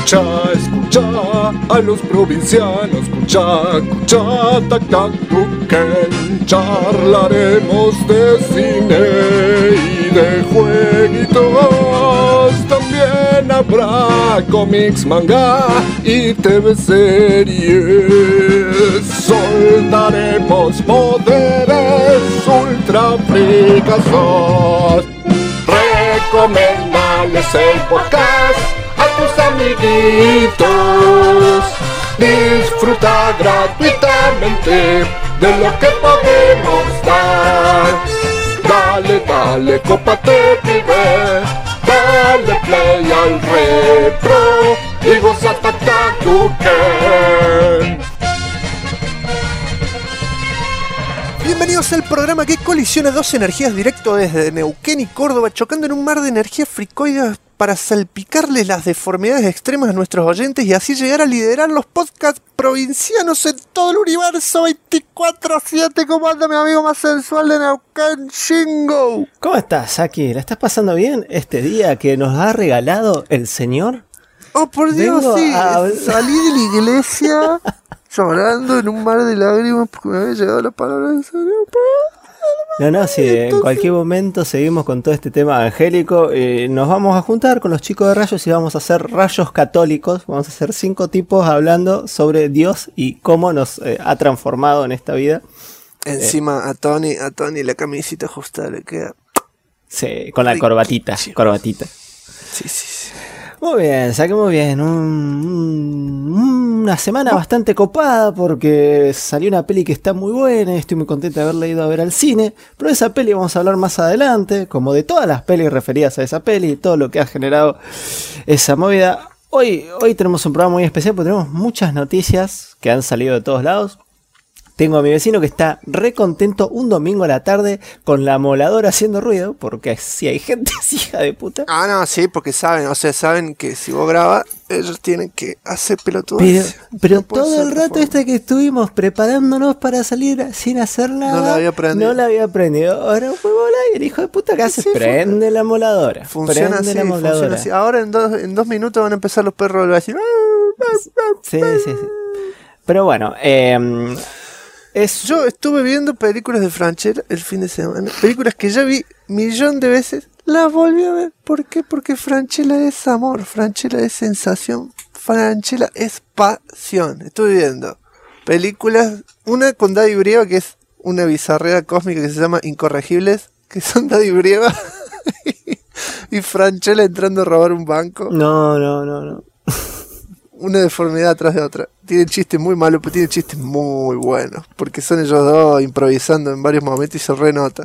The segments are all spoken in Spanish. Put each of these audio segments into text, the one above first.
Escucha a los provincianos, escucha, tac, tac, tuquen. Charlaremos de cine y de jueguitos. También habrá cómics, manga y TV series. Soltaremos poderes ultra fricazos. Recomendales el podcast a tus amiguitos. Disfruta gratuitamente de lo que podemos dar. Dale, cópate, pibe. Dale play al retro y goza Tuken. Bienvenidos al programa que colisiona dos energías directo desde Neuquén y Córdoba, chocando en un mar de energías fricoides para salpicarles las deformidades extremas a nuestros oyentes y así llegar a liderar los podcasts provincianos en todo el universo 24/7. ¿Cómo anda mi amigo más sensual de Neuquén, Shingo? ¿Cómo estás, Saki? ¿La estás pasando bien este día que nos ha regalado el Señor? Oh, por Dios, sí. Salí de la iglesia llorando en un mar de lágrimas porque me había llegado la palabra del Señor. No, sí, en cualquier momento seguimos con todo este tema angélico. Nos vamos a juntar con los chicos de Rayos y vamos a hacer rayos católicos. Vamos a hacer 5 tipos hablando sobre Dios y cómo nos ha transformado en esta vida. Encima a Tony la camisita justa le queda. Sí, con la corbatita. Sí. Muy bien, saquemos bien. Una semana bastante copada porque salió una peli que está muy buena y estoy muy contento de haberla ido a ver al cine. Pero de esa peli vamos a hablar más adelante, como de todas las pelis referidas a esa peli y todo lo que ha generado esa movida. Hoy tenemos un programa muy especial porque tenemos muchas noticias que han salido de todos lados. Tengo a mi vecino que está re contento un domingo a la tarde con la moladora haciendo ruido, porque si hay gente es hija de puta. Ah, no, sí, porque saben que si vos grabas, ellos tienen que hacer pelotudos. Pero no todo el rato que estuvimos preparándonos para salir sin hacer nada, no la había prendido. Ahora fue volar y el hijo de puta que hace, prende la moladora. Funciona así. Ahora en dos minutos van a empezar los perros a decir. Sí. Pero bueno, yo estuve viendo películas de Francella el fin de semana. Películas que ya vi 1.000.000 de veces. Las volví a ver. ¿Por qué? Porque Francella es amor. Francella es sensación. Francella es pasión. Estuve viendo películas. Una con Daddy Brieva, que es una bizarrea cósmica que se llama Incorregibles. Que son Daddy Brieva y Francella entrando a robar un banco. No. Una deformidad atrás de otra. Tienen chistes muy malos, pero tienen chistes muy buenos. Porque son ellos dos improvisando en varios momentos y se renota.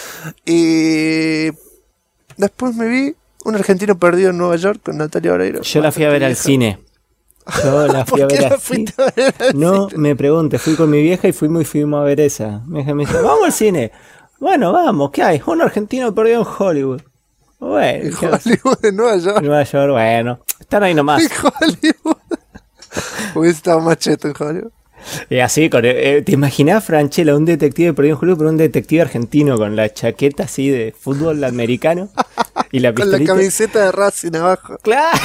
Y después me vi Un argentino perdido en Nueva York con Natalia Oreiro. Yo la fui a ver al cine. No me preguntes, fui con mi vieja y fuimos a ver esa. Mi vieja me dice, vamos al cine. Bueno, vamos, ¿qué hay? Un argentino perdido en Hollywood. Bueno, en Hollywood, en Nueva York. Bueno, están ahí nomás. En Hollywood. Hubiese estado más cheto en Hollywood. Y así, ¿te imaginás, Francella, un detective perdido en Hollywood, pero un detective argentino con la chaqueta así de fútbol americano y la pistolita? Con la camiseta de Racing abajo. ¡Claro!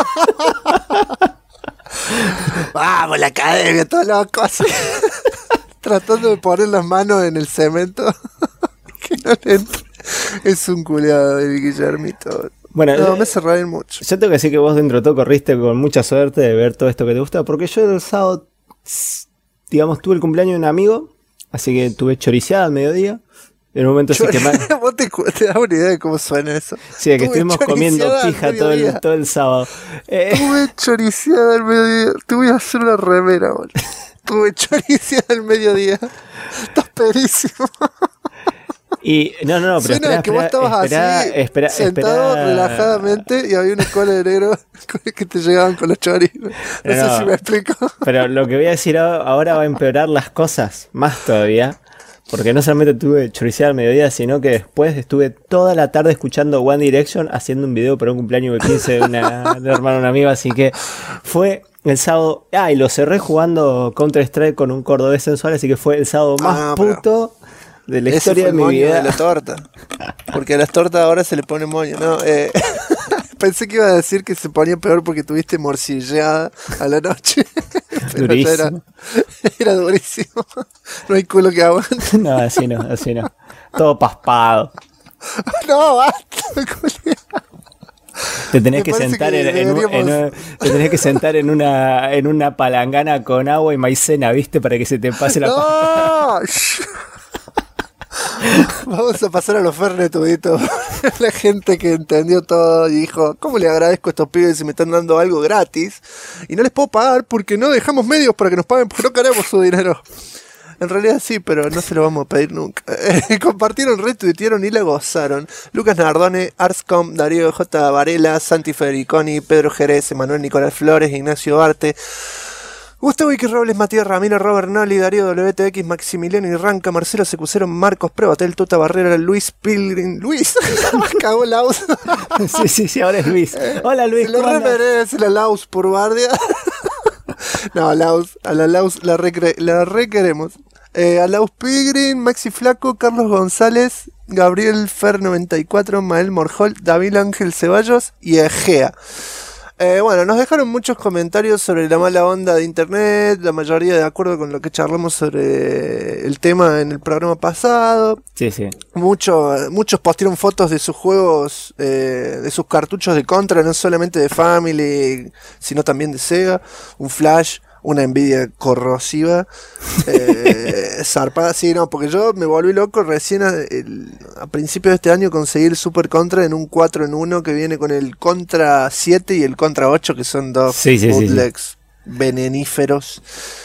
Vamos, la academia, todo loco así. Tratando de poner las manos en el cemento. Que no le entre. Es un culiado de Guillermito. Bueno, no, me hace reír mucho. Yo tengo que decir que vos dentro de todo corriste con mucha suerte de ver todo esto que te gusta, porque yo el sábado, digamos, tuve el cumpleaños de un amigo, así que tuve choriceada al mediodía. En un momento se quemaron. ¿Vos te das una idea de cómo suena eso? Sí, de que estuvimos comiendo pija todo el sábado. Tuve choriceada al mediodía. Te voy a hacer una remera, boludo. Tuve choriceada al mediodía. Estás perísimo. Y no, pero espera, que vos estabas así, sentado relajadamente y había una cola de negro que te llegaban con los choris. No sé si me explico. Pero lo que voy a decir ahora va a empeorar las cosas más todavía. Porque no solamente tuve choriceada al mediodía, sino que después estuve toda la tarde escuchando One Direction haciendo un video para un cumpleaños de 15 de un hermano, un amigo. Así que fue el sábado. Y lo cerré jugando Counter-Strike con un cordobés sensual. Así que fue el sábado más puto de la historia de mi vida. De la torta. Porque a las tortas ahora se le pone moño, ¿no? Pensé que iba a decir que se ponía peor porque tuviste morcilleada a la noche. Pero Durísimo. Era durísimo. No hay culo que aguante. No, así no, así no. Todo paspado. No, basta, culiao. Te tenés Me que parece sentar que te tenés que sentar en una palangana con agua y maicena, ¿viste? Para que se te pase la ¡No! Shh. Vamos a pasar a los Fernet, todito. La gente que entendió todo y dijo, ¿cómo le agradezco a estos pibes si me están dando algo gratis? Y no les puedo pagar porque no dejamos medios para que nos paguen porque no queremos su dinero. En realidad sí, pero no se lo vamos a pedir nunca. Compartieron, retuitearon y la gozaron. Lucas Nardone, Arscom, Darío J. Varela, Santi Federiconi, Pedro Jerez, Emanuel Nicolás Flores, Ignacio Arte, Gustavo Iquis Robles, Matías Ramírez, Robert Noli, Darío WTX, Maximiliano Irranca, Marcelo Secucero, Marcos Prebatel, Tuta Barrera, Luis Pilgrim. Luis, cagó Laus. Sí, ahora es Luis. Hola Luis. Se lo remerece la Laus por guardia. No, Laus, a la Laus la requeremos. A Laus Pilgrim, Maxi Flaco, Carlos González, Gabriel Fer 94, Mael Morjol, David Ángel Ceballos y Egea. Bueno, nos dejaron muchos comentarios sobre la mala onda de internet, la mayoría de acuerdo con lo que charlamos sobre el tema en el programa pasado. Sí. Muchos postearon fotos de sus juegos, de sus cartuchos de Contra, no solamente de Family, sino también de Sega, un Flash, una Nvidia corrosiva, zarpada. Sí, no, porque yo me volví loco recién a principios de este año conseguí el Super Contra en un 4 en 1 que viene con el Contra 7 y el Contra 8, que son dos bootlegs veneníferos.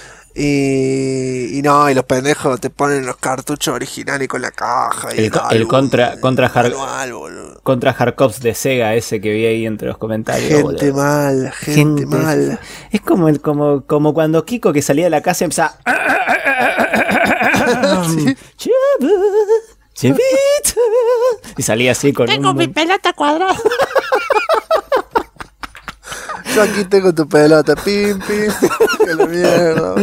Y no, y los pendejos te ponen los cartuchos originales con la caja. El contra Hardcops de Sega, ese que vi ahí entre los comentarios. Gente mal. Es como cuando Kiko, que salía de la casa y empezaba. Sí. Chivito. Y salía así con Tengo mi pelota cuadrada. Yo aquí tengo tu pelota, pim. Que la mierda.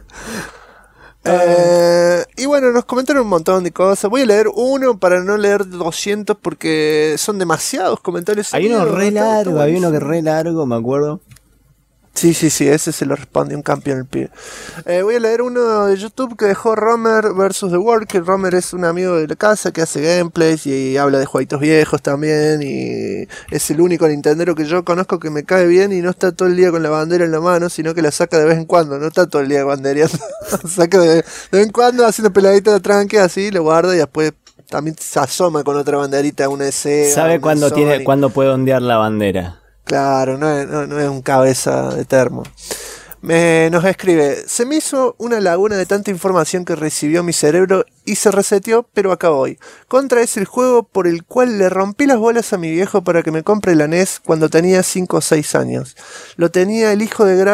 Y bueno, nos comentaron un montón de cosas. Voy a leer uno para no leer 200 porque son demasiados comentarios. Hay uno re largo, me acuerdo. Sí, ese se lo responde un campeón el pibe. Voy a leer uno de YouTube que dejó Romer vs. The World, que Romer es un amigo de la casa que hace gameplays y habla de jueguitos viejos también, y es el único nintendero que yo conozco que me cae bien y no está todo el día con la bandera en la mano, sino que la saca de vez en cuando, no está todo el día bandereando. Saca de vez en cuando, hace una peladita de tranque así, lo guarda y después también se asoma con otra banderita, una SE. ¿Sabe cuándo puede ondear la bandera? Claro, no es un cabeza de termo. Nos escribe: se me hizo una laguna de tanta información que recibió mi cerebro y se reseteó, pero acá voy. Contra es el juego por el cual le rompí las bolas a mi viejo para que me compre la NES cuando tenía 5 o 6 años. Lo tenía el hijo de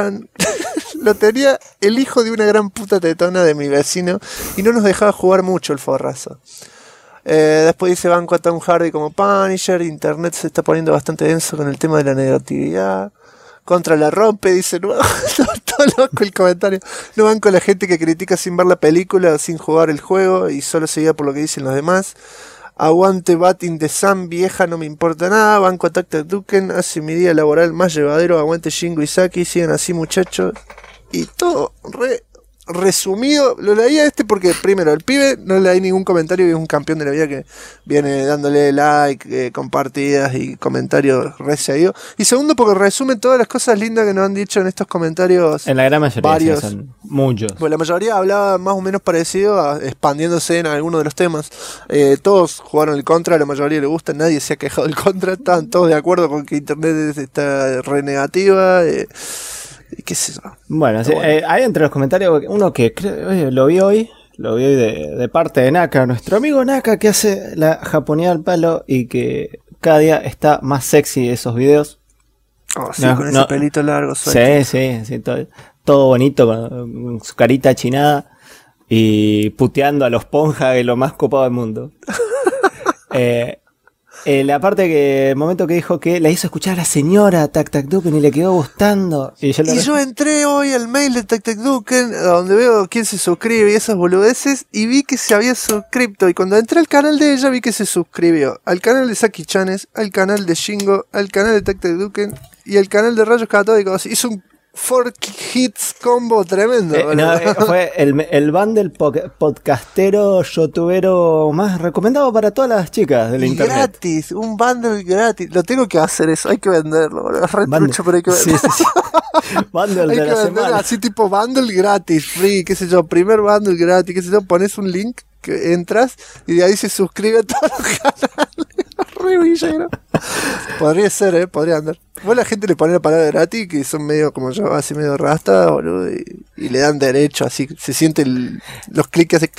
una gran puta tetona de mi vecino y no nos dejaba jugar mucho el forrazo. Después dice: banco a Tom Hardy como Punisher. Internet se está poniendo bastante denso con el tema de la negatividad. Contra la rompe, dice. No, todo loco el comentario. No banco a la gente que critica sin ver la película, sin jugar el juego y solo se guía por lo que dicen los demás. Aguante Bat in the Sun, vieja, no me importa nada. Banco a Tacta Duken, hace mi día laboral más llevadero. Aguante Shingo Isaki, sigan así muchachos. Y todo resumido, lo leía porque primero el pibe no le hay ningún comentario y es un campeón de la vida que viene dándole like, compartidas y comentarios re seguidos, y segundo porque resume todas las cosas lindas que nos han dicho en estos comentarios. En la gran mayoría, varios, son muchos. Pues la mayoría hablaba más o menos parecido, expandiéndose en alguno de los temas. Todos jugaron el Contra, a la mayoría le gusta, nadie se ha quejado del Contra, estaban todos de acuerdo con que internet está re negativa. ¿Qué es eso? Bueno, sí, hay entre los comentarios uno que lo vi hoy de parte de Naka, nuestro amigo Naka, que hace la japoneada al palo y que cada día está más sexy esos videos. Oh, sí, con ese pelito largo. Sí, todo bonito, con su carita chinada y puteando a los Ponja, de lo más copado del mundo. La parte que, el momento que dijo que la hizo escuchar a la señora Tac Tac Duken y le quedó gustando. Y yo entré hoy al mail de Tac Tac Duken, donde veo quién se suscribe y esas boludeces, y vi que se había suscripto. Y cuando entré al canal de ella, vi que se suscribió al canal de Saki Chanes, al canal de Shingo, al canal de Tac Tac Duken y al canal de Rayos Catódicos. Hizo un 4 hits combo tremendo. Fue el bundle podcastero youtubero más recomendado para todas las chicas del internet. Gratis, un bundle gratis. Lo tengo que hacer eso, hay que venderlo, boludo. Es re trucho, pero hay que venderlo. Sí. Bundle hay de que la venderlo semana. así tipo bundle gratis, free, qué sé yo, primer bundle gratis, qué sé yo, pones un link que entras y de ahí se suscribe a todos los canales. Re villero. Podría ser, podría andar. Vos la gente le pone la palabra gratis, que son medio como yo, así medio rasta, boludo, y le dan derecho, así, se sienten los clics así.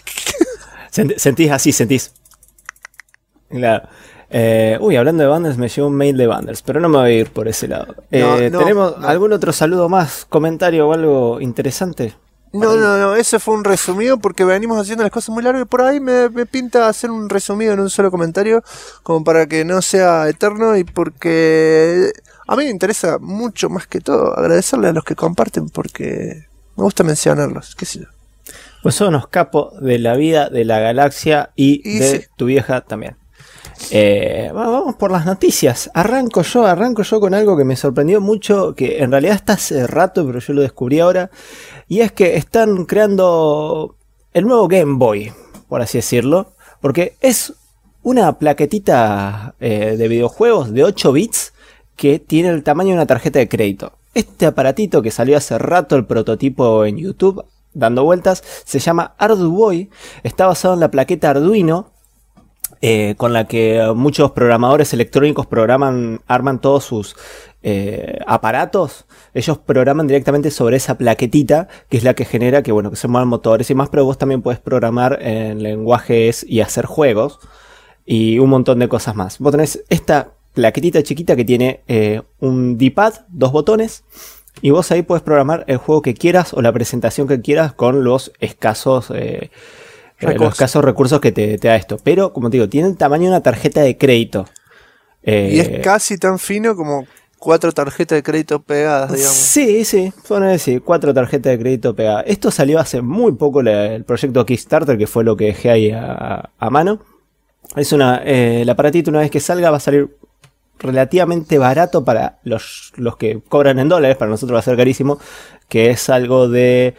Sentís. Claro. Hablando de bundles, me llegó un mail de bundles, pero no me voy a ir por ese lado. ¿Tenemos algún otro saludo más, comentario o algo interesante? No, ese fue un resumido porque venimos haciendo las cosas muy largas y por ahí me pinta hacer un resumido en un solo comentario como para que no sea eterno y porque a mí me interesa mucho más que todo agradecerle a los que comparten porque me gusta mencionarlos, qué sé yo. Pues son unos capos de la vida, de la galaxia y de tu vieja también. Vamos por las noticias. Arranco yo con algo que me sorprendió mucho, que en realidad está hace rato, pero yo lo descubrí ahora. Y es que están creando el nuevo Game Boy, por así decirlo. Porque es una plaquetita de videojuegos de 8 bits que tiene el tamaño de una tarjeta de crédito. Este aparatito que salió hace rato, el prototipo en YouTube, dando vueltas, se llama ArduBoy. Está basado en la plaqueta Arduino, con la que muchos programadores electrónicos arman todos sus aparatos. Ellos programan directamente sobre esa plaquetita, que es la que genera que se muevan motores y más, pero vos también puedes programar en lenguajes y hacer juegos y un montón de cosas más. Vos tenés esta plaquetita chiquita que tiene un D-pad, 2 botones, y vos ahí puedes programar el juego que quieras o la presentación que quieras con los escasos recursos que te da esto. Pero, como te digo, tiene el tamaño de una tarjeta de crédito. Y es casi tan fino como 4 tarjetas de crédito pegadas, digamos. Sí, poner decir 4 tarjetas de crédito pegadas. Esto salió hace muy poco, el proyecto Kickstarter, que fue lo que dejé ahí a mano. Es el aparatito, una vez que salga, va a salir relativamente barato para los que cobran en dólares. Para nosotros va a ser carísimo, que es algo de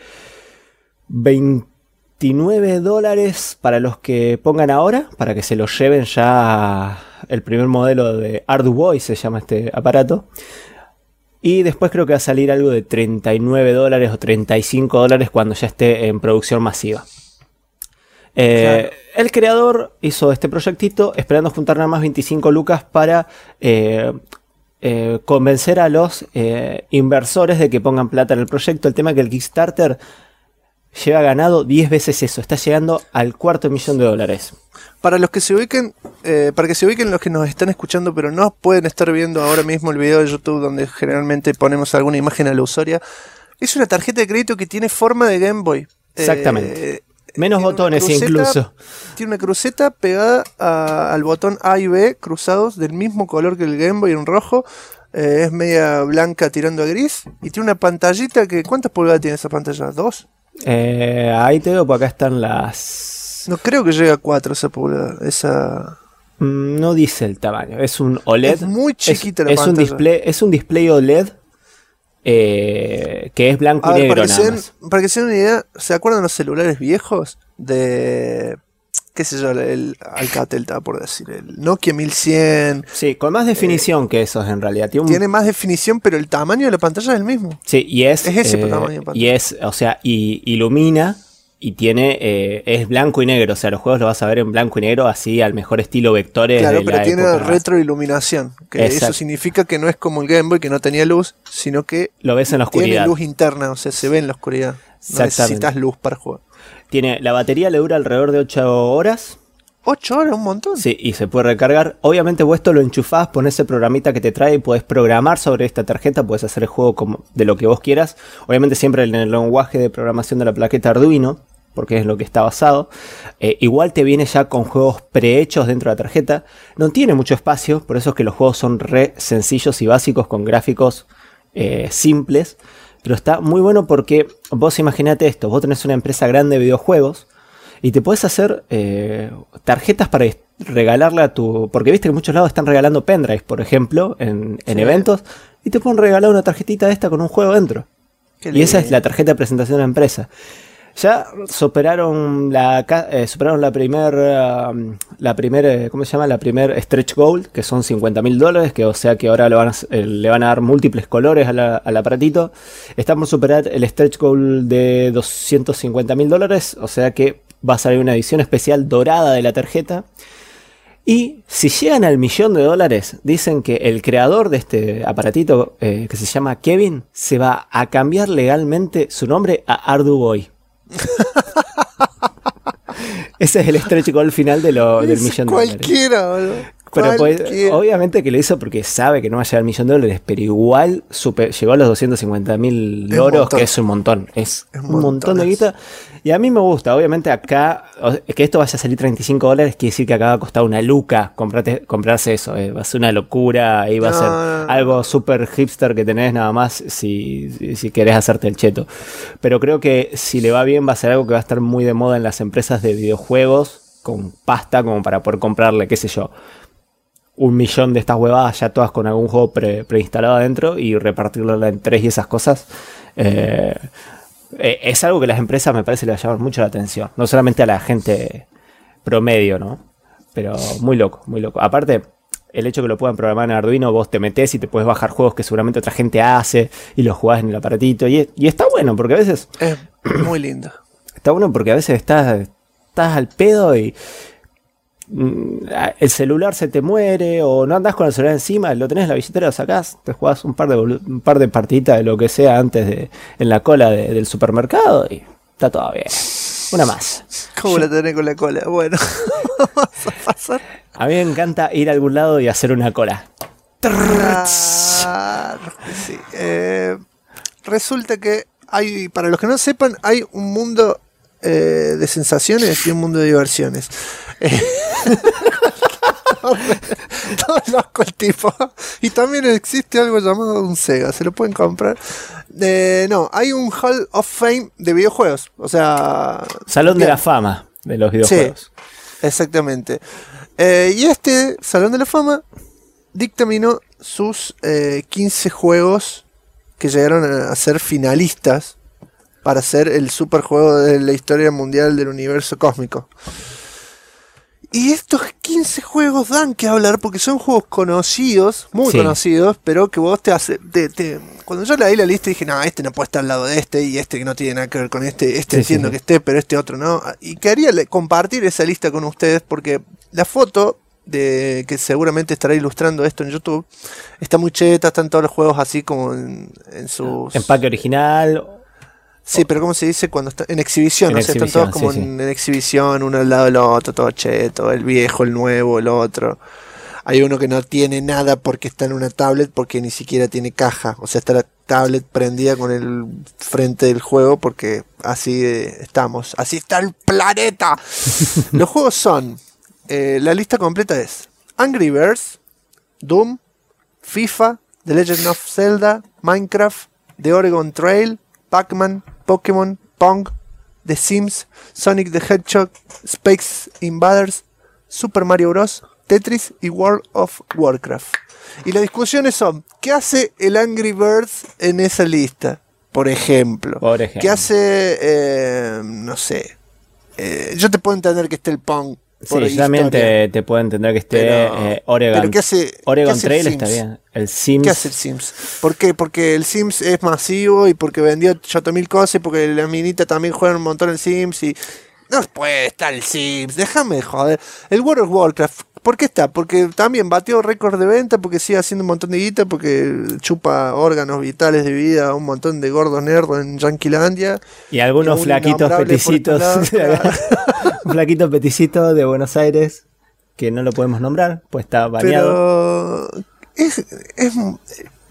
$29 para los que pongan ahora, para que se lo lleven ya. El primer modelo de ArduBoy se llama este aparato. Y después creo que va a salir algo de $39 o $35 cuando ya esté en producción masiva. Claro. El creador hizo este proyectito esperando juntar nada más 25 lucas para convencer a los inversores de que pongan plata en el proyecto. El tema es que el Kickstarter lleva ganado 10 veces eso, está llegando al $250,000. Para los que se ubiquen, para que se ubiquen los que nos están escuchando, pero no pueden estar viendo ahora mismo el video de YouTube donde generalmente ponemos alguna imagen alusoria, es una tarjeta de crédito que tiene forma de Game Boy. Exactamente. Menos botones incluso. Tiene una cruceta pegada al botón A y B cruzados del mismo color que el Game Boy en rojo. Es media blanca tirando a gris. Y tiene una pantallita que... ¿Cuántas pulgadas tiene esa pantalla? ¿2? Ahí te digo, por acá están las... No creo que llegue a 4 esa pulgada. No dice el tamaño. Es un OLED. Es muy chiquita la pantalla. Es un display OLED. Que es blanco y negro nada más. Para que se den una idea, ¿se acuerdan los celulares viejos? De... qué sé yo, el Alcatel, por decir, el Nokia 1100. Sí, con más definición que esos en realidad. Tiene más definición, pero el tamaño de la pantalla es el mismo. Sí, y es ese tamaño de pantalla. Y es, o sea, ilumina y tiene, es blanco y negro. O sea, los juegos los vas a ver en blanco y negro, así al mejor estilo vectores. Claro, de pero la tiene época. Retroiluminación. Que eso significa que no es como el Game Boy, que no tenía luz, sino que lo ves en la oscuridad. Tiene luz interna, o sea, se ve en la oscuridad. No necesitas luz para jugar. La batería le dura alrededor de 8 horas. 8 horas, un montón. Sí, y se puede recargar. Obviamente vos esto lo enchufás, pones el programita que te trae y podés programar sobre esta tarjeta, podés hacer el juego de lo que vos quieras. Obviamente siempre en el lenguaje de programación de la plaqueta Arduino. porque es lo que está basado. Igual te viene ya con juegos prehechos dentro de la tarjeta. No tiene mucho espacio, por eso es que los juegos son re sencillos y básicos con gráficos simples. Pero está muy bueno porque vos imaginate esto, vos tenés una empresa grande de videojuegos y te podés hacer tarjetas para regalarle a tu... Porque viste que en muchos lados están regalando pendrives, por ejemplo, en eventos, y te pueden regalar una tarjetita de esta con un juego dentro. Y esa es la tarjeta de presentación de la empresa. Ya superaron la primer ¿cómo se llama? La primer stretch goal, que son $50.000, que o sea que ahora le van a dar múltiples colores al aparatito. Estamos por superar el stretch goal de $250.000, o sea que va a salir una edición especial dorada de la tarjeta. Y si llegan al $1.000.000, dicen que el creador de este aparatito, que se llama Kevin, se va a cambiar legalmente su nombre a Arduboy. Ese es el stretch goal final del $1.000.000. Cualquiera, boludo. Pero pues, obviamente que lo hizo porque sabe que no va a llegar al $1.000.000, pero igual llegó a los 250.000 loros, que es un montón. Es un montón de guita. Y a mí me gusta, obviamente acá, que esto vaya a salir $35, quiere decir que acá va a costar una luca comprarse eso. Va a ser una locura y va a ser algo súper hipster que tenés nada más si querés hacerte el cheto. Pero creo que si le va bien va a ser algo que va a estar muy de moda en las empresas de videojuegos con pasta como para poder comprarle, qué sé yo, 1.000.000 de estas huevadas ya todas con algún juego preinstalado adentro y repartirlo en 3 y esas cosas. Es algo que las empresas me parece le va a llamar mucho la atención. No solamente a la gente promedio, ¿no? Pero muy loco, muy loco. Aparte, el hecho que lo puedan programar en Arduino, vos te metés y te puedes bajar juegos que seguramente otra gente hace y los jugás en el aparatito. Y está bueno, porque a veces... Es muy lindo. Está bueno porque a veces estás al pedo y... el celular se te muere o no andás con el celular encima, lo tenés en la billetera, lo sacás, te jugás un par de partiditas de lo que sea antes en la cola del supermercado y está todo bien. Una más. ¿Cómo la tenés con la cola? Bueno, vamos a pasar. A mí me encanta ir a algún lado y hacer una cola. Claro, sí. Resulta que hay, para los que no sepan, hay un mundo de sensaciones y un mundo de diversiones. Todo loco el tipo. Y también existe algo llamado un Sega, se lo pueden comprar. No, hay un Hall of Fame de videojuegos. O sea, Salón de la Fama de los videojuegos. Sí, exactamente. Y este Salón de la Fama dictaminó sus 15 juegos que llegaron a ser finalistas para ser el superjuego de la historia mundial del universo cósmico. Y estos 15 juegos dan que hablar porque son juegos conocidos, muy conocidos, pero que vos te hace... Cuando yo leí la lista dije, no, este no puede estar al lado de este, y este que no tiene nada que ver con este entiendo que esté, pero este otro no. Y quería compartir esa lista con ustedes porque la foto que seguramente estará ilustrando esto en YouTube está muy cheta, están todos los juegos así como en sus... Empaque original... Sí, pero ¿cómo se dice cuando está en exhibición? O sea, están todos como en exhibición, uno al lado del otro, todo cheto, el viejo, el nuevo, el otro. Hay uno que no tiene nada porque está en una tablet, porque ni siquiera tiene caja. O sea, está la tablet prendida con el frente del juego, porque así estamos. Así está el planeta. Los juegos son, la lista completa es Angry Birds, Doom, FIFA, The Legend of Zelda, Minecraft, The Oregon Trail, Pac-Man, Pokémon, Pong, The Sims, Sonic the Hedgehog, Space Invaders, Super Mario Bros, Tetris y World of Warcraft. Y las discusiones son, ¿qué hace el Angry Birds en esa lista? Por ejemplo. ¿Qué hace, no sé, yo te puedo entender que esté el Pong. Sí, también te puedo entender que esté Oregon. Pero ¿qué hace Trail está bien. El Sims. ¿Qué hace el Sims? ¿Por qué? Porque el Sims es masivo y porque vendió 8.000 cosas y porque la minita también juega un montón en Sims y... No puede estar el Sims, déjame de joder. El World of Warcraft, ¿por qué está? Porque también batió récord de venta, porque sigue haciendo un montón de guita, porque chupa órganos vitales de vida a un montón de gordos nerdos en Yanquilandia. Y algunos flaquitos peticitos. Un flaquito peticito de Buenos Aires, que no lo podemos nombrar, pues está baneado. Pero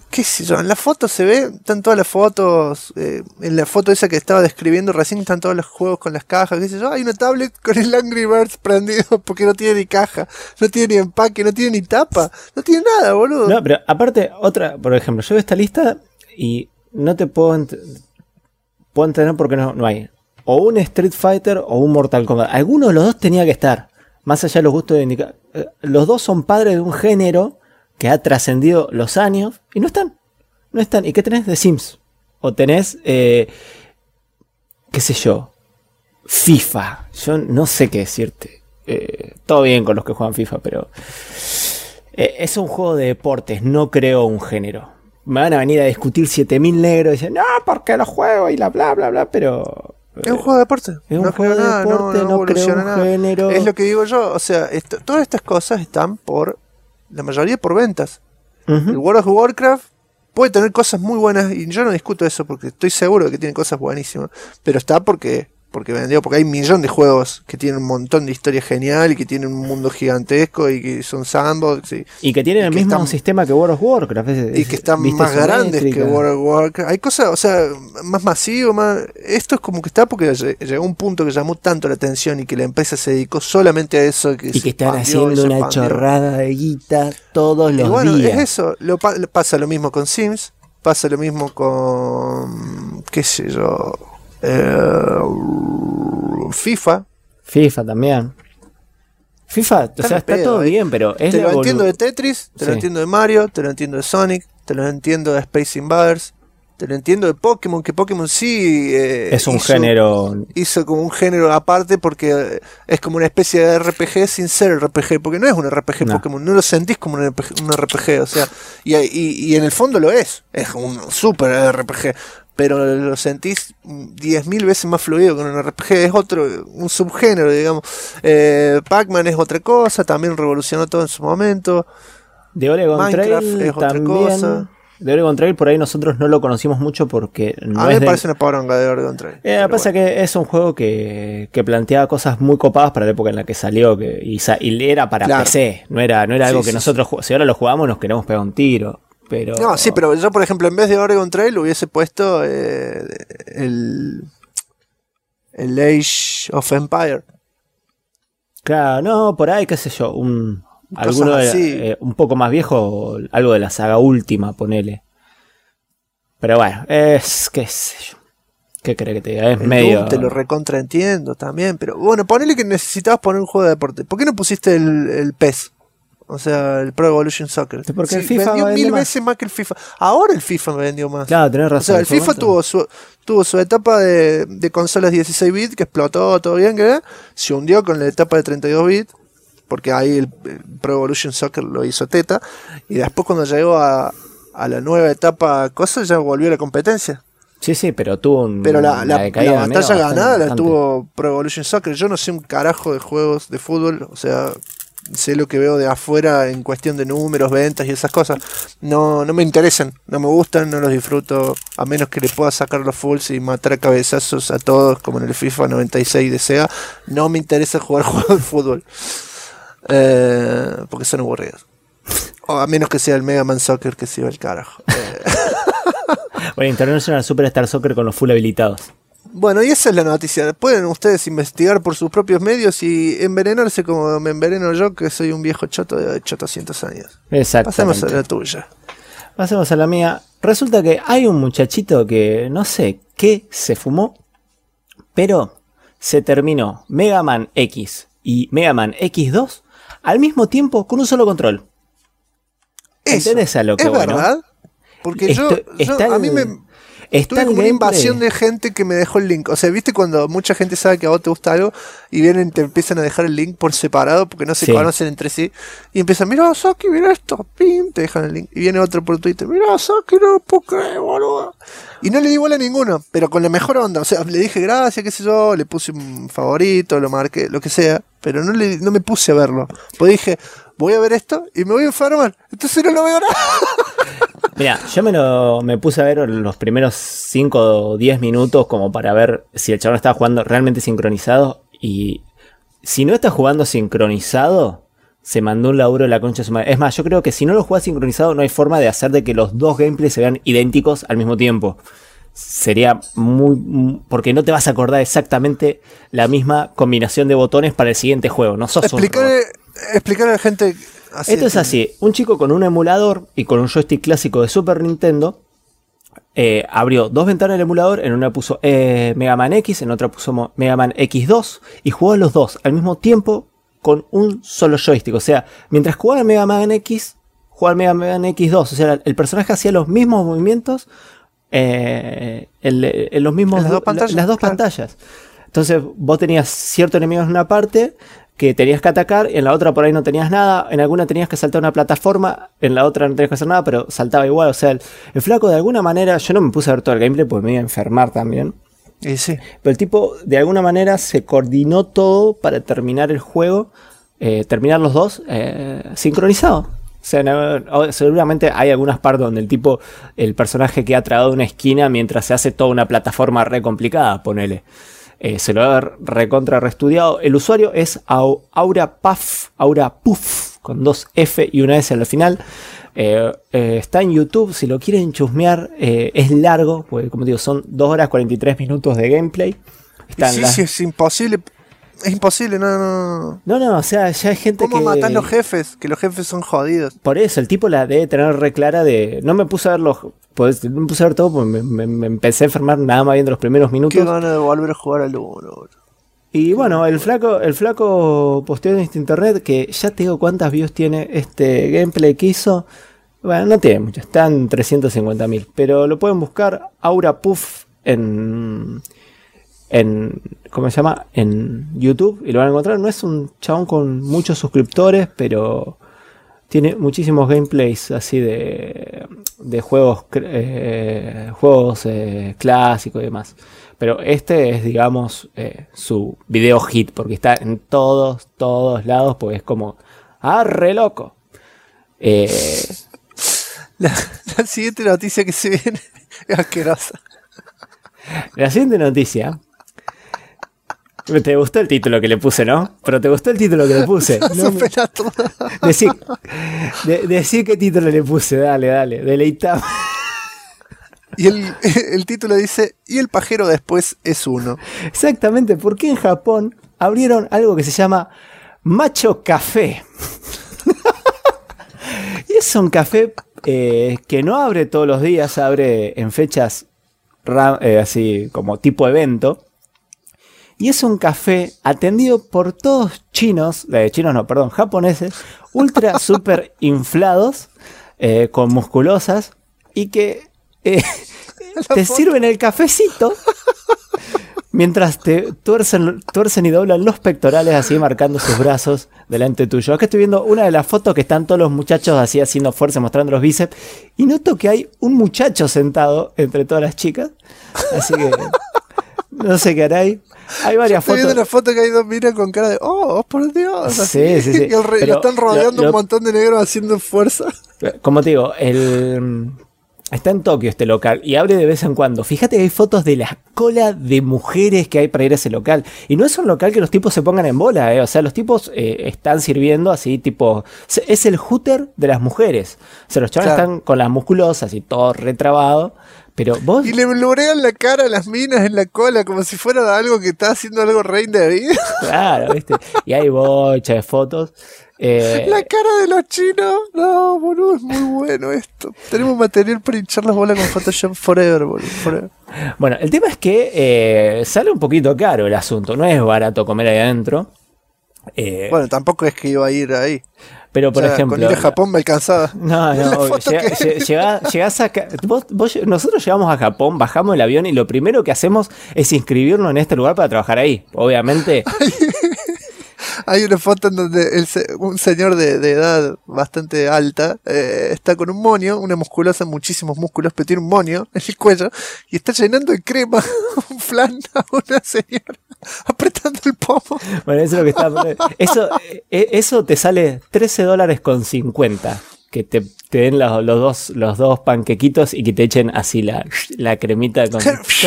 qué sé yo, en la foto se ve, están todas las fotos, en la foto esa que estaba describiendo recién están todos los juegos con las cajas, qué sé yo, hay una tablet con el Angry Birds prendido porque no tiene ni caja, no tiene ni empaque, no tiene ni tapa, no tiene nada, boludo. No, pero aparte, otra, por ejemplo, yo veo esta lista y no te puedo entender por qué no hay o un Street Fighter o un Mortal Kombat. Alguno de los dos tenía que estar, más allá de los gustos de indicar. Los dos son padres de un género que ha trascendido los años y no están. ¿Y qué tenés de Sims? O tenés, qué sé yo, FIFA. Yo no sé qué decirte. Todo bien con los que juegan FIFA, pero es un juego de deportes, no creo un género. Me van a venir a discutir 7000 negros y dicen, no, porque lo juego y la bla bla bla, pero... Es un juego de deporte. Es un juego de deporte, no creo un género. Es lo que digo yo, o sea, todas estas cosas están la mayoría por ventas. El World of Warcraft puede tener cosas muy buenas y yo no discuto eso porque estoy seguro de que tiene cosas buenísimas, pero está porque vendió, porque hay un millón de juegos que tienen un montón de historia genial y que tienen un mundo gigantesco y que son sandbox y que tienen el mismo sistema que World of Warcraft y que están más grandes que World of Warcraft. Hay cosas, o sea, más masivo, esto es como que está porque llegó un punto que llamó tanto la atención y que la empresa se dedicó solamente a eso y que están haciendo una chorrada de guita todos los bueno, días. Es eso, pasa lo mismo con Sims, pasa lo mismo con qué sé yo, FIFA también. FIFA, o sea, está todo bien, pero es te lo entiendo de Tetris, te lo entiendo de Mario, te lo entiendo de Sonic, te lo entiendo de Space Invaders, te lo entiendo de Pokémon, que Pokémon sí es un género. Hizo como un género aparte porque es como una especie de RPG sin ser RPG, porque no es un RPG Pokémon, no lo sentís como un RPG, o sea, y en el fondo lo es un super RPG. Pero lo sentís 10.000 veces más fluido que un RPG, es un subgénero, digamos. Pac-Man es otra cosa, también revolucionó todo en su momento. De Oregon Minecraft Trail es otra también. Cosa. De Oregon Trail por ahí nosotros no lo conocimos mucho porque no a mí me parece una poronga de Oregon Trail. Pasa que es un juego que planteaba cosas muy copadas para la época en la que salió y era para PC, no era algo que nosotros, si ahora lo jugamos nos queremos pegar un tiro. Pero... No, sí, pero yo, por ejemplo, en vez de Oregon Trail hubiese puesto el Age of Empire. Claro, no, por ahí, qué sé yo, alguno un poco más viejo, algo de la saga última, ponele. Pero bueno, qué sé yo. ¿Qué crees que te diga? Es medio... Doom te lo recontraentiendo también, pero bueno, ponele que necesitabas poner un juego de deporte. ¿Por qué no pusiste el PES? O sea, el Pro Evolution Soccer. Porque el FIFA vendió 1000 veces más que el FIFA. Ahora el FIFA me vendió más. Claro, tenés razón. O sea, el FIFA tuvo su etapa de consolas 16 bits que explotó todo bien, que se hundió con la etapa de 32 bits, porque ahí el Pro Evolution Soccer lo hizo teta, y después cuando llegó a la nueva etapa ya volvió a la competencia. Sí, pero tuvo la batalla ganada la tuvo Pro Evolution Soccer. Yo no sé un carajo de juegos de fútbol, o sea... Sé lo que veo de afuera en cuestión de números, ventas y esas cosas. No me interesan, no me gustan, no los disfruto. A menos que le pueda sacar los fulls y matar a cabezazos a todos, como en el FIFA 96 de Sega. No me interesa jugar juegos de fútbol. Porque son aburridos. O a menos que sea el Mega Man Soccer, que se va el carajo. Bueno, International Superstar Soccer con los full habilitados. Bueno, y esa es la noticia. Pueden ustedes investigar por sus propios medios y envenenarse como me enveneno yo, que soy un viejo choto de 800 años. Exactamente. Pasemos a la tuya. Pasemos a la mía. Resulta que hay un muchachito que no sé qué se fumó, pero se terminó Mega Man X y Mega Man X2 al mismo tiempo con un solo control. ¿Entendés a lo que es bueno? ¿Verdad? Porque a mí me... Tuve como una invasión de gente que me dejó el link. O sea, ¿viste cuando mucha gente sabe que a vos te gusta algo y vienen y te empiezan a dejar el link por separado porque no se conocen entre sí? Y empiezan, mira Saki, mira esto, pim, te dejan el link. Y viene otro por Twitter, mira Saki, no lo puedo creer, boludo. Y no le di bola a ninguno, pero con la mejor onda. O sea, le dije gracias, qué sé yo, le puse un favorito, lo marqué, lo que sea. Pero no me puse a verlo. Pues dije, voy a ver esto y me voy a enfermar. Entonces no lo veo nada. Mira, yo me puse a ver los primeros 5 o 10 minutos como para ver si el chabón estaba jugando realmente sincronizado. Y si no está jugando sincronizado, se mandó un laburo de la concha de su madre. Es más, yo creo que si no lo jugás sincronizado, no hay forma de hacer de que los dos gameplays se vean idénticos al mismo tiempo. Sería porque no te vas a acordar exactamente la misma combinación de botones para el siguiente juego. No sos explicarle a la gente. Así esto es así: un chico con un emulador y con un joystick clásico de Super Nintendo abrió dos ventanas del emulador. En una puso Mega Man X, en otra puso Mega Man X2 y jugó los dos al mismo tiempo con un solo joystick. O sea, mientras jugaba el Mega Man X, jugaba el Mega Man X2. O sea, el personaje hacía los mismos movimientos en los mismos las dos pantallas. Entonces vos tenías ciertos enemigos en una parte que tenías que atacar, en la otra por ahí no tenías nada, en alguna tenías que saltar una plataforma, en la otra no tenías que hacer nada, pero saltaba igual. O sea, el flaco de alguna manera, yo no me puse a ver todo el gameplay porque me iba a enfermar también. Y sí. Pero el tipo de alguna manera se coordinó todo para terminar el juego, terminar los dos sincronizado. O sea, seguramente hay algunas partes donde el personaje queda tragado de una esquina mientras se hace toda una plataforma re complicada, ponele. Se lo ha recontra reestudiado. El usuario es AuraPuff, con 2 F y una S al final. Está en YouTube, si lo quieren chusmear. Es largo, porque como digo, son 2 horas 43 minutos de gameplay. Sí, es imposible. Es imposible, no. No, o sea, ya hay gente ¿Cómo matan los jefes? Que los jefes son jodidos. Por eso, el tipo la debe tener re clara de... No me puse a ver no me puse a ver todo porque me empecé a enfermar nada más viendo los primeros minutos. Qué ganas de volver a jugar al 1. Y bueno, el flaco posteó en internet que ya te digo cuántas views tiene este gameplay que hizo. Bueno, no tiene mucho, están 350.000. Pero lo pueden buscar, AuraPuff ¿cómo se llama? En YouTube y lo van a encontrar. No es un chabón con muchos suscriptores, pero tiene muchísimos gameplays así de juegos clásicos y demás. Pero este es, digamos, su video hit, porque está en todos lados, porque es como ¡arre loco! La siguiente noticia que se viene es asquerosa. La siguiente noticia. Te gustó el título que le puse, ¿no? Pero te gustó el título que le puse. Decí qué título le puse, dale, deleitame. Y el título dice, y el pajero después es uno. Exactamente, porque en Japón abrieron algo que se llama Macho Café. Y es un café que no abre todos los días, abre en fechas así como tipo evento. Y es un café atendido por todos japoneses, ultra super inflados, con musculosas, y que te sirven el cafecito mientras te tuercen y doblan los pectorales así marcando sus brazos delante tuyo. Acá estoy viendo una de las fotos que están todos los muchachos así haciendo fuerza, mostrando los bíceps, y noto que hay un muchacho sentado entre todas las chicas, así que no sé qué hará ahí. Hay varias fotos. Estoy viendo una foto que hay dos miras con cara de ¡oh, por Dios! Sí. Y lo están rodeando un montón de negros haciendo fuerza. Como te digo, está en Tokio este local y abre de vez en cuando. Fíjate que hay fotos de la cola de mujeres que hay para ir a ese local. Y no es un local que los tipos se pongan en bola, O sea, los tipos están sirviendo así, tipo... Es el hooter de las mujeres. O sea, los chavales están con las musculosas y todo retrabado. Pero vos... Y le blurean la cara a las minas en la cola como si fuera algo que está haciendo algo rey de vida. Claro, ¿viste? Y hay bocha de fotos. La cara de los chinos. No, boludo, es muy bueno esto. Tenemos material para hinchar las bolas con Photoshop Forever, boludo. Forever. Bueno, el tema es que sale un poquito caro el asunto. No es barato comer ahí adentro. Bueno, tampoco es que iba a ir ahí. Pero, por ejemplo... Con ir a Japón me alcanzaba. No, nosotros llegamos a Japón, bajamos el avión y lo primero que hacemos es inscribirnos en este lugar para trabajar ahí. Obviamente... Hay una foto en donde un señor de edad bastante alta está con un moño, una musculosa, muchísimos músculos, pero tiene un moño en el cuello y está llenando de crema un flan a una señora apretando el pomo. Bueno, eso es lo que está... Eso te sale $13.50. Que te den los dos panquequitos y que te echen así la cremita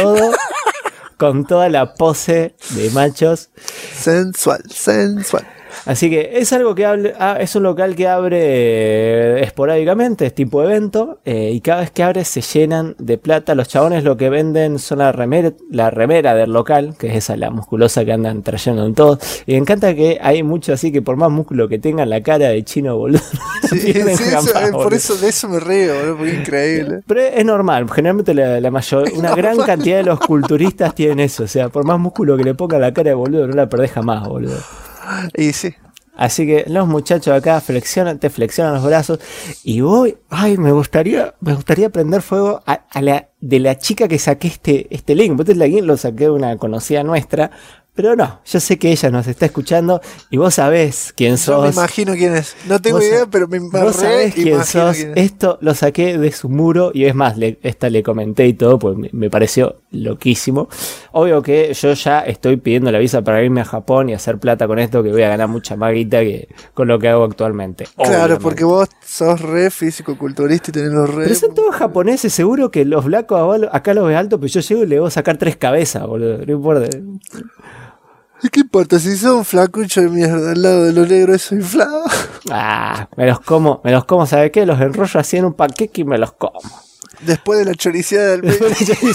con toda la pose de machos. Sensual. Así que es algo que es un local que abre esporádicamente, es tipo evento, y cada vez que abre se llenan de plata. Los chabones lo que venden son la remera del local, que es esa, la musculosa que andan trayendo en todo. Y me encanta que hay mucho así que por más músculo que tengan, la cara de chino, boludo. Sí, por eso de eso me río, boludo, porque es increíble. Pero es normal, generalmente una gran cantidad de los culturistas tienen eso. O sea, por más músculo que le ponga la cara de boludo, no la perdés jamás, boludo. Y sí. Así que los muchachos acá te flexionan los brazos y me gustaría prender fuego de la chica que saqué este link. Este link lo saqué de una conocida nuestra, pero no, yo sé que ella nos está escuchando y vos sabés quién sos. Yo me imagino quién es. No tengo idea, pero vos sabés quién sos. Esto lo saqué de su muro y es más, le comenté y todo, pues me pareció loquísimo. Obvio que yo ya estoy pidiendo la visa para irme a Japón y hacer plata con esto, que voy a ganar mucha más guita que con lo que hago actualmente. Claro, obviamente. porque vos sos re físico-culturista y tenés los re... Pero son todos japoneses, seguro que los blancos acá los ves altos, pero yo llego y le voy a sacar 3 cabezas, boludo. No importa. ¿Y qué importa? Si sos un flacucho de mierda al lado de los negros, soy inflado. Me los como, ¿sabes qué? Los enrollo así en un panqueque y me los como. Después de la choriciada del medio.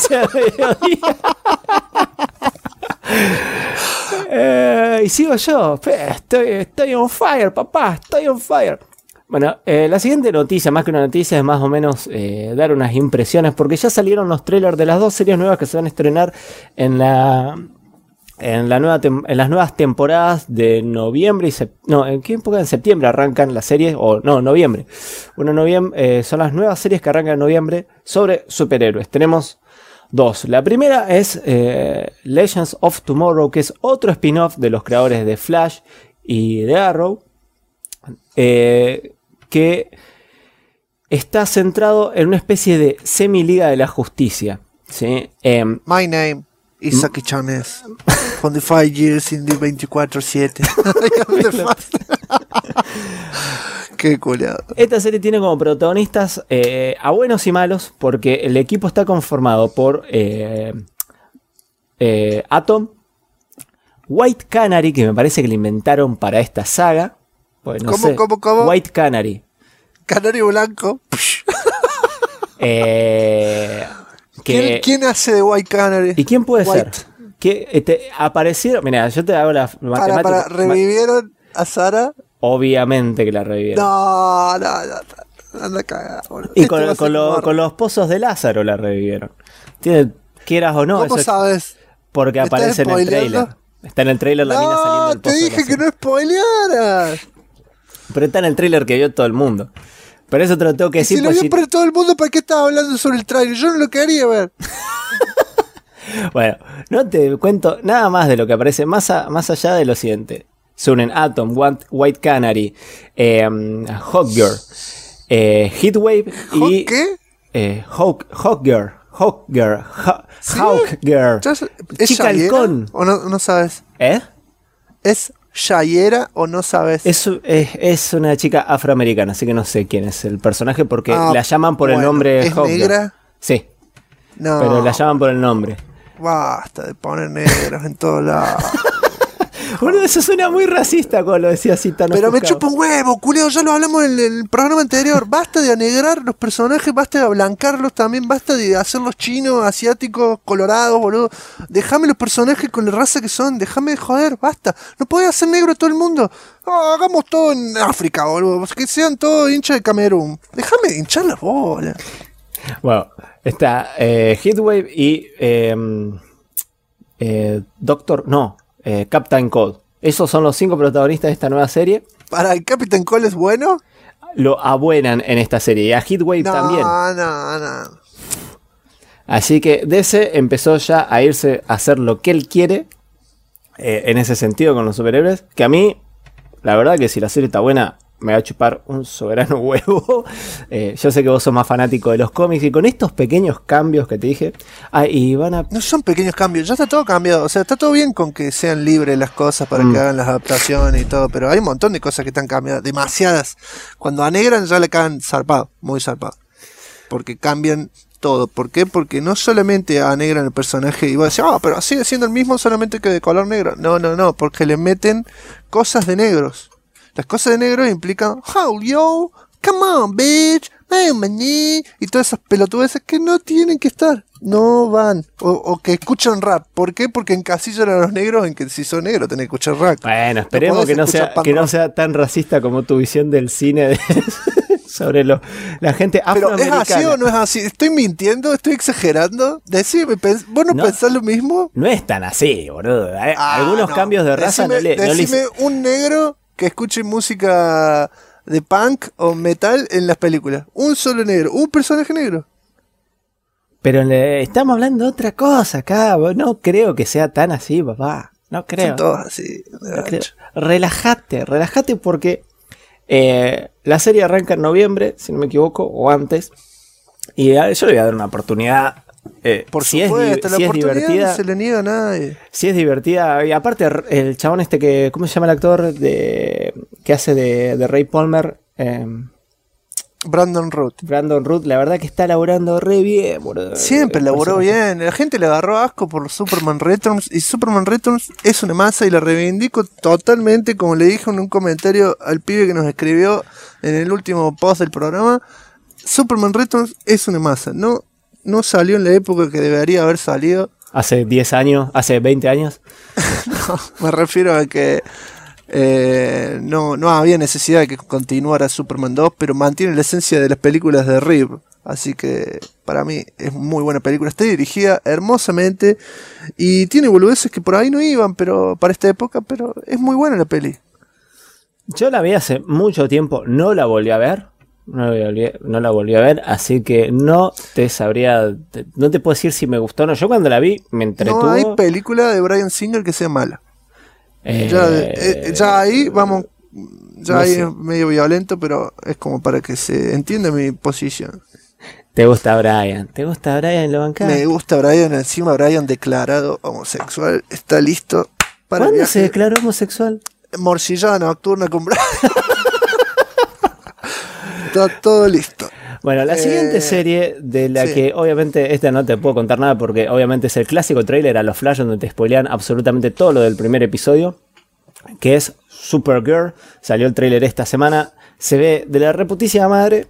Y sigo yo. Estoy on fire, papá. Estoy on fire. Bueno, la siguiente noticia, más que una noticia, es más o menos dar unas impresiones, porque ya salieron los trailers de las 2 series nuevas que se van a estrenar en las nuevas temporadas de noviembre ¿en qué época? En septiembre arrancan las series, noviembre. Bueno, noviembre son las nuevas series que arrancan en noviembre sobre superhéroes. Tenemos 2. La primera es Legends of Tomorrow, que es otro spin-off de los creadores de Flash y de Arrow, que está centrado en una especie de semi-liga de la justicia, ¿sí? My name is Saki Chanes. 25 years in the 24/7. Qué culiado. Esta serie tiene como protagonistas a buenos y malos, porque el equipo está conformado por Atom, White Canary, que me parece que le inventaron para esta saga. Pues no sé. ¿Cómo? White Canary. Canario blanco. ¿Quién hace de White Canary? ¿Y quién puede ser? Que aparecieron. Mira, yo te hago la matemática. ¿Revivieron a Sara? Obviamente que la revivieron. No. Anda cagada, boludo. Y con los pozos de Lázaro la revivieron. Quieras o no. ¿Cómo sabes? Porque aparece en el trailer. Está en el trailer la mina saliendo del pozo. Te dije que no spoilearas. Pero está en el trailer que vio todo el mundo. Pero eso te lo tengo que decir. Si lo vio para todo el mundo, ¿para qué estaba hablando sobre el trailer? Yo no lo quería ver. Bueno, no te cuento nada más de lo que aparece más allá de lo siguiente. Se unen Atom, White Canary, Hawkgirl, Heatwave y... ¿Qué? Hawkgirl. ¿Es Chica halcón. ¿O no sabes? ¿Es Shayera o no sabes? Es una chica afroamericana, así que no sé quién es el personaje porque la llaman por el nombre ¿Es Hawkgirl. negra? Sí. No. Pero la llaman por el nombre. Basta de poner negros en todos lados. Boludo, eso suena muy racista cuando lo decía así tan Pero ofuscado. me chupa un huevo, culeo, ya lo hablamos en el programa anterior. Basta de anegrar los personajes, basta de ablancarlos también, basta de hacerlos chinos, asiáticos, colorados, boludo. Déjame los personajes con la raza que son, déjame de joder, basta. No podés hacer negro a todo el mundo. Hagamos todo en África, boludo. Que sean todos hinchas de Camerún. Déjame de hinchar las bolas. Bueno, está Heatwave y Captain Cold. Esos son los 5 protagonistas de esta nueva serie. ¿Para el Captain Cold es bueno? Lo abuenan en esta serie. Y a Heatwave también. No. Así que DC empezó ya a irse a hacer lo que él quiere. En ese sentido con los superhéroes. Que a mí, la verdad que si la serie está buena, me va a chupar un soberano huevo. Yo sé que vos sos más fanático de los cómics. Y con estos pequeños cambios que te dije, no son pequeños cambios, ya está todo cambiado. O sea, está todo bien con que sean libres las cosas para que hagan las adaptaciones y todo. Pero hay un montón de cosas que están cambiadas, demasiadas. Cuando anegran ya le caen zarpado, muy zarpado. Porque cambian todo. ¿Por qué? Porque no solamente anegran el personaje y vos decís, pero sigue siendo el mismo solamente que de color negro. No, porque le meten cosas de negros. Las cosas de negros implican, how yo, come on bitch, y todas esas pelotudeces que no tienen que estar. No van. O que escuchan rap. ¿Por qué? Porque encasillan a los negros en que si son negros tenés que escuchar rap. Bueno, esperemos que no sea tan racista como tu visión del cine sobre la gente afroamericana. ¿Pero es así o no es así? ¿Estoy mintiendo? ¿Estoy exagerando? Decime, ¿vos no pensás lo mismo? No es tan así, boludo. Algunos cambios de raza decime un negro que escuche música de punk o metal en las películas. Un solo negro, un personaje negro. Pero estamos hablando de otra cosa acá. No creo que sea tan así, papá. No creo. Son todos así. No creo. Relájate porque la serie arranca en noviembre, si no me equivoco, o antes. Y yo le voy a dar una oportunidad. Por si supuesto, es divertida, no se le niega a nadie. Si es divertida. Y aparte, el chabón que... ¿Cómo se llama el actor que hace de Ray Palmer? Brandon Root, la verdad que está laburando re bien, boludo. Siempre laburó bien. La gente le agarró asco por Superman Returns. Y Superman Returns es una masa y la reivindico totalmente. Como le dije en un comentario al pibe que nos escribió en el último post del programa, Superman Returns es una masa. No salió en la época que debería haber salido. ¿Hace 10 años? ¿Hace 20 años? No, me refiero a que no había necesidad de que continuara Superman 2, pero mantiene la esencia de las películas de Reeve. Así que para mí es muy buena película. Está dirigida hermosamente y tiene boludeces que por ahí no iban pero para esta época, pero es muy buena la peli. Yo la vi hace mucho tiempo, no la volví a ver. No la volví a ver, así que no te puedo decir si me gustó o no. Yo cuando la vi me entretuvo. No hay película de Bryan Singer que sea mala. Ya ahí vamos, no ahí sé. Es medio violento, pero es como para que se entienda mi posición. ¿Te gusta Bryan? ¿Lo bancás? Me gusta Bryan, encima Bryan declarado homosexual, está listo para ¿Cuándo se declaró homosexual? Morcillada nocturna con Bryan. Está todo listo. Bueno, la siguiente serie de la que obviamente esta no te puedo contar nada porque obviamente es el clásico trailer a los flash donde te spoilean absolutamente todo lo del primer episodio, que es Supergirl. Salió el trailer esta semana, se ve de la reputísima madre.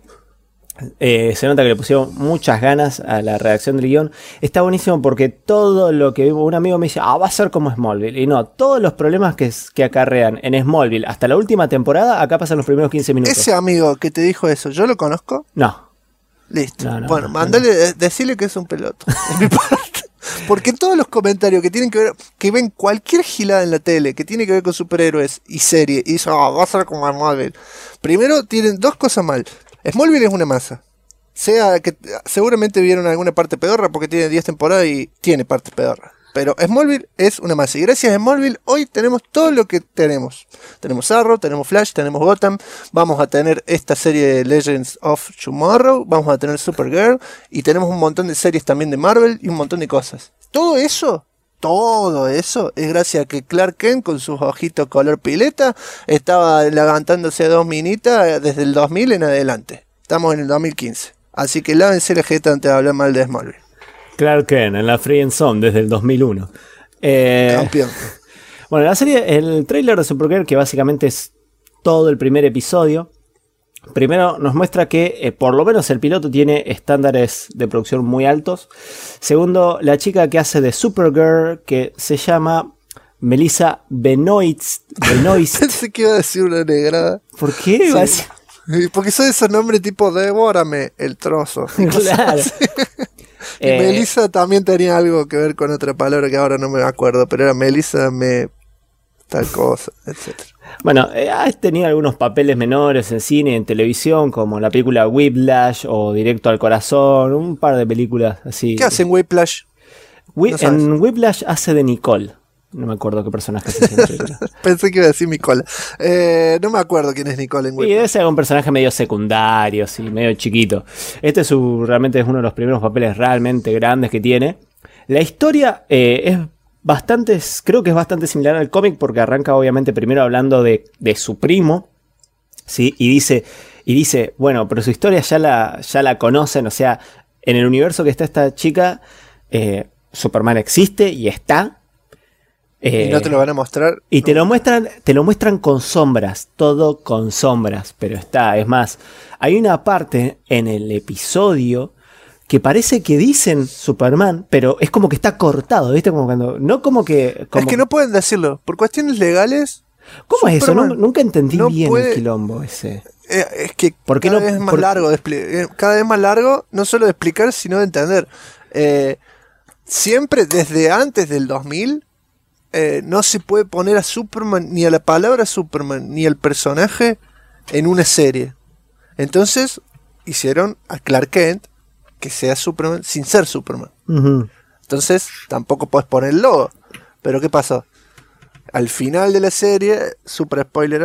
Se nota que le pusieron muchas ganas a la redacción del guión. Está buenísimo porque todo lo que un amigo me dice, va a ser como Smallville. Y no, todos los problemas que acarrean en Smallville hasta la última temporada, acá pasan los primeros 15 minutos. Ese amigo que te dijo eso, ¿yo lo conozco? No. Listo. Bueno, mandale, decirle que es un peloto. De mi parte. Porque todos los comentarios que tienen que ver, que ven cualquier gilada en la tele, que tiene que ver con superhéroes y serie, y dicen, va a ser como Smallville. Primero, tienen dos cosas mal. Smallville es una masa. Sea que seguramente vieron alguna parte pedorra porque tiene 10 temporadas y tiene partes pedorras. Pero Smallville es una masa. Y gracias a Smallville hoy tenemos todo lo que tenemos. Tenemos Arrow, tenemos Flash, tenemos Gotham. Vamos a tener esta serie de Legends of Tomorrow. Vamos a tener Supergirl. Y tenemos un montón de series también de Marvel y un montón de cosas. Todo eso es gracias a que Clark Kent con sus ojitos color pileta estaba levantándose a 2 minitas desde el 2000 en adelante. Estamos en el 2015. Así que lávense la jeta antes de hablar mal de Smallville. Clark Kent en la Free Zone desde el 2001. Campeón. Bueno, la serie, el tráiler de Supergirl, que básicamente es todo el primer episodio. Primero nos muestra que por lo menos el piloto tiene estándares de producción muy altos. Segundo, la chica que hace de Supergirl, que se llama Melissa Benoist. Pensé que iba a decir una negrada. ¿Por qué? Sí. Porque son esos nombres tipo devórame el trozo. Claro. Y Melissa también tenía algo que ver con otra palabra que ahora no me acuerdo, pero era Melissa tal cosa, etcétera. Bueno, ha tenido algunos papeles menores en cine y en televisión, como la película Whiplash o Directo al Corazón, un par de películas así. ¿Qué hacen Whiplash? En Whiplash hace de Nicole. No me acuerdo qué personaje hace en la película. Pensé que iba a decir Nicole. No me acuerdo quién es Nicole en Whiplash. Y debe ser un personaje medio secundario, sí, medio chiquito. Este realmente es uno de los primeros papeles realmente grandes que tiene. La historia creo que es bastante similar al cómic porque arranca obviamente primero hablando de su primo, ¿sí? Y dice, bueno, pero su historia ya la conocen, o sea, en el universo que está esta chica, Superman existe y está. Y no te lo van a mostrar. Y te lo muestran con sombras, todo con sombras, pero está. Es más, hay una parte en el episodio que parece que dicen Superman, pero es como que está cortado, ¿viste? Como cuando. No como que. Es que no pueden decirlo. Por cuestiones legales. ¿Cómo es eso? Superman Nunca entendí no bien puede, el quilombo ese. Es que ¿Por qué cada no? vez es más largo. Cada vez más largo, no solo de explicar, sino de entender. Siempre, desde antes del 2000, no se puede poner a Superman, ni a la palabra Superman, ni al personaje en una serie. Entonces, hicieron a Clark Kent que sea Superman sin ser Superman. Uh-huh. Entonces, tampoco puedes poner el logo. Pero ¿qué pasó? Al final de la serie, super spoiler.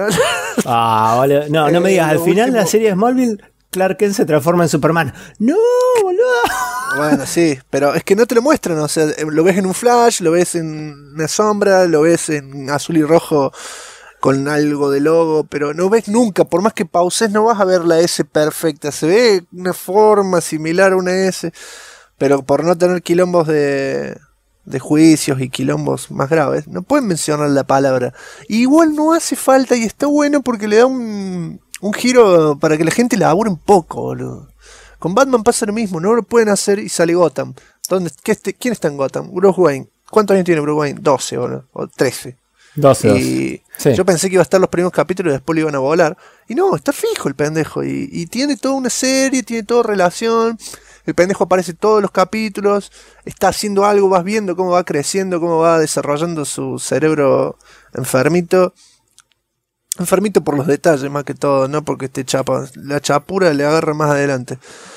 Vale. No me digas, al final de la serie de Smallville, Clark Kent se transforma en Superman. ¡No, boludo! Bueno, sí, pero es que no te lo muestran. O sea, lo ves en un flash, lo ves en una sombra, lo ves en azul y rojo con algo de logo, pero no ves nunca, por más que pauses, no vas a ver la S perfecta. Se ve una forma similar a una S, pero por no tener quilombos de juicios y quilombos más graves, no pueden mencionar la palabra. Y igual no hace falta y está bueno porque le da un giro para que la gente la labure un poco, boludo. Con Batman pasa lo mismo, no lo pueden hacer y sale Gotham. ¿Quién está en Gotham? Bruce Wayne. ¿Cuántos años tiene Bruce Wayne? 12, boludo, o 13. 12. Y sí. Yo pensé que iba a estar los primeros capítulos y después lo iban a volar. Y no, está fijo el pendejo. Y tiene toda una serie, tiene toda relación. El pendejo aparece todos los capítulos. Está haciendo algo, vas viendo cómo va creciendo, cómo va desarrollando su cerebro enfermito. Enfermito por los detalles más que todo, no porque esté chapa. La chapura le agarra más adelante.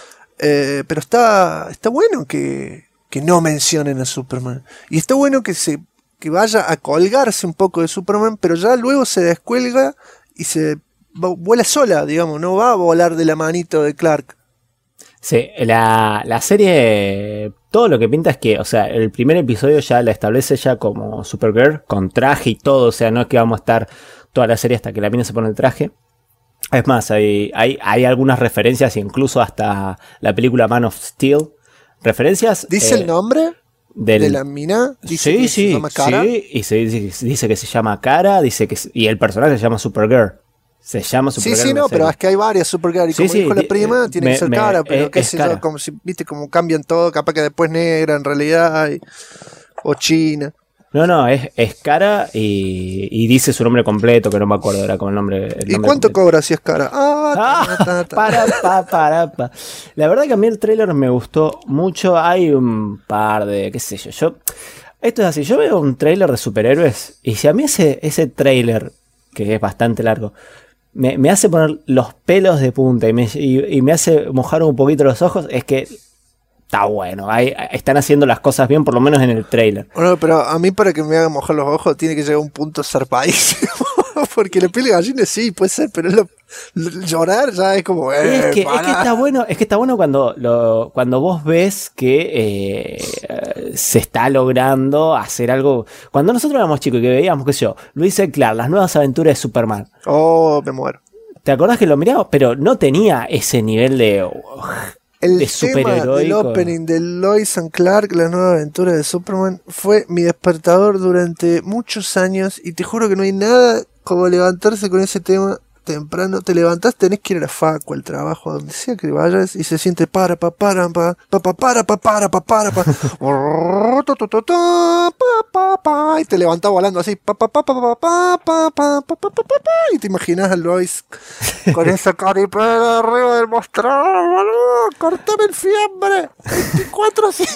Pero está bueno que no mencionen a Superman. Y está bueno que vaya a colgarse un poco de Superman, pero ya luego se descuelga y vuela sola, digamos, no va a volar de la manito de Clark. Sí, la serie, todo lo que pinta es que, o sea, el primer episodio ya la establece ya como Supergirl, con traje y todo, o sea, no es que vamos a estar toda la serie hasta que la mina se pone el traje. Es más, hay algunas referencias, incluso hasta la película Man of Steel. Referencias. ¿Dice el nombre de la mina? ¿Dice que se llama Kara? Sí, y dice que se llama Kara, y el personaje se llama Supergirl. Se llama Supergirl. Sí, no, pero es que hay varias Supergirl. Y como dijo la prima, tiene que ser Kara, pero qué sé yo, como si, viste, como cambian todo, capaz que después negra en realidad, o china. No, es Kara y dice su nombre completo, que no me acuerdo, era como el nombre. ¿Y cuánto completo. Cobra si es Kara? Para. La verdad que a mí el tráiler me gustó mucho. Hay un par de, qué sé yo. Esto es así, yo veo un tráiler de superhéroes y si a mí ese tráiler, que es bastante largo, me hace poner los pelos de punta y me hace mojar un poquito los ojos, es que está bueno. Están haciendo las cosas bien, por lo menos en el tráiler. Bueno, pero a mí para que me haga mojar los ojos tiene que llegar a un punto zarpadísimo. Porque la piel de gallina sí, puede ser, pero llorar ya es como... es que está bueno cuando vos ves que se está logrando hacer algo. Cuando nosotros éramos chicos y que veíamos, qué sé yo, Luis y Clark, las nuevas aventuras de Superman. Oh, me muero. ¿Te acordás que lo mirábamos? Pero no tenía ese nivel de tema del opening de Lois and Clark, la nueva aventura de Superman, fue mi despertador durante muchos años y te juro que no hay nada como levantarse con ese tema temprano. Te levantás, tenés que ir a la facu, al trabajo, a donde sea que vayas y se siente para y te levantás volando así y te imaginas a Lois con esa caripela arriba del mostrador, boludo, cortame el fiambre 24/7.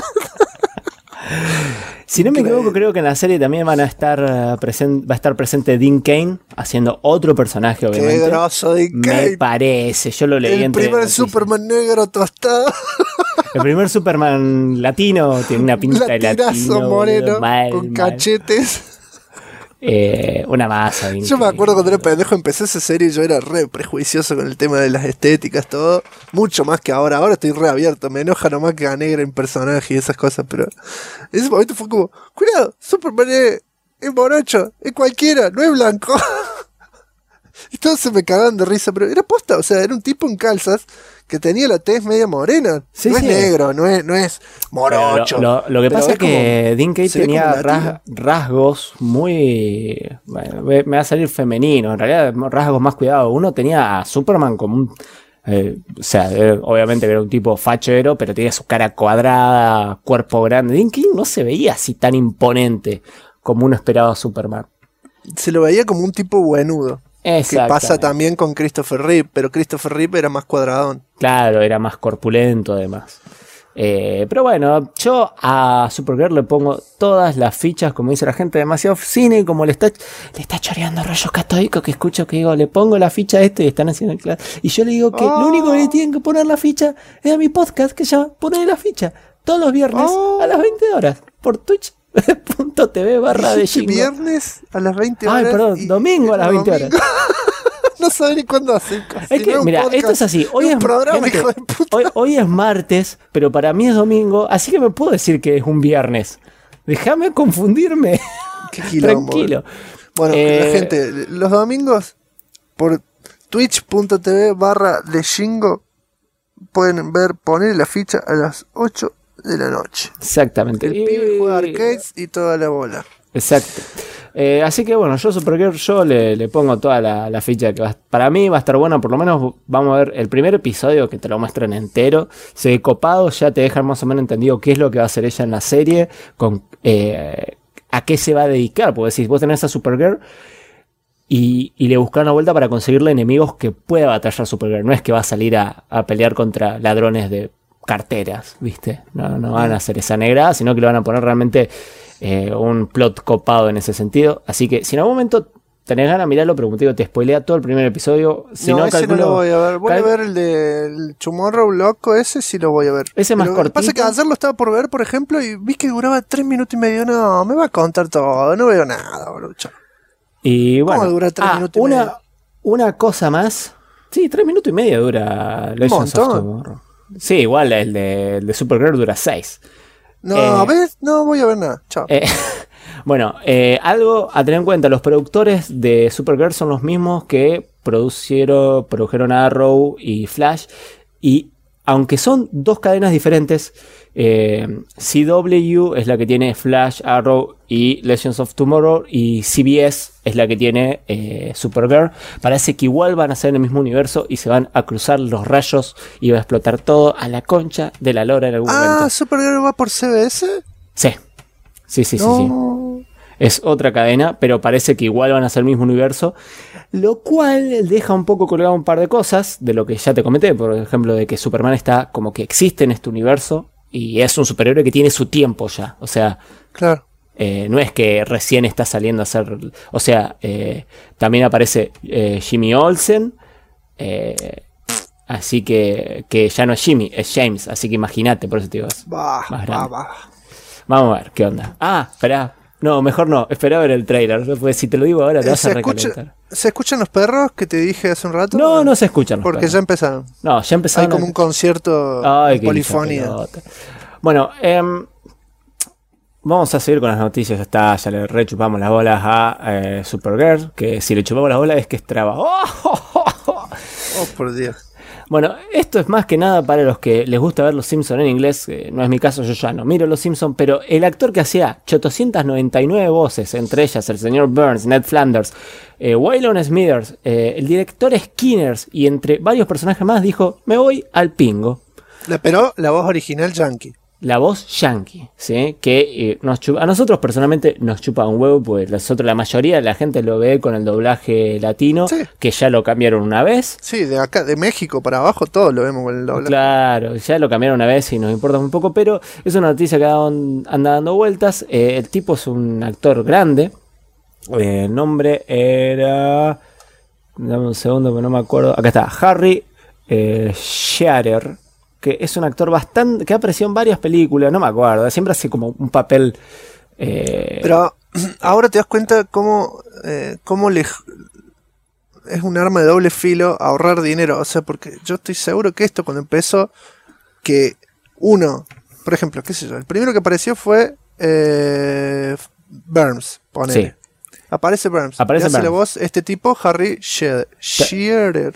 Si no me equivoco, creo que en la serie también va a estar presente Dean Cain haciendo otro personaje, obviamente. Qué groso Dean Cain. Me parece, yo lo leí el primer Superman negro tostado. El primer Superman latino tiene una pinta de latino, moreno, con cachetes. Una masa. Yo me acuerdo cuando era pendejo empecé esa serie y yo era re prejuicioso con el tema de las estéticas, todo. Mucho más que ahora. Ahora estoy re abierto. Me enoja nomás que a negra en personaje y esas cosas. Pero en ese momento fue como, cuidado, Superman es morocho, es cualquiera, no es blanco. Y todos se me cagaban de risa, pero era posta, o sea, era un tipo en calzas que tenía la tez media morena. Sí, no sí. es negro, no es morocho. Lo que pero pasa es que como- Dean Cain se ve tenía como latino. rasgos muy... bueno, me va a salir femenino, en realidad rasgos más cuidados. Uno tenía a Superman como un... obviamente era un tipo fachero, pero tenía su cara cuadrada, cuerpo grande. Dean Cain no se veía así tan imponente como uno esperaba a Superman. Se lo veía como un tipo buenudo. Que pasa Exactamente. también con Christopher Reeve, pero Christopher Reeve era más cuadradón. Claro, era más corpulento además. Pero bueno, yo a Supergirl le pongo todas las fichas, como dice la gente, demasiado cine, como le está choreando rollos catódicos, que escucho que digo, le pongo la ficha a esto y están haciendo el claro. Y yo le digo que lo único que le tienen que poner la ficha es a mi podcast que se llama Ponerle la ficha, todos los viernes a las 20 horas, por twitch.tv/de Dijiste Jingo. viernes a las 20 horas. Ay, perdón, domingo a las 20 horas. No sabe ni cuándo hacer. Es que, mira, esto es así. Hoy es, un programa, gente, hijo de puta. hoy es martes, pero para mí es domingo, así que me puedo decir que es un viernes. Déjame confundirme. Qué quilombo. Tranquilo. Bueno, la gente, los domingos por twitch.tv/de Jingo pueden ver Poner la ficha a las 8 de la noche. Exactamente. El pibe juega arcades y toda la bola. Exacto. Así que bueno, yo Supergirl, yo le pongo toda la ficha que para mí va a estar buena. Por lo menos vamos a ver el primer episodio que te lo muestran entero. Se ve copado, ya te dejan más o menos entendido qué es lo que va a hacer ella en la serie, con a qué se va a dedicar. Porque si vos tenés a Supergirl y le buscan una vuelta para conseguirle enemigos que pueda batallar Supergirl. No es que va a salir a pelear contra ladrones de carteras, ¿viste? No van a hacer esa negra, sino que le van a poner realmente un plot copado en ese sentido. Así que si en algún momento tenés ganas, miralo, pero como te digo, te spoilea todo el primer episodio. Si no, ese calculo, no lo voy a ver. Voy a ver el de Tomorrow loco, ese sí lo voy a ver. Ese más Pero cortito. pasa que ayer lo estaba por ver, por ejemplo, y vi que duraba 3 minutos y medio. No, me va a contar todo, no veo nada, boludo. Y bueno, ¿Cómo dura 3 minutos y medio? una cosa más. Sí, 3 minutos y medio dura Legends of montón. Tomorrow. Sí, igual el de Supergirl dura 6. No, ¿ves? No voy a ver nada. Chao. Bueno, algo a tener en cuenta, los productores de Supergirl son los mismos que produjeron Arrow y Flash, y aunque son dos cadenas diferentes, CW es la que tiene Flash, Arrow y Legends of Tomorrow, y CBS es la que tiene Supergirl. Parece que igual van a ser en el mismo universo y se van a cruzar los rayos y va a explotar todo a la concha de la lora en algún momento. ¿Supergirl va por CBS? Sí. Sí. No. Es otra cadena, pero parece que igual van a ser el mismo universo, lo cual deja un poco colgado un par de cosas de lo que ya te comenté, por ejemplo, de que Superman está como que existe en este universo y es un superhéroe que tiene su tiempo ya, o sea, Claro. no es que recién está saliendo a ser, o sea, también aparece Jimmy Olsen, así que ya no es Jimmy, es James, así que imagínate, por eso te digo, es más grande. Vamos a ver qué onda. Esperá. No, mejor no. Esperá a ver el trailer. Porque si te lo digo ahora te vas a recalentar. ¿Se escuchan los perros que te dije hace un rato? No se escuchan. los Porque perros. ya empezaron. No, ya empezaron. Hay como un concierto Ay, de qué polifonía. hincha pelota. Bueno, vamos a seguir con las noticias. Ya le rechupamos las bolas a Supergirl. Que si le chupamos las bolas es que es traba. Oh, por Dios. Bueno, esto es más que nada para los que les gusta ver Los Simpsons en inglés. No es mi caso, yo ya no miro Los Simpsons, pero el actor que hacía 899 voces, entre ellas el señor Burns, Ned Flanders, Waylon Smithers, el director Skinners y entre varios personajes más, dijo: me voy al pingo. Pero la voz original yankee. La voz yankee, ¿sí? Que a nosotros personalmente nos chupa un huevo, pues la mayoría de la gente lo ve con el doblaje latino, Sí. que ya lo cambiaron una vez. Sí, de acá, de México para abajo, todos lo vemos con el doblaje. Claro, ya lo cambiaron una vez y nos importa un poco, pero es una noticia que anda dando vueltas. El tipo es un actor grande. El nombre era... Dame un segundo, pero no me acuerdo. Acá está, Harry Shearer, que es un actor bastante... que ha aparecido en varias películas, no me acuerdo. Siempre hace como un papel... Pero ahora te das cuenta cómo es un arma de doble filo ahorrar dinero. O sea, porque yo estoy seguro que esto cuando empezó, que uno, por ejemplo, qué sé yo, el primero que apareció fue Burns, ponele. Sí. Aparece Burns. Aparece Le hace la Burns. voz este tipo, Harry Shearer.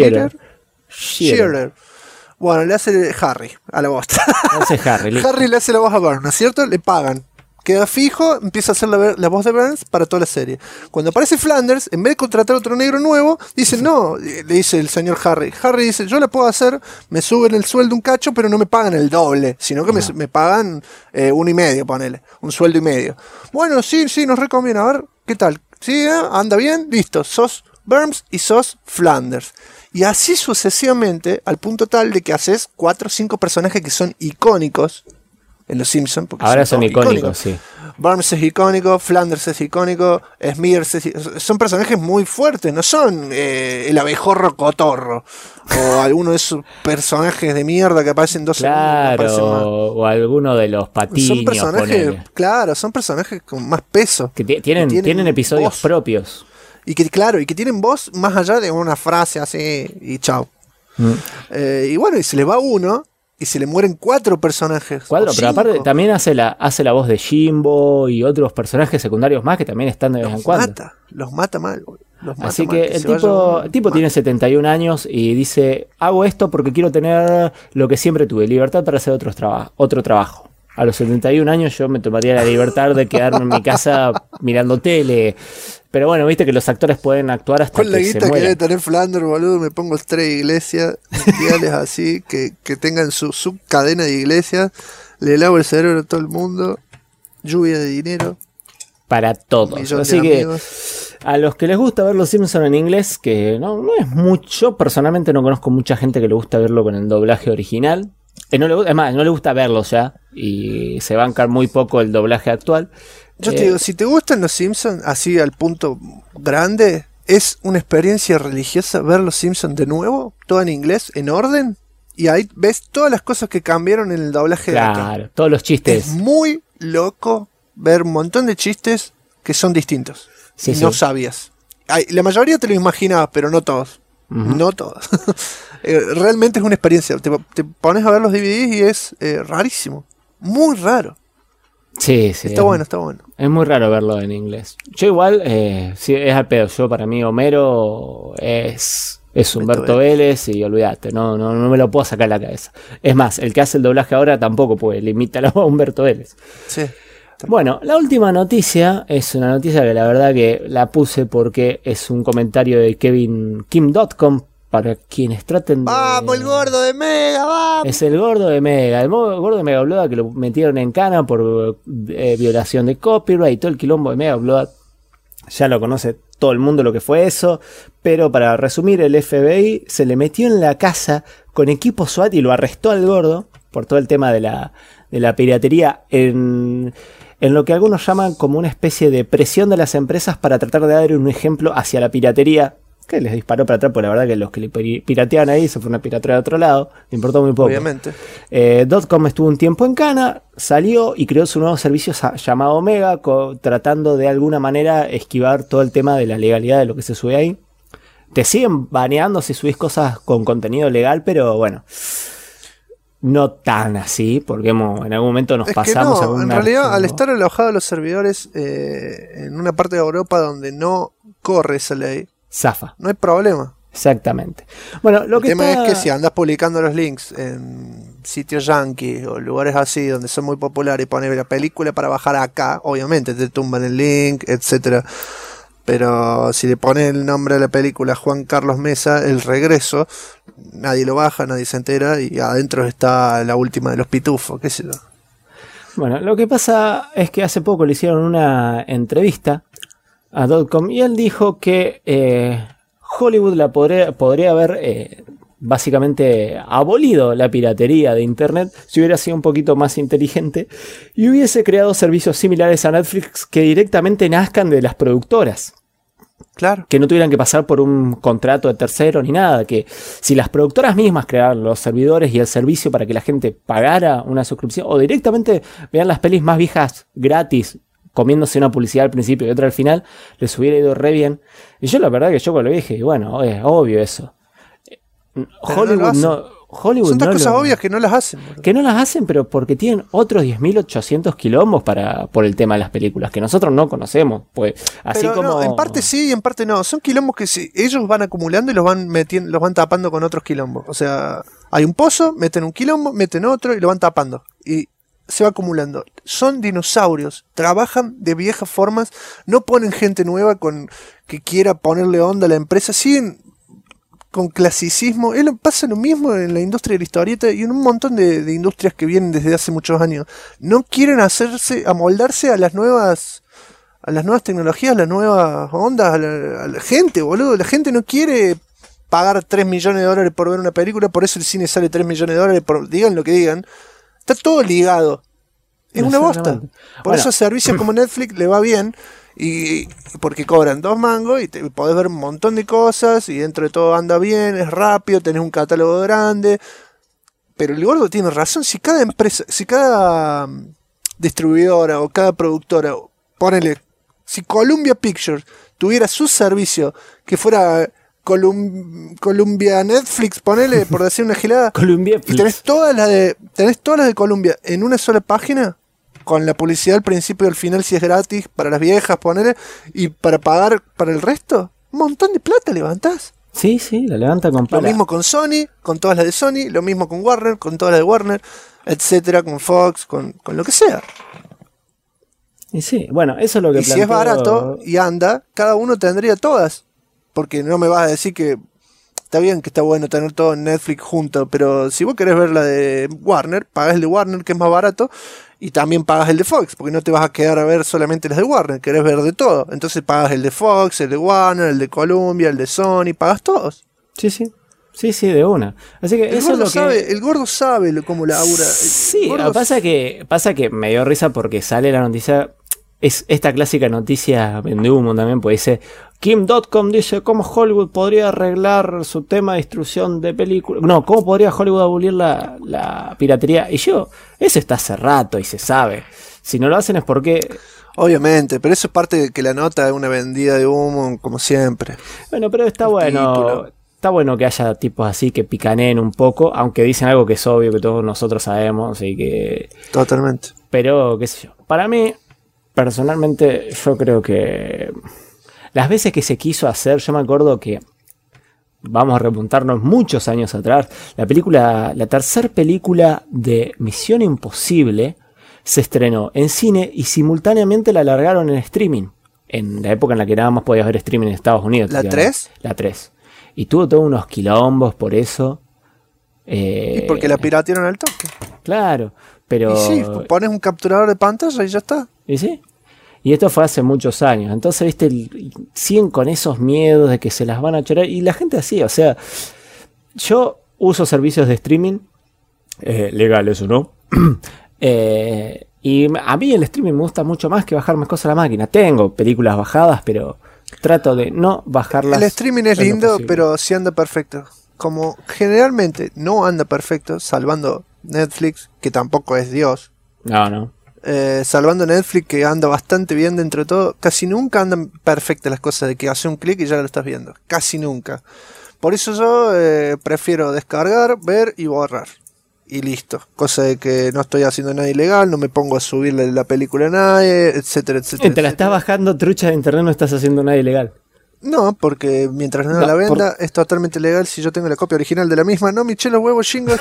Bueno, le hace Harry a la voz. Ese Harry. Harry le hace la voz a Burns, ¿no es cierto? Le pagan. Queda fijo, empieza a hacer la voz de Burns para toda la serie. Cuando aparece Flanders, en vez de contratar a otro negro nuevo, dice no, le dice el señor Harry. Harry dice, yo la puedo hacer, me suben el sueldo un cacho, pero no me pagan el doble, sino que me pagan 1,5, ponele, un sueldo y medio. Bueno, sí, nos recomienda, a ver, ¿qué tal? ¿Sí? ¿Anda bien? Listo, sos Burns y sos Flanders. Y así sucesivamente, al punto tal de que haces 4 o 5 personajes que son icónicos en Los Simpsons. Ahora son icónicos, sí. Burns es icónico, Flanders es icónico, Smears son personajes muy fuertes, no son el abejorro cotorro o alguno de esos personajes de mierda que aparecen 2 segundos. Claro, o alguno de los patiños. Son personajes, ponele. claro, son personajes con más peso. Que tienen episodios voz, propios. y que tienen voz más allá de una frase así y chao. Y bueno, y se le va uno y se le mueren 4 personajes. 4, pero 5. aparte también hace la voz de Jimbo y otros personajes secundarios más que también están de vez en cuando. Los mata mal, Así que el tipo tiene 71 años y dice, hago esto porque quiero tener lo que siempre tuve, libertad para hacer otro trabajo. A los 71 años yo me tomaría la libertad de quedarme en mi casa mirando tele. Pero bueno, viste que los actores pueden actuar hasta con la que se guita que mueran. debe tener Flanders, boludo, me pongo 3 iglesias mundiales así, que tengan su subcadena de iglesias, le lavo el cerebro a todo el mundo, lluvia de dinero. Para todos. Así que a los que les gusta ver Los Simpsons en inglés, que no es mucho, personalmente no conozco mucha gente que le gusta verlo con el doblaje original. No le gusta verlo ya y se banca muy poco el doblaje actual. Yo te digo, si te gustan Los Simpsons, así al punto grande, es una experiencia religiosa ver Los Simpsons de nuevo, todo en inglés, en orden, y ahí ves todas las cosas que cambiaron en el doblaje de acá. Claro, todos los chistes. Es muy loco ver un montón de chistes que son distintos. Sí, no sabías. La mayoría te lo imaginabas, pero no todos. No todos. Realmente es una experiencia. Te pones a ver los DVDs y es rarísimo. Muy raro. Sí. Está bueno. Es muy raro verlo en inglés. Yo igual, sí, es al pedo. Yo para mí Homero es Humberto Vélez y olvídate, no me lo puedo sacar de la cabeza. Es más, el que hace el doblaje ahora tampoco puede, le imita a Humberto Vélez. Sí. Bueno, la última noticia es una noticia que la verdad que la puse porque es un comentario de KevinKim.com para quienes traten de... ¡Vamos, el gordo de Mega! ¡Vamos! Es el gordo de Mega, el gordo de Mega Upload que lo metieron en cana por violación de copyright y todo el quilombo de Mega Upload. Ya lo conoce todo el mundo lo que fue eso, pero para resumir, el FBI se le metió en la casa con equipo SWAT y lo arrestó al gordo por todo el tema de la piratería en lo que algunos llaman como una especie de presión de las empresas para tratar de dar un ejemplo hacia la piratería, que les disparó para atrás, porque la verdad que los que le pirateaban ahí se fue una piratería de otro lado, le importó muy poco. Obviamente. .com estuvo un tiempo en cana, salió y creó su nuevo servicio llamado Omega, tratando de alguna manera esquivar todo el tema de la legalidad de lo que se sube ahí. Te siguen baneando si subís cosas con contenido legal, pero bueno, no tan así, porque en algún momento nos pasamos a en realidad, al estar alojados los servidores en una parte de Europa donde no corre esa ley, zafa. No hay problema. Exactamente. Bueno, el tema es que si andas publicando los links en sitios yankees o lugares así donde son muy populares y pones la película para bajar acá, obviamente te tumban el link, etcétera. Pero si le pones el nombre de la película Juan Carlos Mesa, El Regreso, nadie lo baja, nadie se entera y adentro está la última de los pitufos, qué sé yo. Bueno, lo que pasa es que hace poco le hicieron una entrevista a .com y él dijo que Hollywood podría haber básicamente abolido la piratería de internet si hubiera sido un poquito más inteligente y hubiese creado servicios similares a Netflix que directamente nazcan de las productoras. Claro. Que no tuvieran que pasar por un contrato de tercero ni nada, que si las productoras mismas crearan los servidores y el servicio para que la gente pagara una suscripción o directamente vean las pelis más viejas gratis, comiéndose una publicidad al principio y otra al final, les hubiera ido re bien. Y yo la verdad que yo cuando lo dije, bueno, es obvio eso. Hollywood Son no tan cosas lo- obvias que no las hacen. Boludo. que no las hacen, pero porque tienen otros 10.800 quilombos por el tema de las películas, que nosotros no conocemos. Pues, así Pero como... no, en parte sí y en parte no. Son quilombos que ellos van acumulando y los van metiendo, los van tapando con otros quilombos. O sea, hay un pozo, meten un quilombo, meten otro y lo van tapando. Y se va acumulando. Son dinosaurios, trabajan de viejas formas, no ponen gente nueva que quiera ponerle onda a la empresa, siguen con clasicismo. Pasa lo mismo en la industria de la historieta y en un montón de industrias que vienen desde hace muchos años. No quieren amoldarse a las nuevas tecnologías, a las nuevas ondas, a la gente, boludo. La gente no quiere pagar $3 millones por ver una película, por eso el cine sale $3 millones, digan lo que digan. Está todo ligado. Es una bosta. Exactamente. Por Bueno. eso a servicios como Netflix le va bien. Y porque cobran 2 mangos y podés ver un montón de cosas y dentro de todo anda bien, es rápido, tenés un catálogo grande. Pero el gordo tiene razón, si cada empresa, si cada distribuidora o cada productora, ponele, si Columbia Pictures tuviera su servicio que fuera Columbia Netflix, ponele, por decir una gilada, Columbia y tenés todas las de Columbia en una sola página, con la publicidad al principio y al final si es gratis, para las viejas, ponele, y para pagar para el resto, un montón de plata levantás. Sí, la levanta con Lo pala. mismo con Sony, con todas las de Sony, lo mismo con Warner, con todas las de Warner, etcétera, con Fox, con lo que sea. Y sí, bueno, eso es lo que Y si es barato y anda, cada uno tendría todas. Porque no me vas a decir que está bien que está bueno tener todo en Netflix junto, pero si vos querés ver la de Warner, pagás el de Warner que es más barato y también pagas el de Fox, porque no te vas a quedar a ver solamente las de Warner, querés ver de todo. Entonces pagas el de Fox, el de Warner, el de Columbia, el de Sony, pagas todos. Sí, de una. Así que El eso es gordo lo que... sabe, el gordo sabe cómo labura. Sí, El gordo pasa que me dio risa porque sale la noticia, es esta clásica noticia vende humo también, pues dice, Kim.com dice cómo Hollywood podría arreglar su tema de distribución de películas, no, cómo podría Hollywood abolir la piratería, y eso está hace rato y se sabe, si no lo hacen es porque... Obviamente, pero eso es parte de que la nota es una vendida de humo, como siempre. Bueno, pero está El bueno. título. Está bueno que haya tipos así que picaneen un poco, aunque dicen algo que es obvio, que todos nosotros sabemos, y que... Totalmente. Pero, qué sé yo. Para mí, personalmente, yo creo que... Las veces que se quiso hacer, yo me acuerdo que... Vamos a remontarnos muchos años atrás. La tercera película de Misión Imposible se estrenó en cine y simultáneamente la largaron en streaming. En la época en la que nada más podías ver streaming en Estados Unidos. ¿La 3? La 3. Y tuvo todos unos quilombos por eso. Y porque la piratearon al toque. Claro, pero... Y sí, pones un capturador de pantalla y ya está. ¿Y sí? Y esto fue hace muchos años. Entonces, viste, siguen con esos miedos de que se las van a chorar. Y la gente así, o sea... Yo uso servicios de streaming. Legales o no. Y a mí el streaming me gusta mucho más que bajar más cosas a la máquina. Tengo películas bajadas, pero... Trato de no bajarlas. El streaming es en lo lindo, posible. pero sí anda perfecto. Como generalmente no anda perfecto, salvando Netflix, que tampoco es Dios. No. Salvando Netflix, que anda bastante bien dentro de todo, casi nunca andan perfectas las cosas de que hace un clic y ya lo estás viendo. Casi nunca. Por eso yo prefiero descargar, ver y borrar. Y listo. Cosa de que no estoy haciendo nada ilegal, no me pongo a subirle la película a nadie, etcétera, etcétera. Te la estás bajando trucha de internet, no estás haciendo nada ilegal. No, porque mientras no la venda es totalmente legal si yo tengo la copia original de la misma. No, Michelle, los huevos chingos.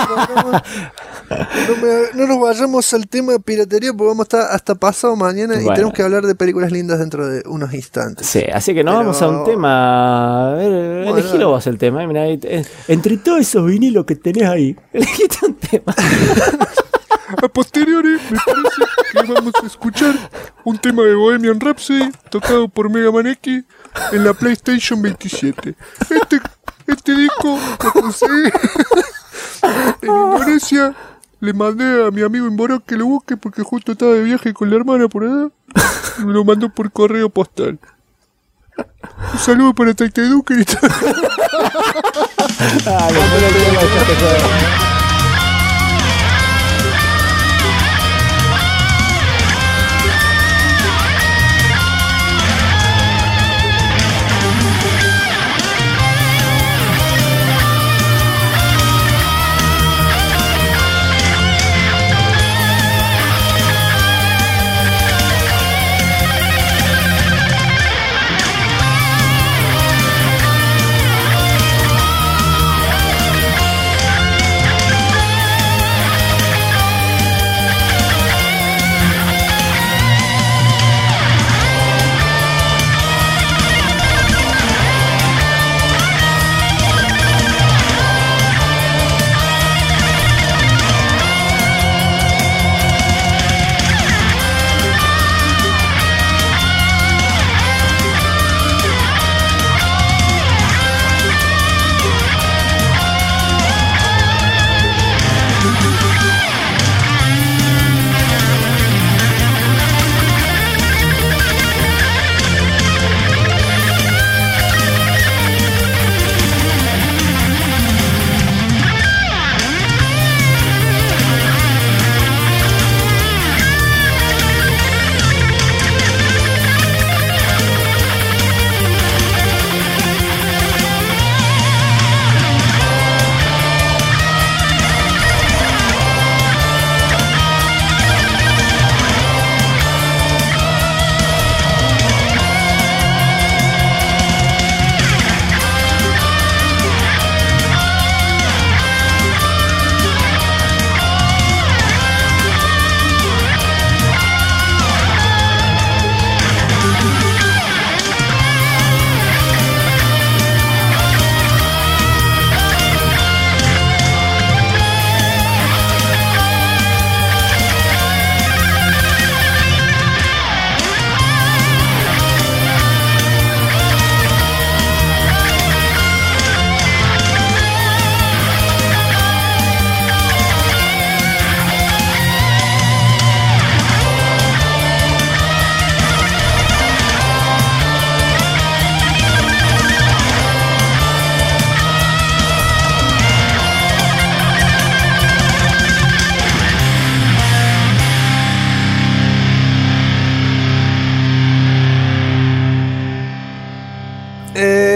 No nos vayamos al tema de piratería porque vamos a estar hasta pasado mañana y tenemos que hablar de películas lindas dentro de unos instantes. Sí, así que nos vamos a un tema. A ver, elegilo vos el tema. Mirá, entre todos esos vinilos que tenés ahí, elegiste un tema. A posteriori, me parece que vamos a escuchar un tema de Bohemian Rhapsody tocado por Mega Man X en la PlayStation 27. Este disco lo conseguí en Indonesia. Le mandé a mi amigo en Boró que lo busque porque justo estaba de viaje con la hermana por allá. Y me lo mandó por correo postal. Un saludo para Taita Duque y tal.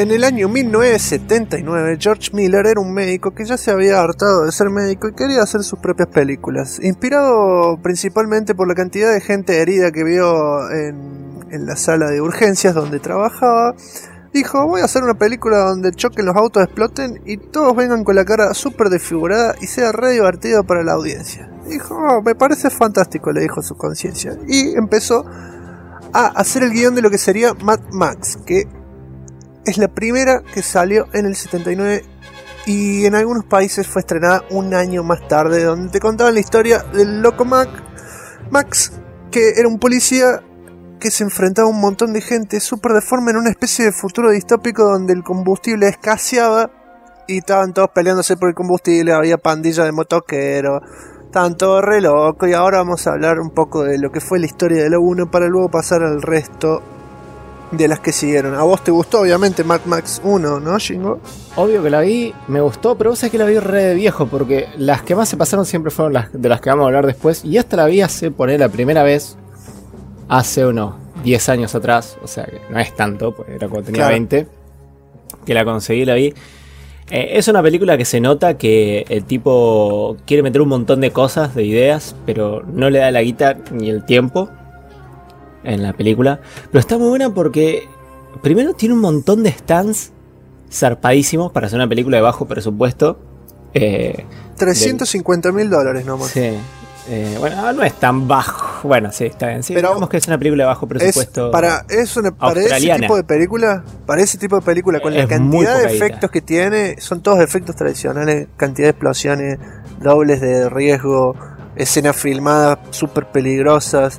En el año 1979, George Miller era un médico que ya se había hartado de ser médico y quería hacer sus propias películas. Inspirado principalmente por la cantidad de gente herida que vio en la sala de urgencias donde trabajaba, dijo: voy a hacer una película donde choquen los autos, exploten y todos vengan con la cara súper desfigurada y sea re divertido para la audiencia. Dijo: me parece fantástico, le dijo su conciencia. Y empezó a hacer el guión de lo que sería Mad Max, que es la primera que salió en el 79 y en algunos países fue estrenada un año más tarde, donde te contaban la historia del loco Max, que era un policía que se enfrentaba a un montón de gente súper deforme en una especie de futuro distópico donde el combustible escaseaba y estaban todos peleándose por el combustible, había pandillas de motoqueros, estaban todos re locos. Y ahora vamos a hablar un poco de lo que fue la historia de la 1 para luego pasar al resto de las que siguieron. A vos te gustó obviamente Mad Max 1, ¿no, Shingo? Obvio que la vi, me gustó, pero vos sabés que la vi re de viejo, porque las que más se pasaron siempre fueron las de las que vamos a hablar después, y esta la vi hace, poner la primera vez, hace unos 10 años atrás, o sea que no es tanto, pues era cuando tenía 20, que la conseguí y la vi. Es una película que se nota que el tipo quiere meter un montón de cosas, de ideas, pero no le da la guita ni el tiempo en la película. Pero está muy buena porque primero tiene un montón de stunts zarpadísimos para hacer una película de bajo presupuesto. $350,000 nomás. Sí. Bueno, no es tan bajo. Bueno, sí, está bien. Sí, pero digamos que es una película de bajo presupuesto. Para ese tipo de película, con la cantidad de efectos que tiene, son todos efectos tradicionales, cantidad de explosiones, dobles de riesgo, escenas filmadas súper peligrosas.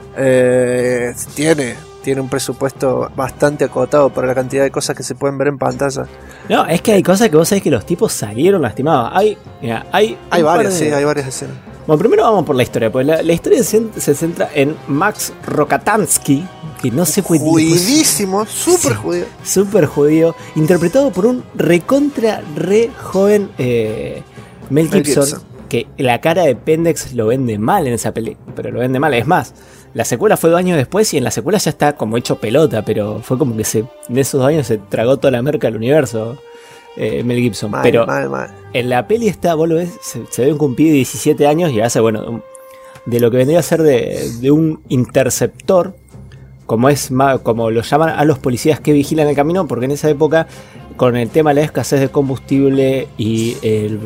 Tiene un presupuesto bastante acotado para la cantidad de cosas que se pueden ver en pantalla. No, es que hay cosas que vos sabés que los tipos salieron lastimados. Hay varias escenas. Bueno, primero vamos por la historia, pues la historia se centra en Max Rokatansky, que no sé cuál judísimo, súper judío. Súper judío, interpretado por un re joven Mel Gibson, que la cara de Pendex lo vende mal en esa película, pero lo vende mal, es más. La secuela fue 2 años después y en la secuela ya está como hecho pelota, pero fue como que en esos 2 años se tragó toda la merca del universo, Mel Gibson. Mal. En la peli está, vos lo ves, se ve un cumplido de 17 años y hace, bueno, de lo que vendría a ser de un interceptor, como lo llaman a los policías que vigilan el camino, porque en esa época, con el tema de la escasez de combustible y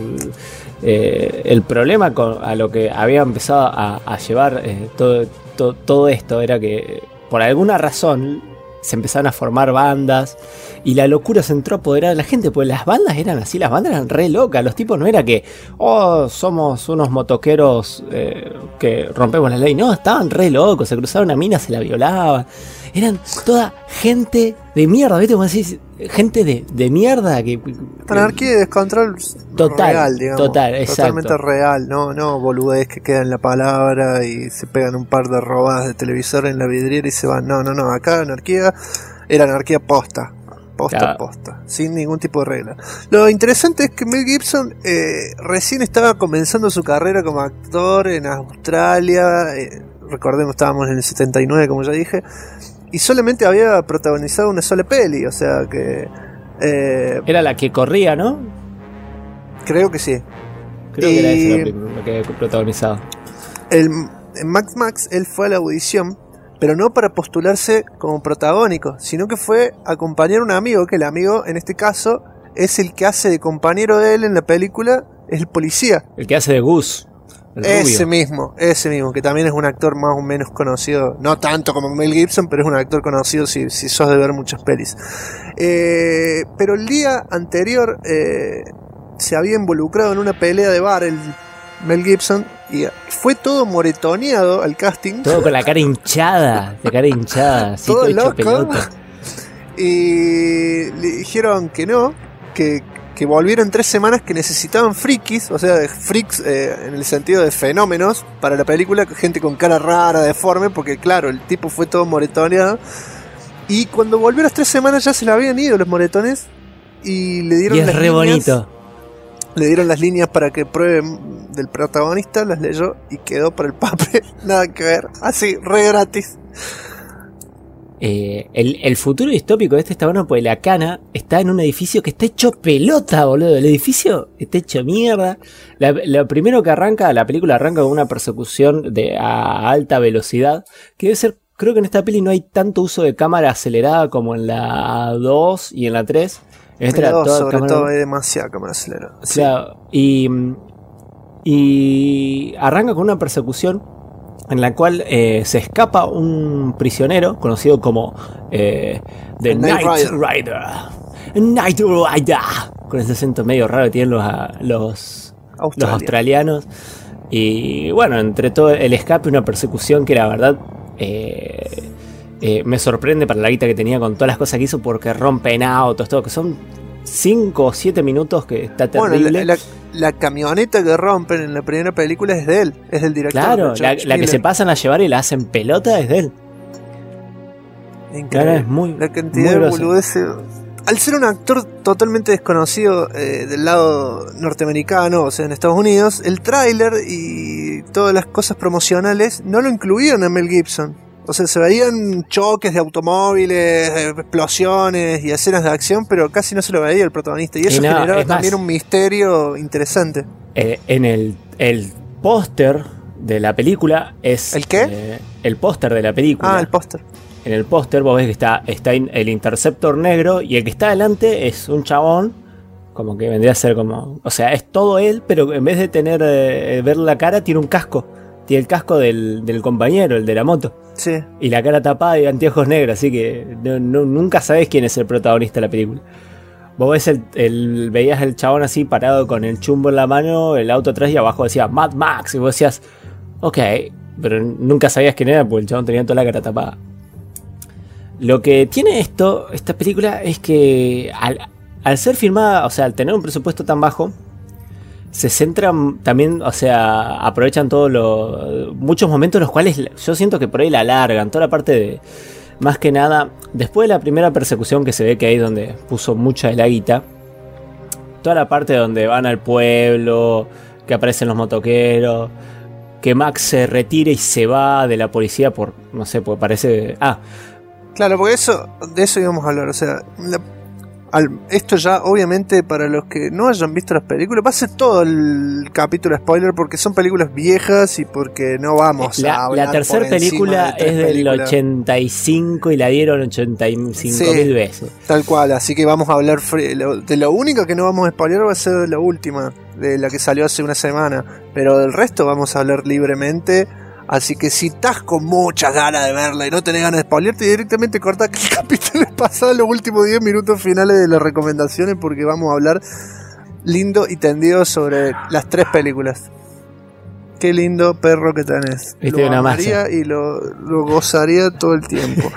el problema a lo que había empezado a llevar todo esto, era que por alguna razón se empezaron a formar bandas y la locura se entró a apoderar a la gente, porque las bandas eran así, las bandas eran re locas, los tipos no era que somos unos motoqueros que rompemos la ley, no, estaban re locos, se cruzaron a mina, se la violaban, eran toda gente de mierda, ¿viste? Como decís, gente de mierda que anarquía y descontrol total, real, digamos. Total, exacto. Totalmente real, no boludez que queda en la palabra y se pegan un par de robadas de televisor en la vidriera y se van. No, acá anarquía era anarquía posta, sin ningún tipo de regla. Lo interesante es que Mel Gibson recién estaba comenzando su carrera como actor en Australia, recordemos, estábamos en el 79, como ya dije, y solamente había protagonizado una sola peli, o sea que... era la que corría, ¿no? Creo que sí. Creo que era esa la que había protagonizado. En Max, él fue a la audición, pero no para postularse como protagónico, sino que fue a acompañar a un amigo, que el amigo, en este caso, es el que hace de compañero de él en la película, es el policía. El que hace de Gus. Ese mismo, que también es un actor más o menos conocido, no tanto como Mel Gibson, pero es un actor conocido si sos de ver muchas pelis. Pero el día anterior se había involucrado en una pelea de bar el Mel Gibson y fue todo moretoneado al casting. Todo con la cara hinchada, así todo hecho loco. Pelota. Y le dijeron que no, que volvieron 3 semanas, que necesitaban frikis, o sea, freaks en el sentido de fenómenos para la película, gente con cara rara, deforme, porque claro, el tipo fue todo moretoneado. Y cuando volvió las 3 semanas ya se le habían ido los moretones y le dieron las líneas. Bonito. Le dieron las líneas para que prueben del protagonista, las leyó y quedó para el papel, nada que ver, así, re gratis. Claro, pero pará, ¿y el futuro distópico de este está bueno porque la cana está en un edificio que está hecho pelota, boludo. El edificio está hecho mierda. Lo primero que arranca, la película arranca con una persecución a alta velocidad, que debe ser, creo que en esta peli no hay tanto uso de cámara acelerada como en la 2 y en la 3. En esta la 2 toda sobre cámara... todo hay demasiada cámara acelerada. Claro, y arranca con una persecución en la cual se escapa un prisionero conocido como The Night Rider. Night Rider. Con ese acento medio raro que tienen los australianos. Y bueno, entre todo el escape, una persecución que la verdad me sorprende para la guita que tenía con todas las cosas que hizo, porque rompen autos, todo, que son 5 o 7 minutos que está terrible. Bueno, la camioneta que rompen en la primera película es de él, es del director. Claro, la que se pasan a llevar y la hacen pelota es de él. Increíble. Claro, es muy, la cantidad de boludeces. Al ser un actor totalmente desconocido del lado norteamericano, o sea, en Estados Unidos, el tráiler y todas las cosas promocionales no lo incluían a Mel Gibson. O sea, se veían choques de automóviles, explosiones y escenas de acción, pero casi no se lo veía el protagonista. Y eso generaba también un misterio interesante. En el póster de la película es... ¿El qué? El póster de la película. Ah, el póster. En el póster vos ves que está el Interceptor negro, y el que está adelante es un chabón, como que vendría a ser como... O sea, es todo él, pero en vez de tener ver la cara, tiene un casco. Tiene el casco del compañero, el de la moto. Sí. Y la cara tapada y anteojos negros, así que nunca sabés quién es el protagonista de la película. Vos ves veías el chabón así parado con el chumbo en la mano, el auto atrás, y abajo decía Mad Max, y vos decías, ok, pero nunca sabías quién era porque el chabón tenía toda la cara tapada. Lo que tiene esta película es que al ser filmada, o sea, al tener un presupuesto tan bajo, se centran también, o sea, aprovechan muchos momentos en los cuales yo siento que por ahí la alargan, toda la parte de, más que nada, después de la primera persecución que se ve que ahí donde puso mucha de la guita, toda la parte donde van al pueblo, que aparecen los motoqueros, que Max se retira y se va de la policía por, no sé, porque parece... Claro, porque de eso íbamos a hablar, o sea... Esto ya, obviamente, para los que no hayan visto las películas, va a ser todo el capítulo spoiler porque son películas viejas y porque no vamos a hablar. La tercera película es del 85 y la dieron 85.000 veces. Tal cual, así que vamos a hablar de lo único que no vamos a spoiler va a ser de la última, de la que salió hace una semana, pero del resto vamos a hablar libremente. Así que si estás con muchas ganas de verla y no tenés ganas de spoilearte, directamente corta el capítulo pasado, los últimos 10 minutos finales de las recomendaciones, porque vamos a hablar lindo y tendido sobre las 3 películas. Qué lindo perro que tenés. Lo amaría y lo gozaría todo el tiempo.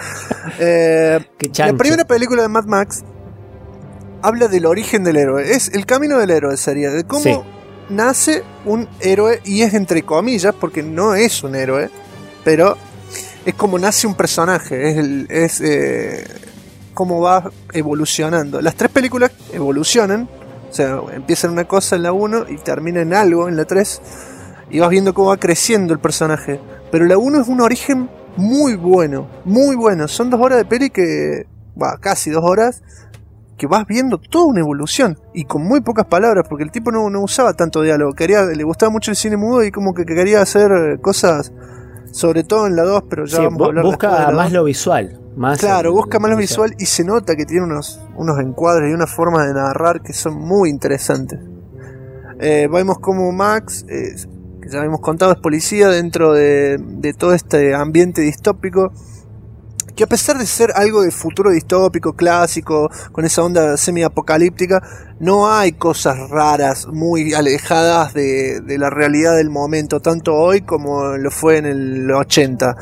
La primera película de Mad Max habla del origen del héroe. Es el camino del héroe, sería de cómo nace un héroe, y es entre comillas porque no es un héroe, pero es como nace un personaje, es cómo va evolucionando. Las 3 películas evolucionan, o sea, empiezan una cosa en la 1 y termina en algo en la 3, y vas viendo cómo va creciendo el personaje. Pero la 1 es un origen muy bueno, muy bueno. Son 2 horas de peli que... casi 2 horas, que vas viendo toda una evolución. Y con muy pocas palabras, porque el tipo no usaba tanto diálogo. Le gustaba mucho el cine mudo y como que quería hacer cosas, sobre todo en la 2, pero ya vamos a hablar busca después de la más 2. Lo visual. Busca más lo visual, y se nota que tiene unos encuadres y una forma de narrar que son muy interesantes. Vemos como Max... que ya habíamos contado, es policía dentro de todo este ambiente distópico, que a pesar de ser algo de futuro distópico clásico, con esa onda semi-apocalíptica, no hay cosas raras muy alejadas de la realidad del momento, tanto hoy como lo fue en el 80.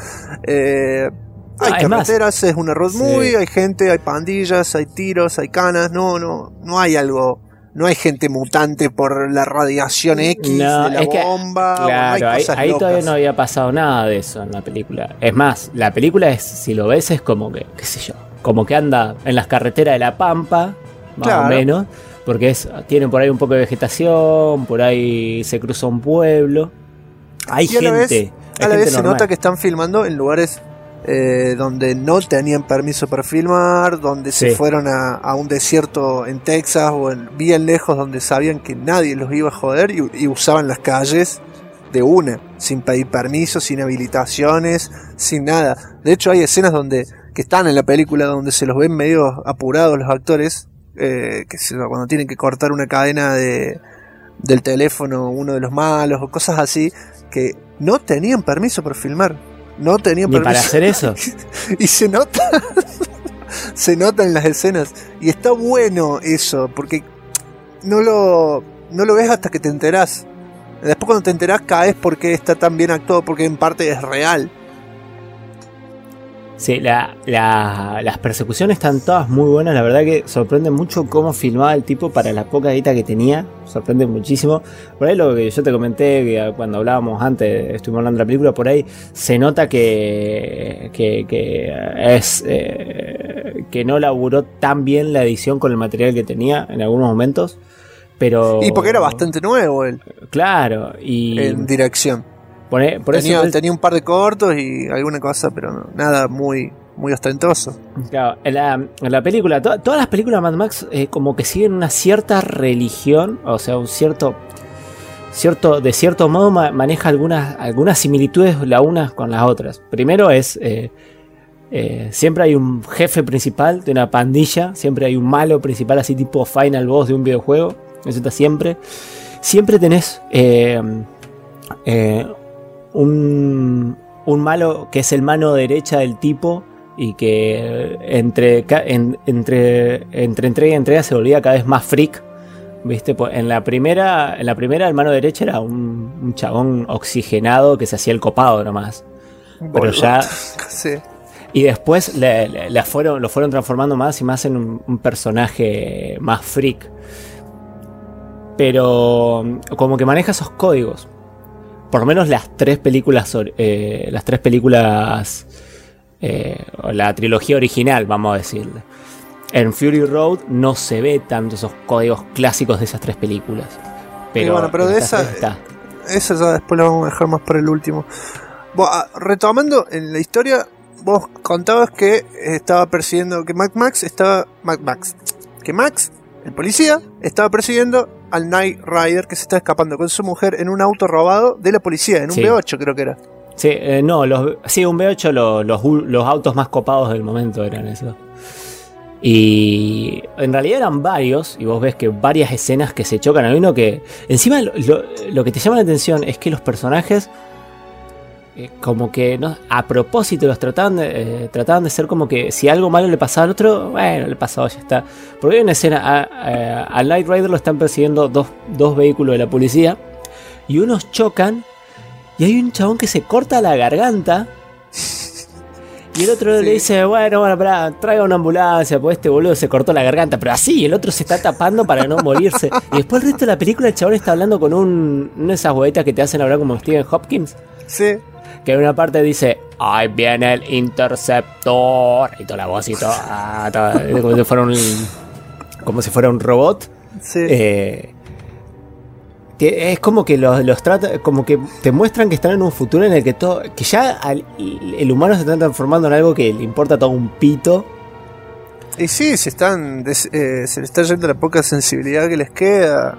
Hay carreteras, es una road movie, hay gente, hay pandillas, hay tiros, hay canas, no hay algo... No hay gente mutante por la radiación X de la bomba. Claro, ahí todavía no había pasado nada de eso en la película. Es más, la película si lo ves, es como que, qué sé yo, como que anda en las carreteras de La Pampa, más o menos, porque tiene por ahí un poco de vegetación, por ahí se cruza un pueblo. Hay gente. A la vez se nota que están filmando en lugares donde no tenían permiso para filmar, donde se fueron a un desierto en Texas o bien lejos, donde sabían que nadie los iba a joder y usaban las calles de una, sin pedir permiso, sin habilitaciones, sin nada. De hecho hay escenas que están en la película donde se los ven medio apurados los actores, cuando tienen que cortar una cadena del teléfono uno de los malos o cosas así, que no tenían permiso para filmar, no tenían permiso para hacer eso. Y se nota se nota en las escenas y está bueno eso, porque no lo ves hasta que te enterás. Después cuando te enterás caes porque está tan bien actuado, porque en parte es real. Sí, las persecuciones están todas muy buenas. La verdad que sorprende mucho cómo filmaba el tipo para la poca guita que tenía. Sorprende muchísimo. Por ahí lo que yo te comenté que cuando hablábamos antes, estuvimos hablando de la película, por ahí se nota que no laburó tan bien la edición con el material que tenía en algunos momentos. Pero... Y porque era bastante nuevo él. Claro. Y en dirección. Tenía un par de cortos y alguna cosa, pero nada muy, muy ostentoso. Claro, en la película, todas las películas de Mad Max como que siguen una cierta religión, o sea, de cierto modo maneja algunas similitudes las unas con las otras. Primero es... siempre hay un jefe principal de una pandilla, siempre hay un malo principal así tipo final boss de un videojuego. Eso está siempre. Siempre tenés un malo que es el mano derecha del tipo y que entre entrega y entrega se volvía cada vez más freak. ¿Viste? En la primera el mano derecha era un chabón oxigenado que se hacía el copado nomás. Pero ya... Sí. Y después lo fueron transformando más y más en un personaje más freak. Pero como que maneja esos códigos. Por lo menos las tres películas, o la trilogía original, vamos a decirle. En Fury Road no se ve tanto esos códigos clásicos de esas tres películas. Pero de esa ya después la vamos a dejar más para el último. Retomando en la historia, vos contabas que estaba persiguiendo, que Max, el policía, estaba persiguiendo al Knight Rider que se está escapando con su mujer en un auto robado de la policía, en un V8 creo que era. Sí, un V8, los autos más copados del momento eran esos. Y en realidad eran varios, y vos ves que varias escenas que se chocan. Hay uno que, encima lo que te llama la atención es que los personajes como que no, a propósito los trataban de ser como que si algo malo le pasaba al otro, bueno, le pasaba, ya está. Porque hay una escena, al Knight Rider lo están persiguiendo dos vehículos de la policía y unos chocan y hay un chabón que se corta la garganta y el otro le dice, bueno, pará, traiga una ambulancia, pues este boludo se cortó la garganta, pero así, el otro se está tapando para no morirse. Y después el resto de la película el chabón está hablando con una de esas huevitas que te hacen hablar como Stephen Hopkins. Sí. Que en una parte dice, ahí viene el interceptor, y toda la voz y todo, como si fuera un robot. Sí. Que es como que los trata, como que te muestran que están en un futuro en el que ya el humano se está transformando en algo que le importa todo un pito. Y sí, se le está yendo la poca sensibilidad que les queda.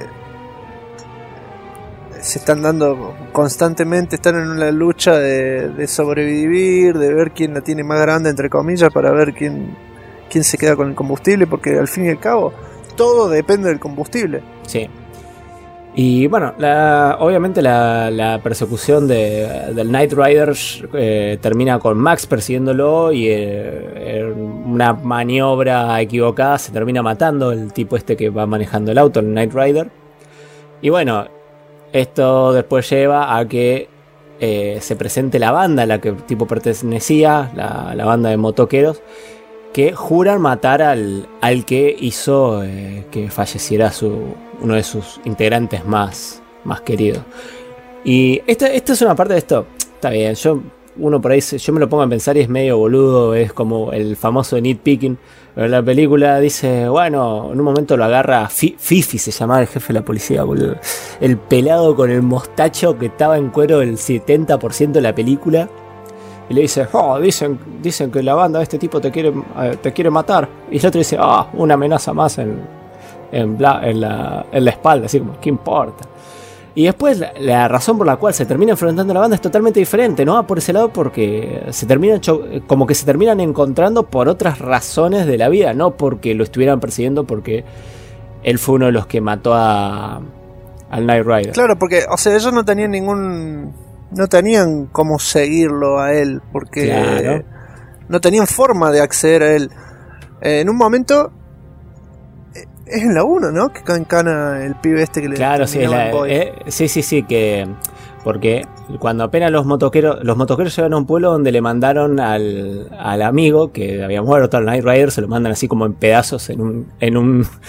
Se están dando constantemente, están en una lucha de sobrevivir, de ver quién la tiene más grande, entre comillas, para ver quién se queda con el combustible, porque al fin y al cabo todo depende del combustible. Sí. Y bueno, obviamente la persecución del Knight Rider termina con Max persiguiéndolo y en una maniobra equivocada se termina matando el tipo este que va manejando el auto, el Knight Rider. Y bueno, esto después lleva a que se presente la banda a la que el tipo pertenecía, la banda de motoqueros, que juran matar al que hizo que falleciera uno de sus integrantes más queridos. Y esta es una parte de esto. Está bien, yo me lo pongo a pensar y es medio boludo, es como el famoso nitpicking. Pero la película dice, bueno, en un momento lo agarra Fifi, se llamaba el jefe de la policía, boludo. El pelado con el mostacho que estaba en cuero el 70% de la película. Y le dice, dicen que la banda de este tipo te quiere matar. Y el otro dice, una amenaza más en la espalda, así como, ¿qué importa? Y después la razón por la cual se termina enfrentando a la banda es totalmente diferente, no va por ese lado porque como que se terminan encontrando por otras razones de la vida, no porque lo estuvieran persiguiendo porque él fue uno de los que mató al Knight Rider. Claro, porque, o sea, ellos no tenían cómo seguirlo a él, porque claro, no tenían forma de acceder a él. En un momento, es en la 1, ¿no? Que encana el pibe este que le... Claro, sí, sí, que... Porque cuando apenas los motoqueros llegan a un pueblo donde le mandaron al amigo que había muerto, al Knight Rider, se lo mandan así como en pedazos en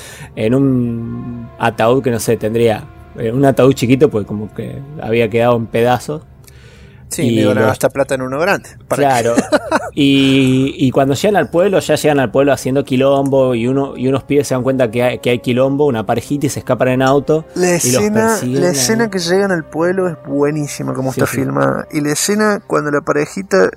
un ataúd que no sé, tendría un ataúd chiquito, pues como que había quedado en pedazos. Sí, y iban a gastar plata en uno grande. Claro. y cuando llegan al pueblo, ya llegan al pueblo haciendo quilombo y unos pibes se dan cuenta que hay quilombo, una parejita, y se escapan en auto. La escena que llegan al pueblo es buenísima como está filmada. Y la escena cuando la parejita...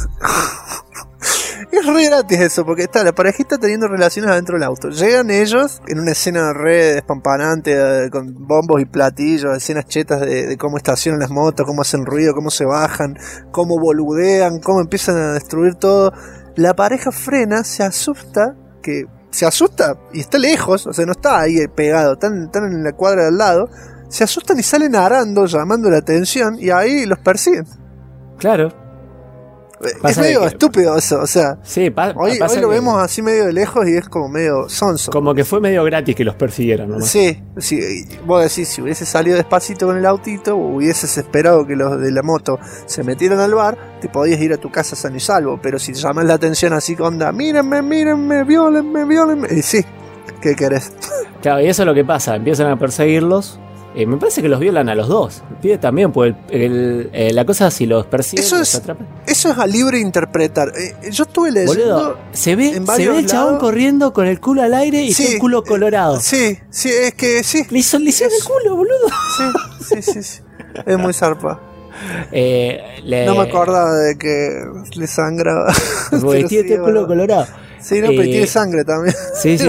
Es re gratis eso, porque está la parejita teniendo relaciones adentro del auto. Llegan ellos en una escena re despampanante, con bombos y platillos, escenas chetas de cómo estacionan las motos, cómo hacen ruido, cómo se bajan, cómo boludean, cómo empiezan a destruir todo. La pareja frena, se asusta y está lejos, o sea, no está ahí pegado, están en la cuadra de al lado. Se asustan y salen arando, llamando la atención, y ahí los persiguen. Claro. Es medio estúpido eso, o sea, sí, hoy lo vemos así medio de lejos y es como medio sonso. Como que fue medio gratis que los persiguieran, ¿no? Sí, vos decís, si hubiese salido despacito con el autito, o hubieses esperado que los de la moto se metieran al bar, te podías ir a tu casa sano y salvo, pero si llamas la atención así con onda, mírenme, viólenme, y sí, ¿qué querés? Claro, y eso es lo que pasa, empiezan a perseguirlos. Me parece que los violan a los dos. El pibe también, pues la cosa si los persiguen, los atrapan. Eso es a libre interpretar. Yo estuve leyendo. Boludo, se ve el chabón corriendo con el culo al aire y con el culo colorado. Sí, es que sí. Le hicieron el culo, boludo. Sí. Es muy zarpa. No me acordaba de que le sangraba. Porque tiene el culo colorado. Sí, no, pero tiene sangre también. Sí.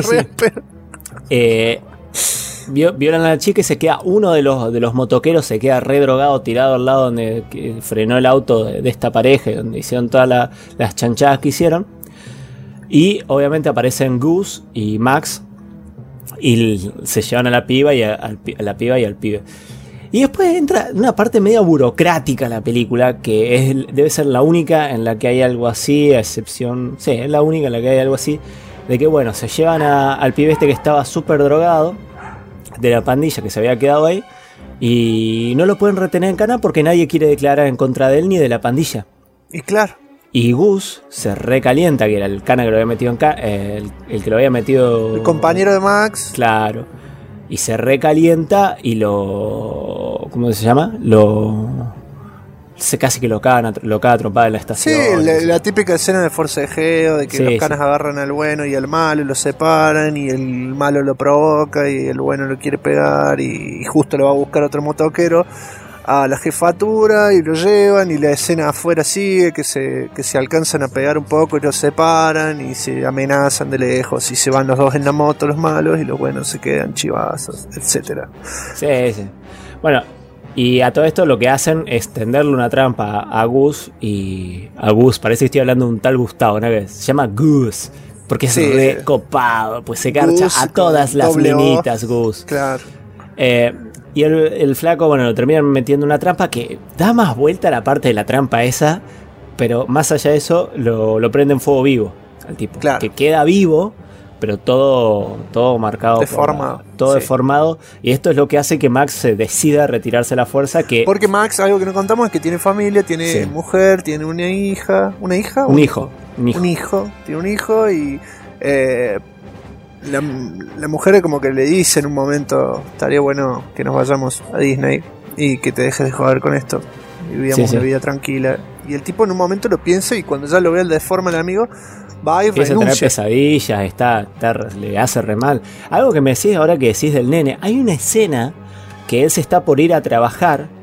Violan a la chica y se queda uno de los motoqueros, se queda re drogado, tirado al lado donde frenó el auto de esta pareja, donde hicieron todas las chanchadas que hicieron. Y obviamente aparecen Goose y Max y se llevan a la piba y a la piba y al pibe. Y después entra una parte medio burocrática en la película, que debe ser la única en la que hay algo así, a excepción... Sí, es la única en la que hay algo así, de que bueno, se llevan al pibe este que estaba súper drogado, de la pandilla que se había quedado ahí, y no lo pueden retener en cana porque nadie quiere declarar en contra de él ni de la pandilla. Y claro. Y Gus se recalienta, que era el cana que lo había metido el que lo había metido... El compañero de Max. Claro. Y se recalienta y lo... ¿Cómo se llama? Casi que lo caga trompada en la estación. Sí, la típica escena de forcejeo, de que los canas agarran al bueno y al malo y lo separan, y el malo lo provoca y el bueno lo quiere pegar, y justo lo va a buscar otro motoquero a la jefatura y lo llevan, y la escena afuera sigue, que se alcanzan a pegar un poco y los separan y se amenazan de lejos y se van los dos en la moto, los malos, y los buenos se quedan chivazos, etcétera. Sí. Bueno, y a todo esto lo que hacen es tenderle una trampa a Gus, y a Gus, parece que estoy hablando de un tal Gustavo, ¿no? Se llama Gus, porque es re copado, pues se garcha Gus, a todas las minitas, Gus. Claro. Y el flaco, bueno, lo terminan metiendo una trampa que da más vuelta a la parte de la trampa esa, pero más allá de eso, lo prenden fuego vivo al tipo. Claro. Que queda vivo, pero todo marcado, deformado, deformado, y esto es lo que hace que Max se decida retirarse a la fuerza. Porque Max, algo que no contamos, es que tiene familia, tiene mujer, tiene una hija, un hijo, tiene un hijo, y la mujer como que le dice en un momento, estaría bueno que nos vayamos a Disney y que te dejes de joder con esto y vivamos una vida tranquila. Y el tipo en un momento lo piensa, y cuando ya lo ve de forma el amigo, va y empieza a tener pesadillas, le hace re mal. Algo que me decís ahora que decís del nene, hay una escena que él se está por ir a trabajar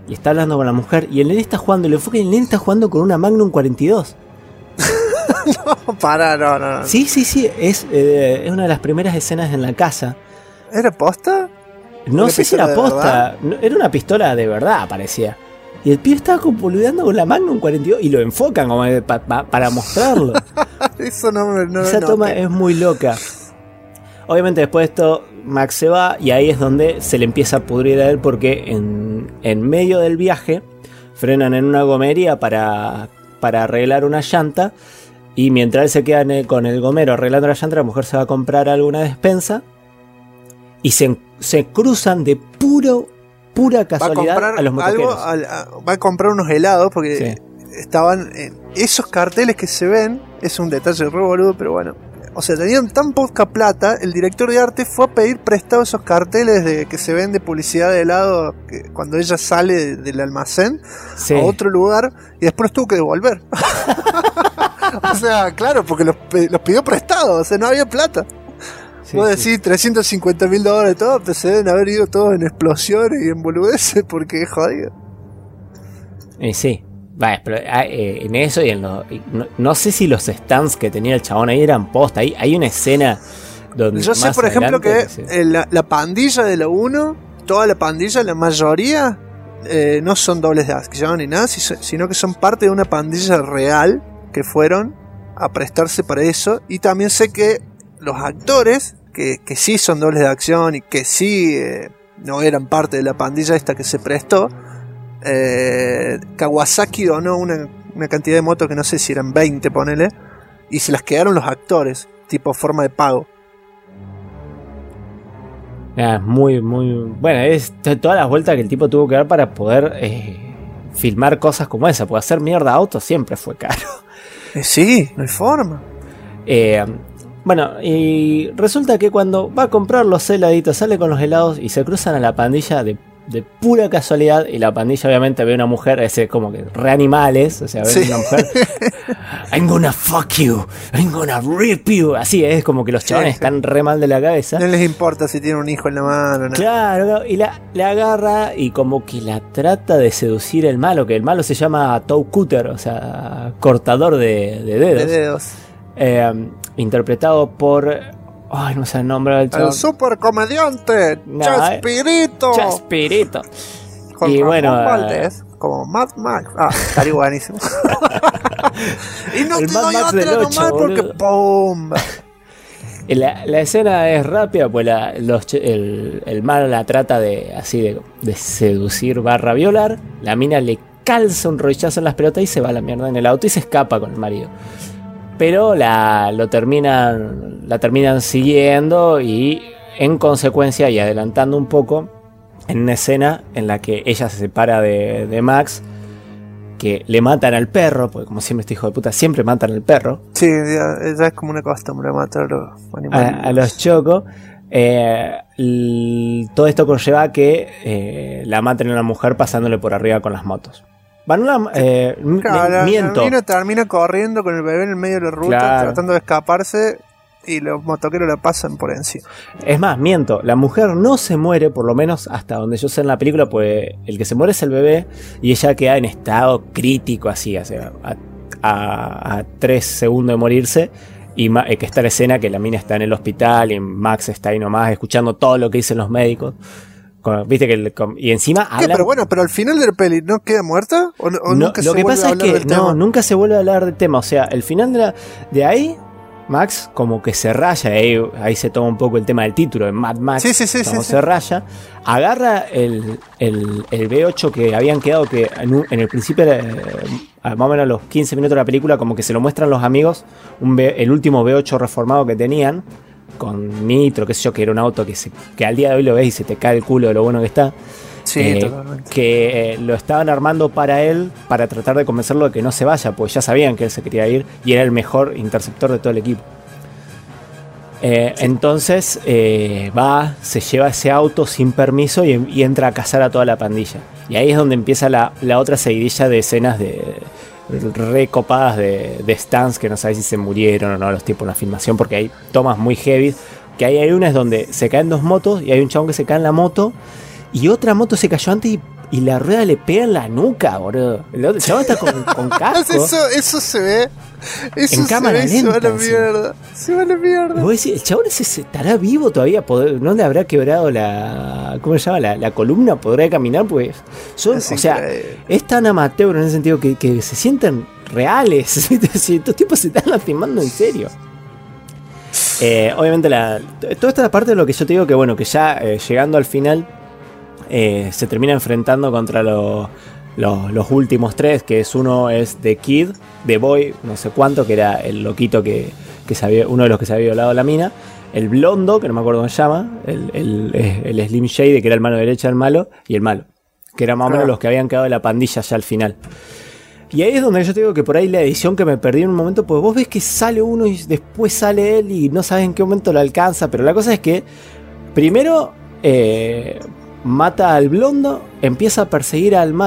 y está hablando con la mujer y el nene está jugando, y lo enfoca y el nene está jugando con una Magnum 42. No, para, no. Sí, es una de las primeras escenas en la casa. ¿Era posta? No sé si era posta, no, era una pistola de verdad, parecía. Y el pibe estaba boludeando con la Magnum 42 y lo enfocan como para mostrarlo. Eso no Esa toma es muy loca. Obviamente después de esto Max se va y ahí es donde se le empieza a pudrir a él porque en medio del viaje frenan en una gomería para arreglar una llanta y mientras él se queda con el gomero arreglando la llanta, la mujer se va a comprar alguna despensa y se cruzan de pura casualidad a los motoqueros. Va a comprar unos helados porque estaban esos carteles que se ven, es un detalle re boludo, pero bueno. O sea, tenían tan poca plata, el director de arte fue a pedir prestado esos carteles que se ven de publicidad de helado que cuando ella sale del almacén a otro lugar y después los tuvo que devolver. O sea, claro, porque los pidió prestados, o sea, no había plata. Vos decís $350,000 todo, pero se deben haber ido todos en explosiones y en boludeces porque es jodido. Sí. Vale, pero en eso y en no sé si los stands que tenía el chabón ahí eran posta. Hay una escena donde yo sé, por ejemplo, que la pandilla de la 1, toda la pandilla, la mayoría no son dobles de acción ni nada, sino que son parte de una pandilla real que fueron a prestarse para eso. Y también sé que los actores que sí son dobles de acción y que sí no eran parte de la pandilla esta que se prestó, Kawasaki donó una cantidad de motos que no sé si eran 20, ponele, y se las quedaron los actores, tipo forma de pago. Muy bueno, es todas las vueltas que el tipo tuvo que dar para poder filmar cosas como esa, porque hacer mierda autos siempre fue caro. Sí, no hay forma. Bueno, y resulta que cuando va a comprar los heladitos, sale con los helados y se cruzan a la pandilla de pura casualidad, y la pandilla obviamente ve a una mujer, ese como que re animales, o sea, ve una mujer, I'm gonna fuck you, I'm gonna rip you, así es como que los chavales están re mal de la cabeza. No les importa si tiene un hijo en la mano, ¿no? Claro, y la agarra y como que la trata de seducir el malo, que el malo se llama Toe Cutter, o sea, cortador de dedos. Interpretado por... Ay, no sé el nombre del chaval. El super comediante Chespirito. Chespirito. Con y Ramón bueno, Valdés, como Mad Max. Estaría buenísimo. Y no el te Mad doy Max otra del 8, nomás porque ¡pum! La escena es rápida, pues el malo la trata de seducir / violar. La mina le calza un rodillazo en las pelotas y se va a la mierda en el auto y se escapa con el marido. Pero la terminan siguiendo y en consecuencia, y adelantando un poco, en una escena en la que ella se separa de Max, que le matan al perro, porque como siempre este hijo de puta siempre matan al perro. Sí, ya es como una costumbre matar a los animales. A los chocos. Todo esto conlleva que la maten a una mujer pasándole por arriba con las motos. Miento. La mina termina corriendo con el bebé en el medio de la ruta, tratando de escaparse, y los motoqueros la pasan por encima. Es más, miento. La mujer no se muere, por lo menos hasta donde yo sé en la película, pues el que se muere es el bebé y ella queda en estado crítico, así, a 3 segundos de morirse. Y que está la escena que la mina está en el hospital y Max está ahí nomás escuchando todo lo que dicen los médicos. Viste que y encima hablan... Pero bueno, pero al final de la peli ¿no queda muerta? ¿O nunca lo se que vuelve pasa a es hablar que del tema? nunca se vuelve a hablar del tema. O sea, el final de ahí, Max como que se raya. Ahí se toma un poco el tema del título de Mad Max. Se raya. Agarra el V8 que habían quedado, que en el principio más o menos a los 15 minutos de la película, como que se lo muestran los amigos, el último V8 reformado que tenían, con nitro, qué sé yo, que era un auto que al día de hoy lo ves y se te cae el culo de lo bueno que está. Sí, totalmente. Que lo estaban armando para él, para tratar de convencerlo de que no se vaya, pues ya sabían que él se quería ir y era el mejor interceptor de todo el equipo. Entonces se lleva ese auto sin permiso y entra a cazar a toda la pandilla. Y ahí es donde empieza la otra seguidilla de escenas recopadas de stands que no sabes si se murieron o no los tipos en la filmación, porque hay tomas muy heavy. Que hay una es donde se caen 2 motos y hay un chabón que se cae en la moto y otra moto se cayó antes y la rueda le pega en la nuca, boludo. El chabón está con casco. Eso se ve. Eso en cámara lenta. Se va a la mierda. Se va a la mierda. Vos decís, el chabón ese estará vivo todavía. ¿No le habrá quebrado la. ¿Cómo se llama? La columna. ¿Podrá caminar? Pues. O sea, es tan amateur en ese sentido que se sienten reales. Estos tipos se están lastimando en serio. Obviamente, toda esta parte de lo que yo te digo, que bueno, que ya llegando al final. Se termina enfrentando contra los últimos tres, que uno es The Kid, The Boy, no sé cuánto, que era el loquito que uno de los que se había violado a la mina, el blondo, que no me acuerdo cómo se llama, el Slim Shady, que era el mano derecha del malo, y el malo, que eran más o menos los que habían quedado de la pandilla ya al final. Y ahí es donde yo te digo que por ahí la edición que me perdí en un momento, pues vos ves que sale uno y después sale él y no sabes en qué momento lo alcanza, pero la cosa es que primero mata al blondo, empieza a perseguir al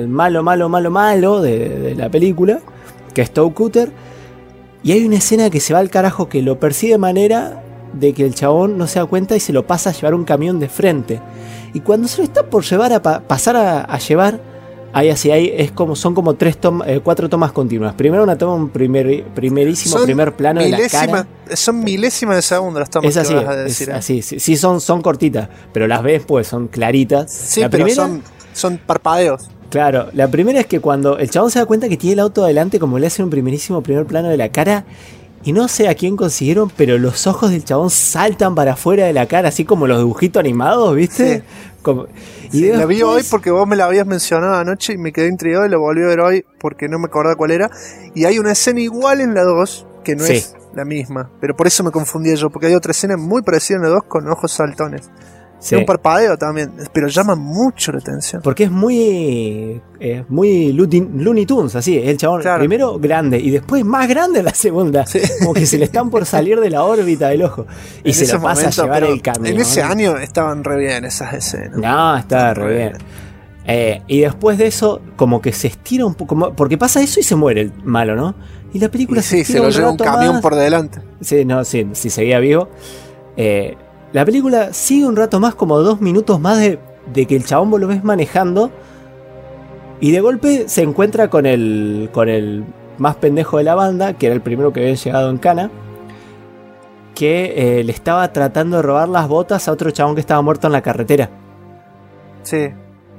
malo de la película, que es Toe Cutter, y hay una escena que se va al carajo que lo persigue de manera de que el chabón no se da cuenta y se lo pasa a llevar un camión de frente. Y cuando se lo está por llevar pasar a llevar, son como 4 tomas continuas. Primero una toma, un primer plano de la cara. Son milésimas de segundo las tomas. Es así, que vas a decir, así. Sí, son cortitas, pero las ves pues son claritas. Sí, la pero primera, son parpadeos. Claro, la primera es que cuando el chabón se da cuenta que tiene el auto adelante, como le hacen un primer plano de la cara, y no sé a quién consiguieron, pero los ojos del chabón saltan para afuera de la cara, así como los dibujitos animados, ¿viste? Sí. La vi hoy porque vos me la habías mencionado anoche y me quedé intrigado y la volví a ver hoy porque no me acordaba cuál era. Y hay una escena igual en la 2 que no es la misma, pero por eso me confundía yo, porque hay otra escena muy parecida en la 2 con ojos saltones. Sí. Un parpadeo también, pero llama mucho la atención. Porque es muy Looney Tunes, así. El chabón primero grande y después más grande la segunda. Sí. Como que se le están por salir de la órbita del ojo. Y se lo pasa a llevar el camión. En ese año estaban re bien esas escenas. No, estaba re bien. Y después de eso, como que se estira un poco. Porque pasa eso y se muere el malo, ¿no? Y la película se lo lleva un camión más por delante. Sí, seguía vivo. La película sigue un rato más, como 2 minutos más de que el chabón vos lo ves manejando y de golpe se encuentra con el más pendejo de la banda, que era el primero que había llegado en cana, que le estaba tratando de robar las botas a otro chabón que estaba muerto en la carretera. Sí.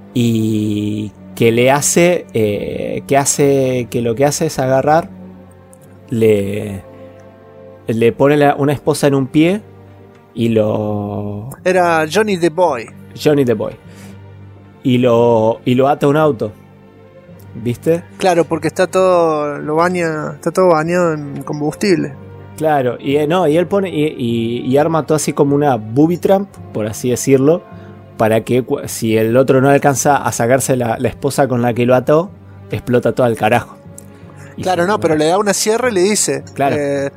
Y que le hace que lo que hace es agarrar, le pone una esposa en un pie. Era Johnny the Boy. Y lo ata a un auto. ¿Viste? Claro, porque está todo bañado en combustible. Claro, y él pone y arma todo así como una booby trap, por así decirlo, para que si el otro no alcanza a sacarse la esposa con la que lo ató, explota todo al carajo. Claro, pero le da una sierra y le dice, claro.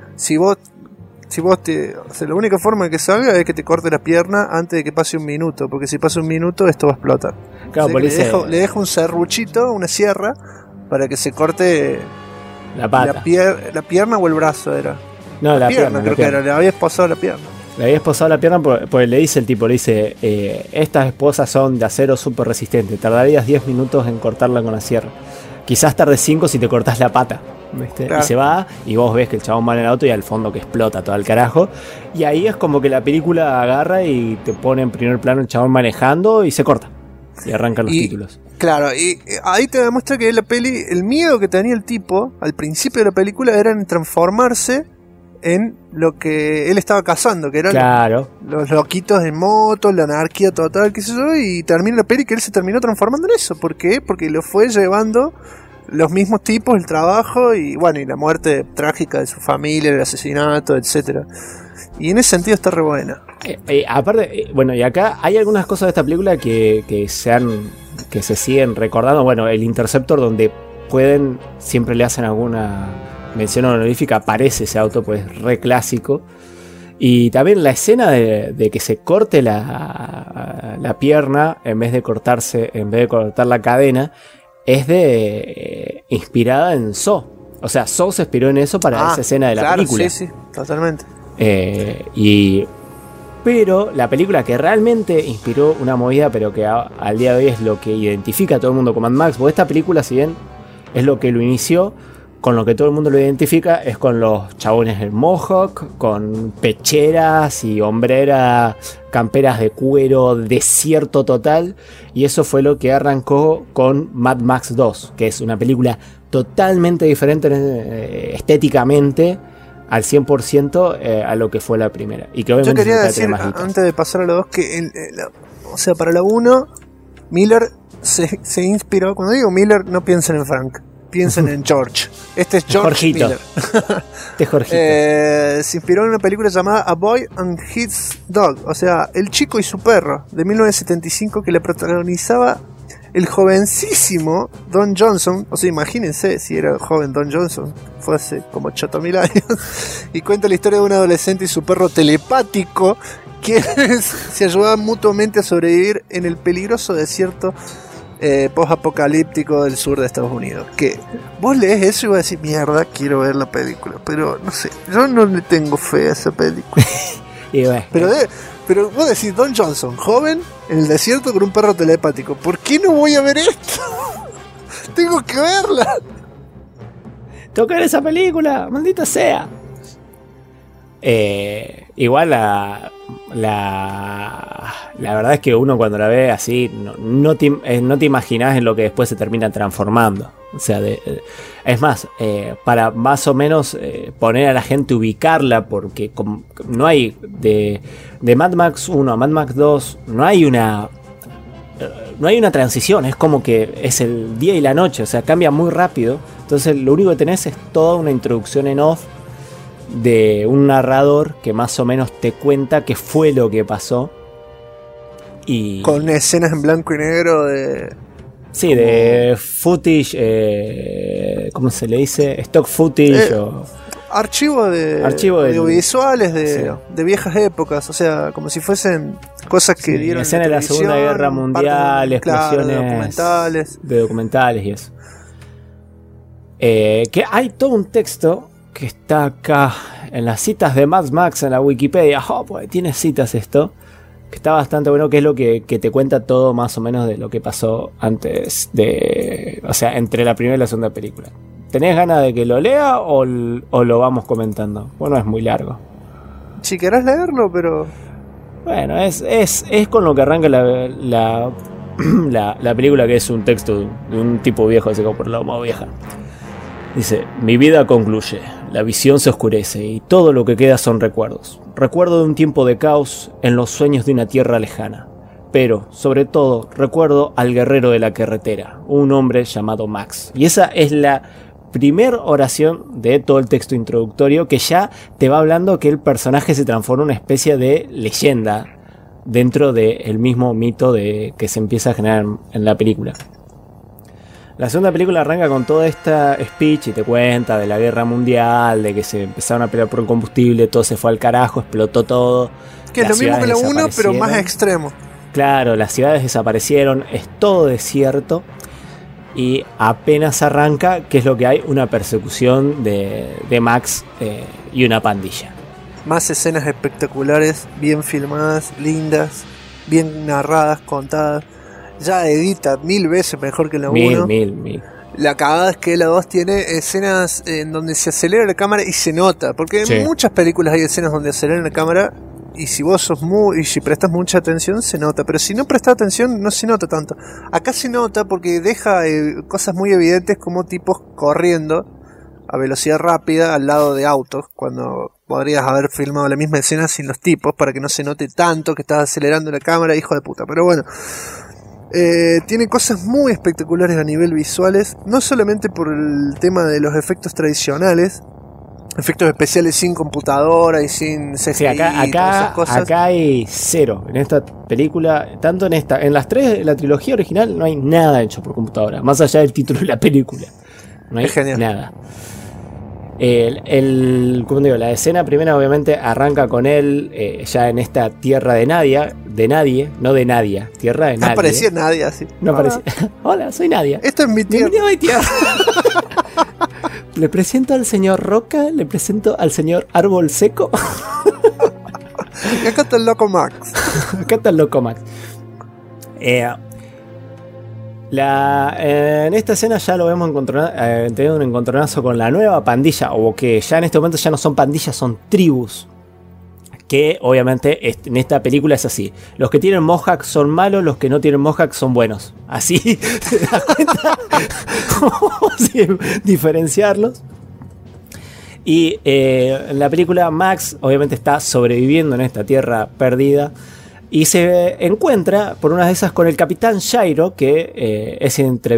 La única forma de que salga es que te corte la pierna antes de que pase un minuto, porque si pasa un minuto esto va a explotar. Claro, le dejo un serruchito, una sierra, para que se corte la pata. La pierna o el brazo era. No, la pierna, creo que era, le había esposado la pierna. Le había esposado la pierna porque le dice el tipo, estas esposas son de acero súper resistente, tardarías 10 minutos en cortarla con la sierra. Quizás tarde 5 si te cortás la pata. ¿Viste? Claro. Y se va y vos ves que el chabón va en el auto y al fondo que explota todo el carajo. Y ahí es como que la película agarra y te pone en primer plano el chabón manejando y se corta. Y arrancan los títulos. Claro, y ahí te demuestra que la peli, el miedo que tenía el tipo al principio de la película era en transformarse en lo que él estaba cazando, que eran los loquitos de moto, la anarquía total, qué sé yo, y termina la peli que él se terminó transformando en eso. ¿Por qué? Porque lo fue llevando los mismos tipos, el trabajo y la muerte trágica de su familia, el asesinato, etcétera. Y en ese sentido está re buena. Aparte, y acá hay algunas cosas de esta película que se siguen recordando. Bueno, el Interceptor, donde siempre le hacen alguna mención honorífica, aparece ese auto, pues re clásico. Y también la escena de que se corte la pierna en vez de cortar la cadena, es inspirada en Saw. O sea, Saw se inspiró en eso para esa escena de la película. Sí, totalmente. Pero la película que realmente inspiró una movida, pero que al día de hoy es lo que identifica a todo el mundo con Mad Max, porque esta película, si bien es lo que lo inició, con lo que todo el mundo lo identifica es con los chabones del Mohawk, con pecheras y hombreras, camperas de cuero, desierto total. Y eso fue lo que arrancó con Mad Max 2, que es una película totalmente diferente estéticamente al 100% a lo que fue la primera. Y que obviamente yo quería decir, antes de pasar a la 2, que o sea, para la 1, Miller se inspiró. Cuando digo Miller, no piensen en Frank, piensen en George. Este es George Jorgito. Miller. Este es Jorgito. Se inspiró en una película llamada A Boy and His Dog, o sea, El chico y su perro, de 1975, que le protagonizaba el jovencísimo Don Johnson. O sea, imagínense si era joven Don Johnson, fue hace como 8.000 años. Y cuenta la historia de un adolescente y su perro telepático, quienes se ayudaban mutuamente a sobrevivir en el peligroso desierto post-apocalíptico del sur de Estados Unidos. Que vos lees eso y vas a decir, mierda, quiero ver la película. Pero no sé, yo no le tengo fe a esa película. Y bueno, pero vos decís, Don Johnson, joven, en el desierto con un perro telepático. ¿Por qué no voy a ver esto? Tengo que verla. tengo que ver esa película, maldita sea. Igual la verdad es que uno cuando la ve así no te imaginas en lo que después se termina transformando. O sea, es más, para más o menos poner a la gente, ubicarla, porque no hay de Mad Max 1 a Mad Max 2, no hay una transición, es como que es el día y la noche, o sea, cambia muy rápido. Entonces lo único que tenés es toda una introducción en off de un narrador que más o menos te cuenta qué fue lo que pasó. Y con escenas en blanco y negro de... Sí, como... de footage, ¿cómo se le dice? Stock footage o... Archivo de audiovisuales de viejas épocas, o sea, como si fuesen cosas que dieron escenas de la Segunda Guerra Mundial, explosiones de documentales y eso. Que hay todo un texto que está acá en las citas de Mad Max en la Wikipedia. Pues tiene citas esto, que está bastante bueno, que es lo que te cuenta todo más o menos de lo que pasó antes de... O sea, entre la primera y la segunda película. ¿Tenés ganas de que lo lea o lo vamos comentando? Bueno, es muy largo. Si querés leerlo, pero... Bueno, es con lo que arranca la película, que es un texto de un tipo viejo, así como por la más vieja. Dice: mi vida concluye, la visión se oscurece y todo lo que queda son recuerdos. Recuerdo de un tiempo de caos en los sueños de una tierra lejana. Pero, sobre todo, recuerdo al guerrero de la carretera, un hombre llamado Max. Y esa es la primer oración de todo el texto introductorio, que ya te va hablando que el personaje se transforma en una especie de leyenda dentro del mismo mito que se empieza a generar en la película. La segunda película arranca con toda esta speech y te cuenta de la guerra mundial, de que se empezaron a pelear por el combustible, todo se fue al carajo, explotó todo. Que es lo mismo que la 1, pero más extremo. Claro, las ciudades desaparecieron, es todo desierto. Y apenas arranca, ¿qué es lo que hay? Una persecución de Max y una pandilla. Más escenas espectaculares, bien filmadas, lindas, bien narradas, contadas. Ya edita 1000 veces mejor que la 1. Mil. La cagada es que la 2 tiene escenas en donde se acelera la cámara y se nota. Porque en muchas películas hay escenas donde aceleran la cámara y si vos y si prestas mucha atención se nota. Pero si no prestas atención no se nota tanto. Acá se nota porque deja cosas muy evidentes, como tipos corriendo a velocidad rápida al lado de autos, cuando podrías haber filmado la misma escena sin los tipos, para que no se note tanto que estás acelerando la cámara, hijo de puta. Pero bueno, tiene cosas muy espectaculares a nivel visuales, no solamente por el tema de los efectos tradicionales, efectos especiales sin computadora y sin CGI. Sí, acá hay cero en esta película, tanto en las tres, la trilogía original, no hay nada hecho por computadora, más allá del título de la película. No hay nada. Como digo, la escena primera obviamente arranca con él ya en esta tierra de nadie, no de Nadia, tierra de nadie. No parecía Nadia, así. No parecía. Hola, soy Nadia. Esto es mi tierra. Bienvenido a mi tierra. Le presento al señor Roca, le presento al señor Árbol Seco. Y acá está el loco Max. Acá está el loco Max. En esta escena ya lo vemos teniendo un encontronazo con la nueva pandilla, o que ya en este momento ya no son pandillas, son tribus. Que obviamente en esta película es así. Los que tienen mohawk son malos, los que no tienen mohawk son buenos. Así te das cuenta cómo diferenciarlos. Y en la película Max obviamente está sobreviviendo en esta tierra perdida. Y se encuentra por una de esas con el capitán Jairo, que es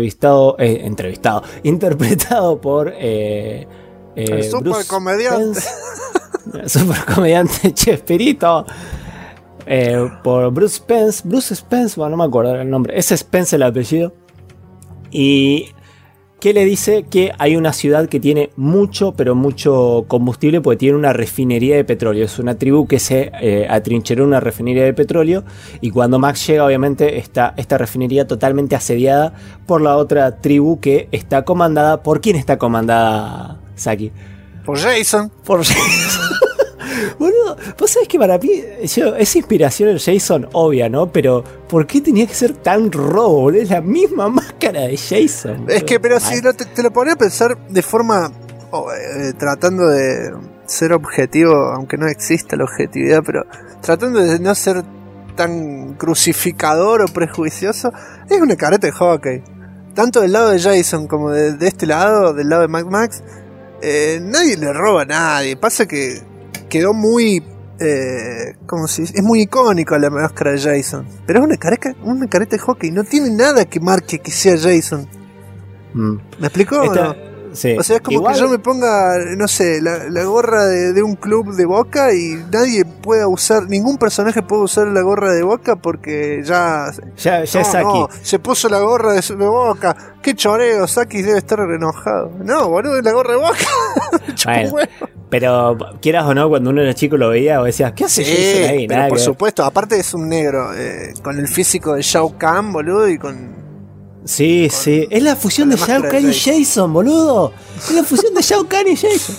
interpretado por el super comediante. Super comediante Chespirito. Por Bruce Spence. Bruce Spence, bueno, no me acuerdo el nombre. Es Spence el apellido. Y que le dice que hay una ciudad que tiene mucho, pero mucho combustible, porque tiene una refinería de petróleo. Es una tribu que se atrincheró en una refinería de petróleo. Y cuando Max llega, obviamente, está esta refinería totalmente asediada por la otra tribu que está comandada. ¿Por quién está comandada, Saki? Por Jason. Por Jason. Boludo, vos sabés que para mí esa inspiración en Jason, obvia, ¿no? Pero ¿por qué tenía que ser tan robo, boludo? Es la misma máscara de Jason. Es que, pero si te lo ponía a pensar de forma tratando de ser objetivo, aunque no exista la objetividad, pero tratando de no ser tan crucificador o prejuicioso, es una careta de hockey. Tanto del lado de Jason como de este lado, del lado de Mad Max, nadie le roba a nadie. Pasa que quedó muy... ¿cómo se dice? Es muy icónico la máscara de Jason. Pero es una careta de hockey. No tiene nada que marque que sea Jason. ¿Me explicó o no? Sí. O sea, es como igual que yo me ponga, no sé, la gorra de un club de Boca y nadie pueda usar, ningún personaje puede usar la gorra de Boca porque ya es Saki. No, se puso la gorra de Boca. Qué choreo, Saki debe estar enojado. No, boludo, es la gorra de Boca. Bueno, pero quieras o no, cuando uno era chico lo veía o decías, ¿qué hace Jason ahí? Pero por supuesto, aparte es un negro, con el físico de Shao Kahn, boludo, y con... Sí, es la fusión de Shao Kahn y Jason, boludo. Es la fusión de Shao Kahn y Jason.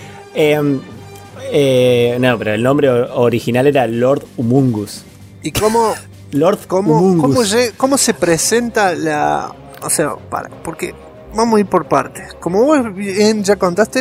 No, pero el nombre original era Lord Humungus. ¿Y cómo se presenta la... O sea, porque vamos a ir por partes. Como vos bien ya contaste,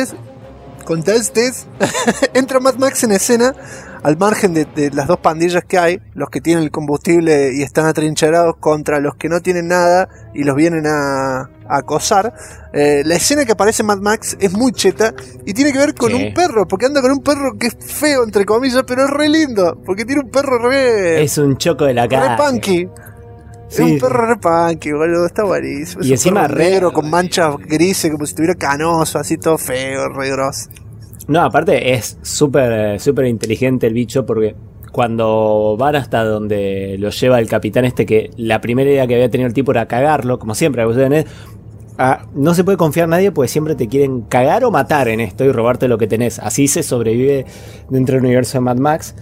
entra Mad Max en escena al margen de las dos pandillas que hay, los que tienen el combustible y están atrincherados contra los que no tienen nada y los vienen a acosar. La escena que aparece Mad Max es muy cheta y tiene que ver con un perro, porque anda con un perro que es feo entre comillas, pero es re lindo, porque tiene un perro re... Es un choco de la cara. Re punky. Sí. Es un perro re punky, boludo, está buenísimo. Y es encima un perro negro con manchas grises, como si estuviera canoso, así todo feo, re grosso. No, aparte es súper inteligente el bicho, porque cuando van hasta donde lo lleva el capitán que la primera idea que había tenido el tipo era cagarlo, como siempre, no se puede confiar en nadie porque siempre te quieren cagar o matar en esto y robarte lo que tenés. Así se sobrevive dentro del universo de Mad Max.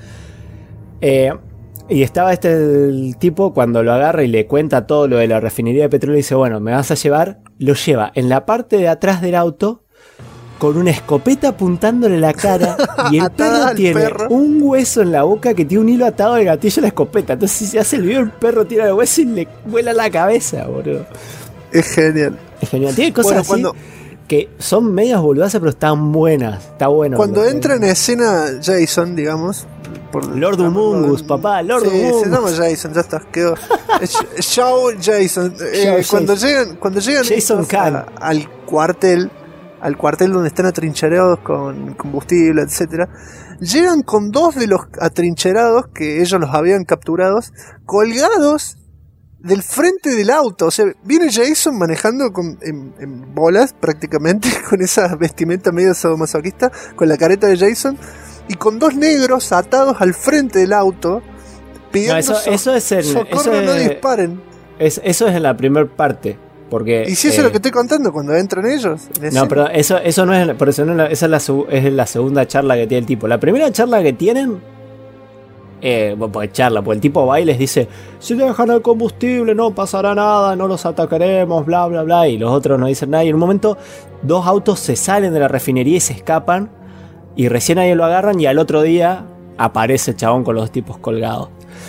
Y estaba el tipo cuando lo agarra y le cuenta todo lo de la refinería de petróleo y dice, bueno, me vas a llevar. Lo lleva en la parte de atrás del auto con una escopeta apuntándole la cara y el perro tiene un hueso en la boca que tiene un hilo atado al gatillo de la escopeta. Entonces si se hace el video, el perro tira el hueso y le vuela la cabeza, boludo. Es genial. Tiene cosas así que son medias boludas, pero están buenas. Está bueno. Cuando entra en escena Jason, digamos, Lord Humungus, papá, Lord Humungus. Se llama Jason, ya está, quedó. Shao Jason. Cuando llegan Jason Kahn al cuartel donde están atrincherados con combustible, etcétera, llegan con dos de los atrincherados que ellos los habían capturados colgados del frente del auto. O sea, viene Jason manejando en bolas prácticamente, con esa vestimenta medio sadomasoquista, con la careta de Jason, y con dos negros atados al frente del auto pidiendo socorro, no disparen. Eso es en la primera parte. Porque, ¿y si eso es lo que estoy contando cuando entran ellos? No, pero eso no es, por eso no, esa es la segunda charla que tiene el tipo. La primera charla que tienen, porque el tipo va y les dice, si dejan el combustible no pasará nada, no los atacaremos, bla bla bla, y los otros no dicen nada, y en un momento dos autos se salen de la refinería y se escapan, y recién ahí lo agarran, y al otro día aparece el chabón con los tipos colgados.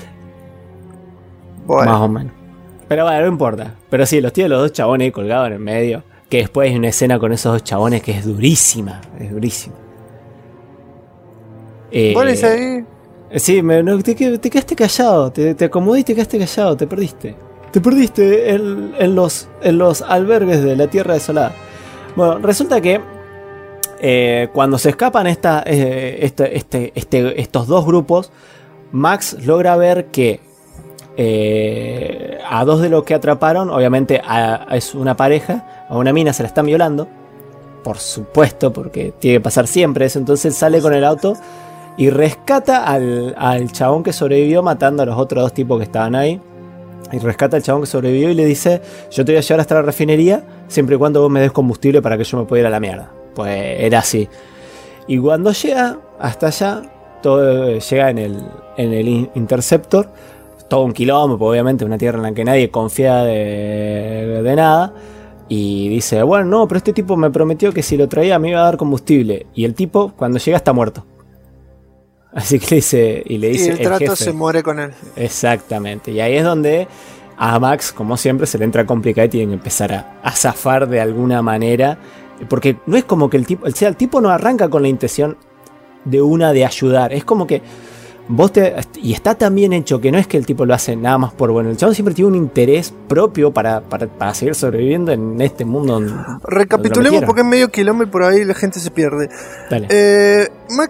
Bueno. Más o menos. Pero bueno, no importa. Pero sí, los tíos, los dos chabones ahí colgados en el medio. Que después hay una escena con esos dos chabones que es durísima. Es durísima. ¿Pones ahí? Sí, te quedaste callado. Te acomodé y te quedaste callado. Te perdiste. Te perdiste en los albergues de la Tierra Desolada. Bueno, resulta que cuando se escapan estos dos grupos, Max logra ver que a dos de los que atraparon, obviamente es una pareja, a una mina se la están violando, por supuesto, porque tiene que pasar siempre eso. Entonces sale con el auto y rescata al chabón que sobrevivió, matando a los otros dos tipos que estaban ahí. Y rescata al chabón que sobrevivió y le dice: yo te voy a llevar hasta la refinería siempre y cuando vos me des combustible para que yo me pueda ir a la mierda. Pues era así. Y cuando llega hasta allá, todo llega en el Interceptor, todo un quilombo, obviamente una tierra en la que nadie confía de nada. Y dice: bueno, no, pero este tipo me prometió que si lo traía me iba a dar combustible. Y el tipo, cuando llega, está muerto. Así que le dice y el trato jefe se muere con él. Exactamente. Y ahí es donde a Max, como siempre, se le entra complicado y tiene que empezar a zafar de alguna manera. Porque no es como que el tipo no arranca con la intención de ayudar. Es como que y está tan bien hecho que no es que el tipo lo hace nada más por bueno. El chabón siempre tiene un interés propio para seguir sobreviviendo en este mundo. Recapitulemos porque es medio quilombo y por ahí la gente se pierde. Dale.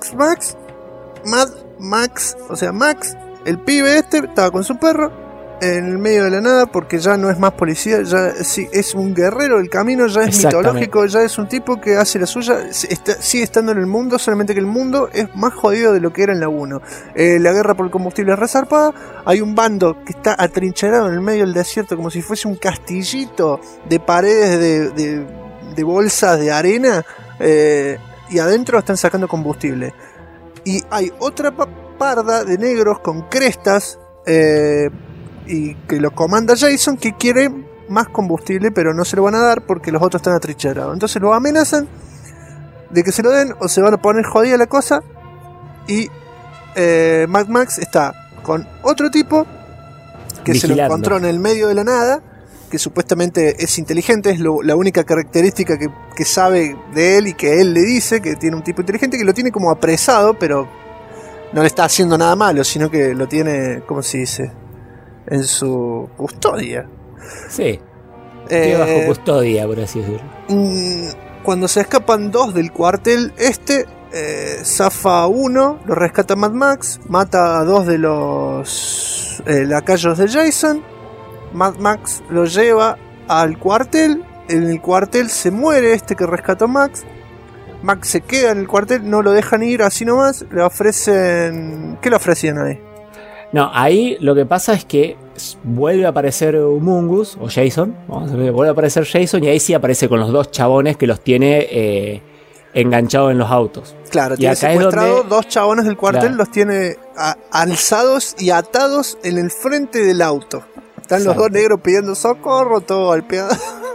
Max, o sea, Max, el pibe estaba con su perro en el medio de la nada porque ya no es más policía, ya sí, es un guerrero del camino, ya es mitológico, ya es un tipo que hace la suya, sigue estando en el mundo, solamente que el mundo es más jodido de lo que era en la 1. La guerra por el combustible es resarpada, hay un bando que está atrincherado en el medio del desierto como si fuese un castillito de paredes de bolsas de arena, y adentro están sacando combustible. Y hay otra parda de negros con crestas y que lo comanda Jason, que quiere más combustible, pero no se lo van a dar porque los otros están atrincherados. Entonces lo amenazan de que se lo den o se van a poner jodida la cosa. Y Mad Max está con otro tipo que vigilando. Se lo encontró en el medio de la nada, que supuestamente es inteligente, es la única característica que sabe de él y que él le dice que tiene un tipo inteligente, que lo tiene como apresado, pero no le está haciendo nada malo, sino que lo tiene, ¿cómo se dice?, en su custodia. Sí, bajo custodia, por así decirlo. Cuando se escapan dos del cuartel zafa uno, lo rescata Mad Max, mata a dos de los lacayos de Jason. Mad Max lo lleva al cuartel. En el cuartel se muere que rescató a Max. Max se queda en el cuartel, no lo dejan ir así nomás. Le ofrecen... ¿Qué le ofrecían ahí? No, ahí lo que pasa es que vuelve a aparecer Mungus o Jason. Vuelve a aparecer Jason y ahí sí aparece con los dos chabones que los tiene enganchados en los autos. Claro, tiene secuestrado dos chabones del cuartel, claro. Los tiene alzados y atados en el frente del auto. Están los dos negros pidiendo socorro, todo golpeado.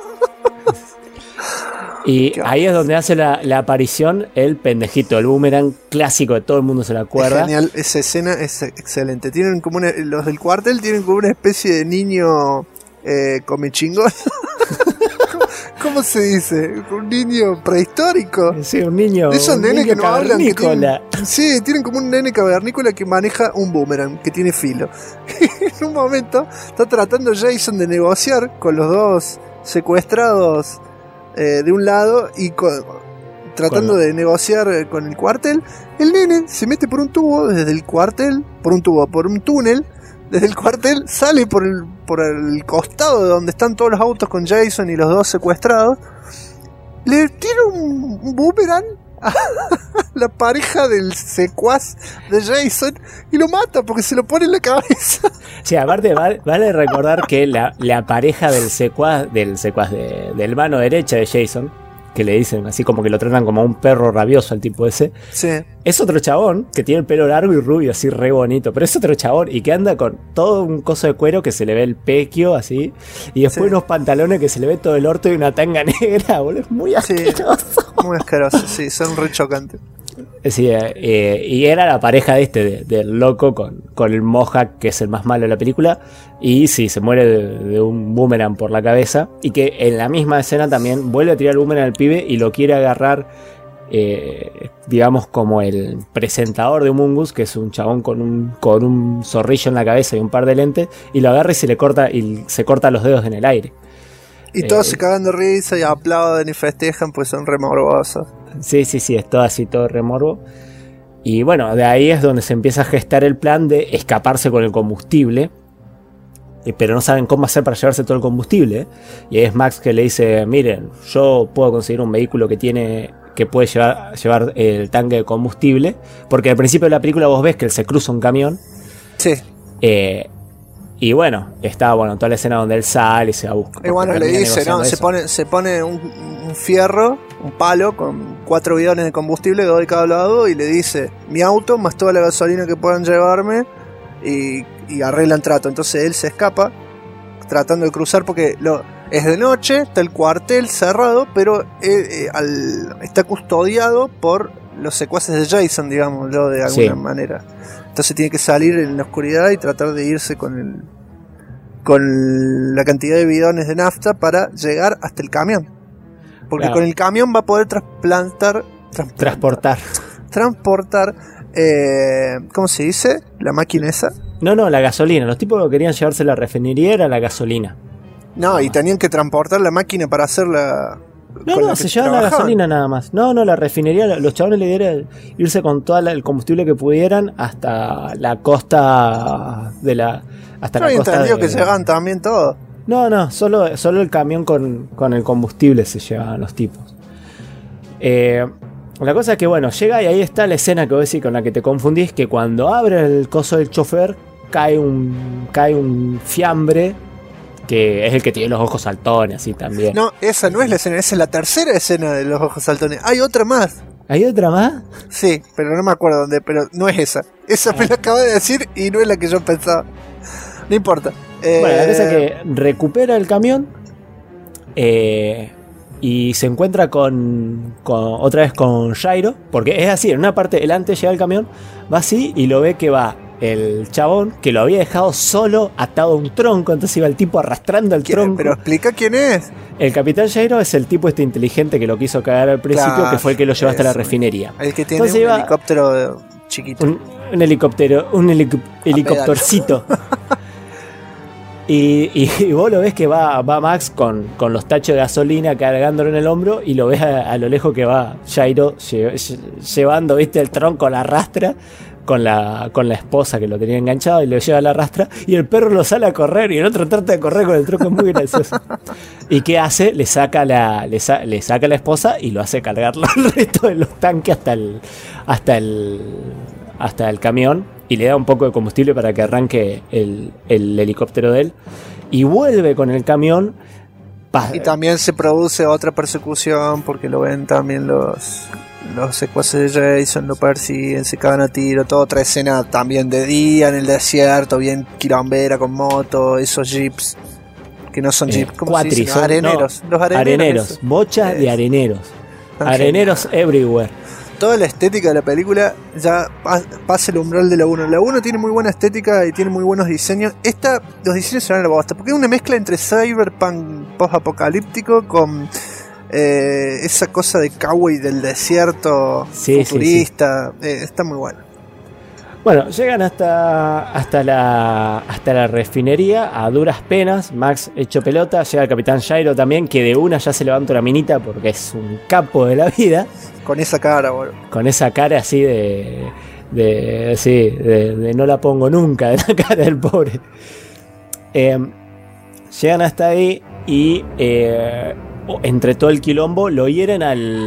Y ahí es donde hace la aparición el pendejito, el boomerang clásico de todo el mundo se la acuerda. Es genial, esa escena es excelente. Tienen como los del cuartel tienen como una especie de niño comechingón. ¿Cómo se dice? Un niño prehistórico. Sí, un niño. Esos nenes que no hablan. Sí, tienen como un nene cavernícola que maneja un boomerang que tiene filo. En un momento está tratando Jason de negociar con los dos secuestrados de un lado y tratando de negociar con el cuartel. El nene se mete por un tubo desde el cuartel, por un túnel. Desde el cuartel sale por el costado de donde están todos los autos con Jason y los dos secuestrados. Le tira un boomerang a la pareja del secuaz de Jason y lo mata porque se lo pone en la cabeza. Sí, aparte vale recordar que la pareja del mano derecha de Jason, que le dicen así como que lo tratan como un perro rabioso al tipo ese, sí. Es otro chabón que tiene el pelo largo y rubio así re bonito, pero es otro chabón y que anda con todo un coso de cuero que se le ve el pequio así y después unos pantalones que se le ve todo el orto y una tanga negra, boludo, es muy asqueroso. Muy asqueroso, sí, son re chocantes. Sí, y era la pareja del loco con el Mohawk, que es el más malo de la película. Y sí, se muere de un boomerang por la cabeza. Y que en la misma escena también vuelve a tirar el boomerang al pibe y lo quiere agarrar, digamos, como el presentador de Humungus, que es un chabón con un zorrillo en la cabeza y un par de lentes. Y lo agarra y se corta los dedos en el aire. Y todos se cagan de risa y aplauden y festejan, pues son remorbosos. Sí, es todo así, todo remorbo. Y bueno, de ahí es donde se empieza a gestar el plan de escaparse con el combustible. Pero no saben cómo hacer para llevarse todo el combustible. Y ahí es Max que le dice: miren, yo puedo conseguir un vehículo que puede llevar el tanque de combustible. Porque al principio de la película vos ves que él se cruza un camión. Sí. Y bueno, está toda la escena donde él sale y se va a buscar. Y bueno, le dice, ¿no? Se pone un fierro, un palo con 4 bidones de combustible, 2 de cada lado, y le dice: mi auto más toda la gasolina que puedan llevarme, y arreglan trato. Entonces él se escapa tratando de cruzar porque es de noche, está el cuartel cerrado, pero está custodiado por los secuaces de Jason, digámoslo de alguna manera. Entonces tiene que salir en la oscuridad y tratar de irse con la cantidad de bidones de nafta para llegar hasta el camión. Porque con el camión va a poder transportar, ¿cómo se dice? ¿La máquina esa? No, la gasolina. Los tipos que querían llevarse la refinería era la gasolina. No, y tenían que transportar la máquina para hacerla. No, se llevaban la gasolina nada más. No, la refinería, los chabones le dieron irse con todo el combustible que pudieran hasta la costa de la... Hasta la costa entendido que llevaban también todo. No, solo el camión con el combustible se llevaban los tipos. La cosa es que llega y ahí está la escena que vos decís con la que te confundís, que cuando abre el coso del chofer cae un fiambre, que es el que tiene los ojos saltones, así también. No, esa no es la escena, esa es la tercera escena de los ojos saltones. Hay otra más. ¿Hay otra más? Sí, pero no me acuerdo dónde, pero no es esa. Esa me la acabo de decir y no es la que yo pensaba. No importa. La cosa es que recupera el camión y se encuentra otra vez con Jairo, porque es así, en una parte delante llega el camión, va así y lo ve que va el chabón que lo había dejado solo atado a un tronco, entonces iba el tipo arrastrando el tronco. Pero explica quién es. El capitán Jairo es el tipo inteligente que lo quiso cagar al principio, que fue el que lo llevó hasta la refinería. El que tiene entonces un helicóptero chiquito. Un helicóptercito. Y vos lo ves que va Max con los tachos de gasolina cargándolo en el hombro, y lo ves a lo lejos que va Jairo llevando, viste, el tronco, la arrastra con la esposa que lo tenía enganchado, y lo lleva a la arrastra, y el perro lo sale a correr y el otro trata de correr con el tronco. Es muy gracioso. ¿Y qué hace? Le saca la esposa y lo hace cargar el resto de los tanques hasta el camión, y le da un poco de combustible para que arranque el helicóptero de él, y vuelve con el camión. Y también se produce otra persecución porque lo ven también los secuaces de Jason, lo persiguen, se cagan a tiro. Toda otra escena también de día en el desierto, bien quilombera con moto, esos jeeps que no son jeeps, ¿cómo se dice? Areneros. No, los areneros, bocha de areneros. Areneros everywhere. Toda la estética de la película ya pasa el umbral de la 1. La 1 tiene muy buena estética y tiene muy buenos diseños. Los diseños se van a la bosta, porque es una mezcla entre cyberpunk post-apocalíptico con esa cosa de cowboy del desierto, futurista. Sí. Está muy bueno. Bueno, llegan hasta la refinería a duras penas. Max hecho pelota. Llega el capitán Jairo también, que de una ya se levanta una minita porque es un capo de la vida. Con esa cara, boludo. Con esa cara así de no la pongo nunca, de la cara del pobre. Llegan hasta ahí y entre todo el quilombo lo hieren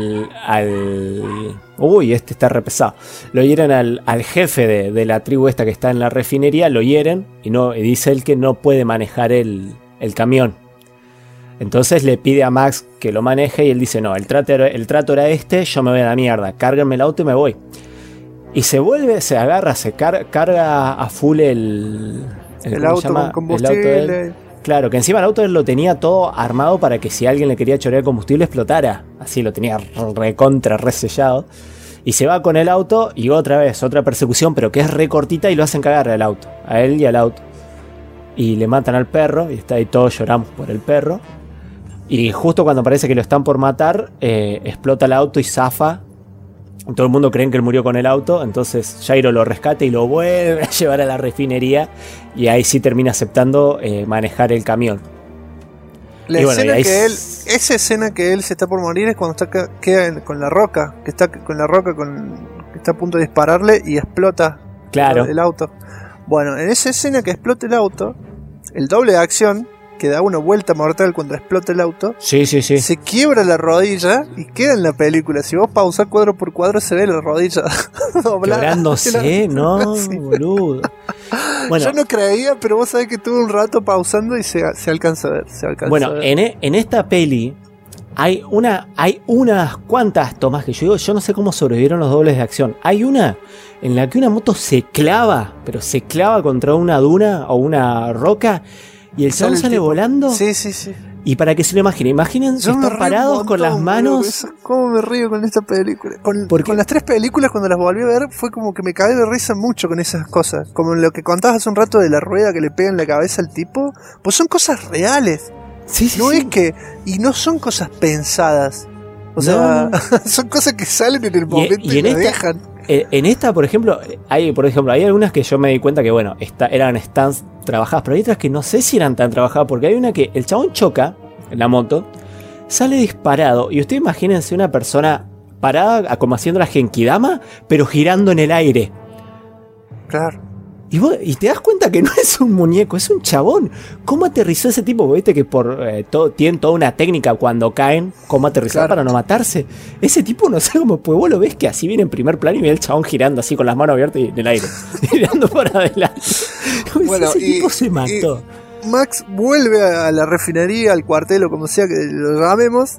uy, este está re pesado. Lo hieren al jefe de la tribu esta que está en la refinería. Lo hieren y dice él que no puede manejar el camión. Entonces le pide a Max que lo maneje, y él dice: no, el trato era este, yo me voy a la mierda, cárguenme el auto y me voy. Y se carga a full el auto con combustible. Claro, que encima el auto él lo tenía todo armado para que si alguien le quería chorear combustible explotara. Así lo tenía recontra resellado. Y se va con el auto y otra vez, otra persecución, pero que es re cortita y lo hacen cagar al auto, a él y al auto. Y le matan al perro y está ahí, todos lloramos por el perro. Y justo cuando parece que lo están por matar, explota el auto y zafa. Todo el mundo cree que él murió con el auto, entonces Jairo lo rescata y lo vuelve a llevar a la refinería y ahí sí termina aceptando manejar el camión. Esa escena que él se está por morir es cuando queda con la roca, que está a punto de dispararle y explota el auto. Bueno, en esa escena que explota el auto, el doble de acción, que da una vuelta mortal cuando explota el auto, se quiebra la rodilla y queda en la película. Si vos pausás cuadro por cuadro, se ve la rodilla doblada. Quebrándose, no, sí. Boludo. Bueno, yo no creía, pero vos sabés que tuve un rato pausando y se alcanza a ver. En esta peli hay unas cuantas tomas que yo digo, yo no sé cómo sobrevivieron los dobles de acción. Hay una en la que una moto se clava contra una duna o una roca. Y el chabón sale volando. Sí. Y para que se lo imaginen si están parados con las manos. ¿Cómo me río con esta película? Con las 3 películas, cuando las volví a ver, fue como que me cagué de risa mucho con esas cosas. Como lo que contabas hace un rato de la rueda que le pega en la cabeza al tipo. Pues son cosas reales. Es que. Y no son cosas pensadas. O sea, son cosas que salen en el momento y la dejan. En esta, por ejemplo, hay algunas que yo me di cuenta que, bueno, eran stands trabajadas, pero hay otras que no sé si eran tan trabajadas, porque hay una que el chabón choca en la moto, sale disparado, y ustedes imagínense una persona parada, como haciendo la genkidama, pero girando en el aire. Claro. Y te das cuenta que no es un muñeco, es un chabón. ¿Cómo aterrizó ese tipo? Viste que tienen toda una técnica cuando caen, cómo aterrizar para no matarse. Ese tipo no sé cómo, pues vos lo ves que así viene en primer plano y ve el chabón girando así con las manos abiertas y en el aire, mirando para adelante. Bueno, ese tipo se mató. Max vuelve a la refinería, al cuartel o como sea que lo llamemos,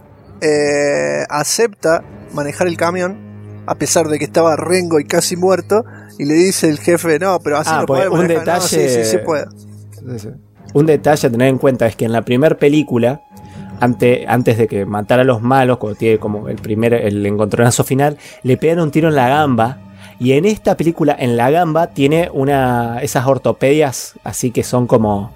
acepta manejar el camión, a pesar de que estaba rengo y casi muerto, y le dice el jefe, no, pero así no puede manejar. Un detalle, no, sí puede. Un detalle a tener en cuenta es que en la primera película, antes de que matara a los malos, cuando tiene como el encontronazo final, le pegan un tiro en la gamba. Y en esta película, en la gamba, tiene esas ortopedias así que son como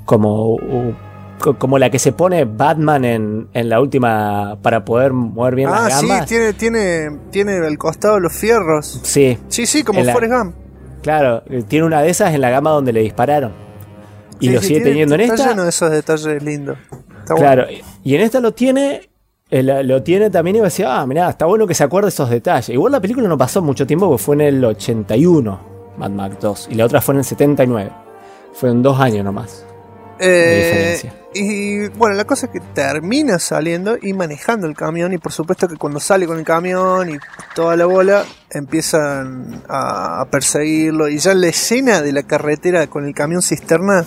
la que se pone Batman en la última para poder mover bien la gamba. Sí, tiene al costado los fierros. Sí, como Forrest Gump. Claro, tiene una de esas en la gamba donde le dispararon. Y lo sigue teniendo en esta. Está lleno de esos detalles lindos. Claro, y en esta lo tiene también y va a decir, mirá, está bueno que se acuerde esos detalles. Igual la película no pasó mucho tiempo porque fue en el 81, Mad Max 2, y la otra fue en el 79. Fueron 2 años nomás. Diferencia. Y bueno, la cosa es que termina saliendo y manejando el camión, y por supuesto que cuando sale con el camión y toda la bola empiezan a perseguirlo, y ya la escena de la carretera con el camión cisterna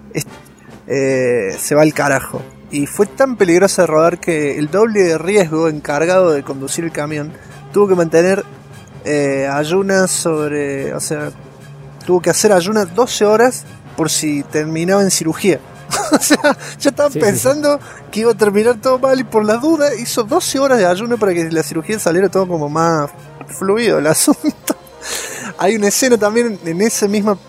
se va al carajo. Y fue tan peligrosa de rodar que el doble de riesgo encargado de conducir el camión tuvo que mantener ayunas o sea, tuvo que hacer ayunas 12 horas por si terminaba en cirugía. O sea, ya estaban pensando que iba a terminar todo mal, y por la duda hizo 12 horas de ayuno para que la cirugía saliera todo como más fluido el asunto. Hay una escena también en esa misma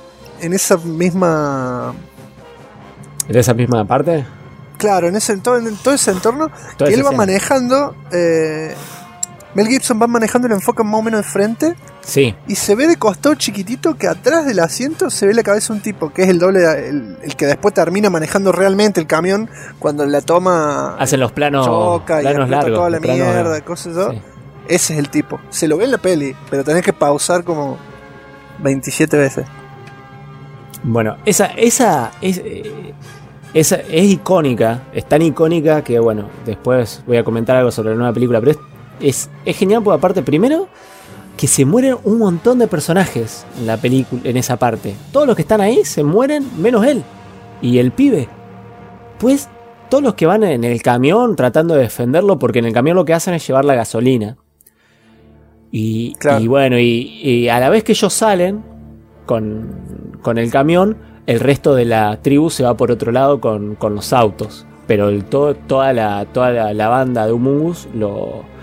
parte. Claro, en todo ese entorno que él va manejando. Mel Gibson va manejando y lo enfoca más o menos de frente. Sí. Y se ve de costado chiquitito que atrás del asiento se ve la cabeza de un tipo, que es el doble, el que después termina manejando realmente el camión cuando la toma. Hacen los planos, choca planos y largos. Toda la mierda, cosas así. Sí. Ese es el tipo. Se lo ve en la peli, pero tenés que pausar como 27 veces. Bueno, esa es icónica. Es tan icónica que, bueno, después voy a comentar algo sobre la nueva película, pero es genial porque aparte, primero, que se mueren un montón de personajes en la película, en esa parte. Todos los que están ahí se mueren, menos él y el pibe. Pues todos los que van en el camión tratando de defenderlo, porque en el camión lo que hacen es llevar la gasolina. Y bueno, y a la vez que ellos salen con el camión, el resto de la tribu se va por otro lado con los autos. Pero toda la banda de Humungus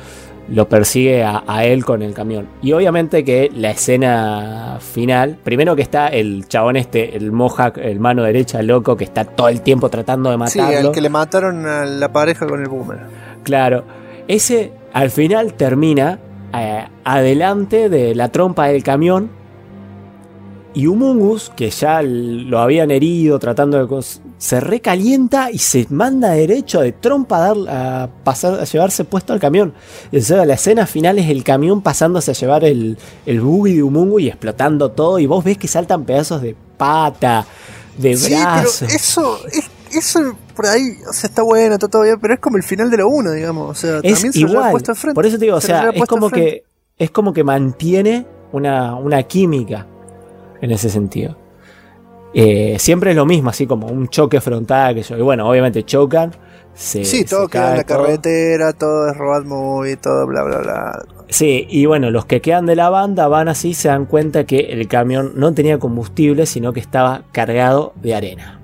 lo persigue a él con el camión. Y obviamente que la escena final, primero que está el chabón el Mohawk, el mano derecha loco, que está todo el tiempo tratando de matarlo. Sí, al que le mataron a la pareja con el boomer. Claro, ese al final termina adelante de la trompa del camión. Y Humungus, que ya lo habían herido tratando de... se recalienta y se manda derecho de trompa a llevarse puesto al camión. O sea, la escena final es el camión pasándose a llevar el buggy de Humungus y explotando todo. Y vos ves que saltan pedazos de pata, de brazo. Sí, pero eso por ahí, o sea, está bueno, está todo bien, pero es como el final de la 1, digamos. O sea, es también se igual, lo ha puesto al frente. por eso te digo, o sea, es como que mantiene una química en ese sentido. Siempre es lo mismo, así como un choque frontal, y bueno, obviamente chocan. Todo queda en la carretera, todo es road movie, todo bla bla bla. Sí, y bueno, los que quedan de la banda van así, se dan cuenta que el camión no tenía combustible, sino que estaba cargado de arena.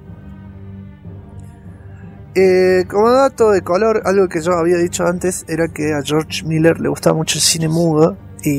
Como dato de color, algo que yo había dicho antes era que a George Miller le gustaba mucho el cine mudo,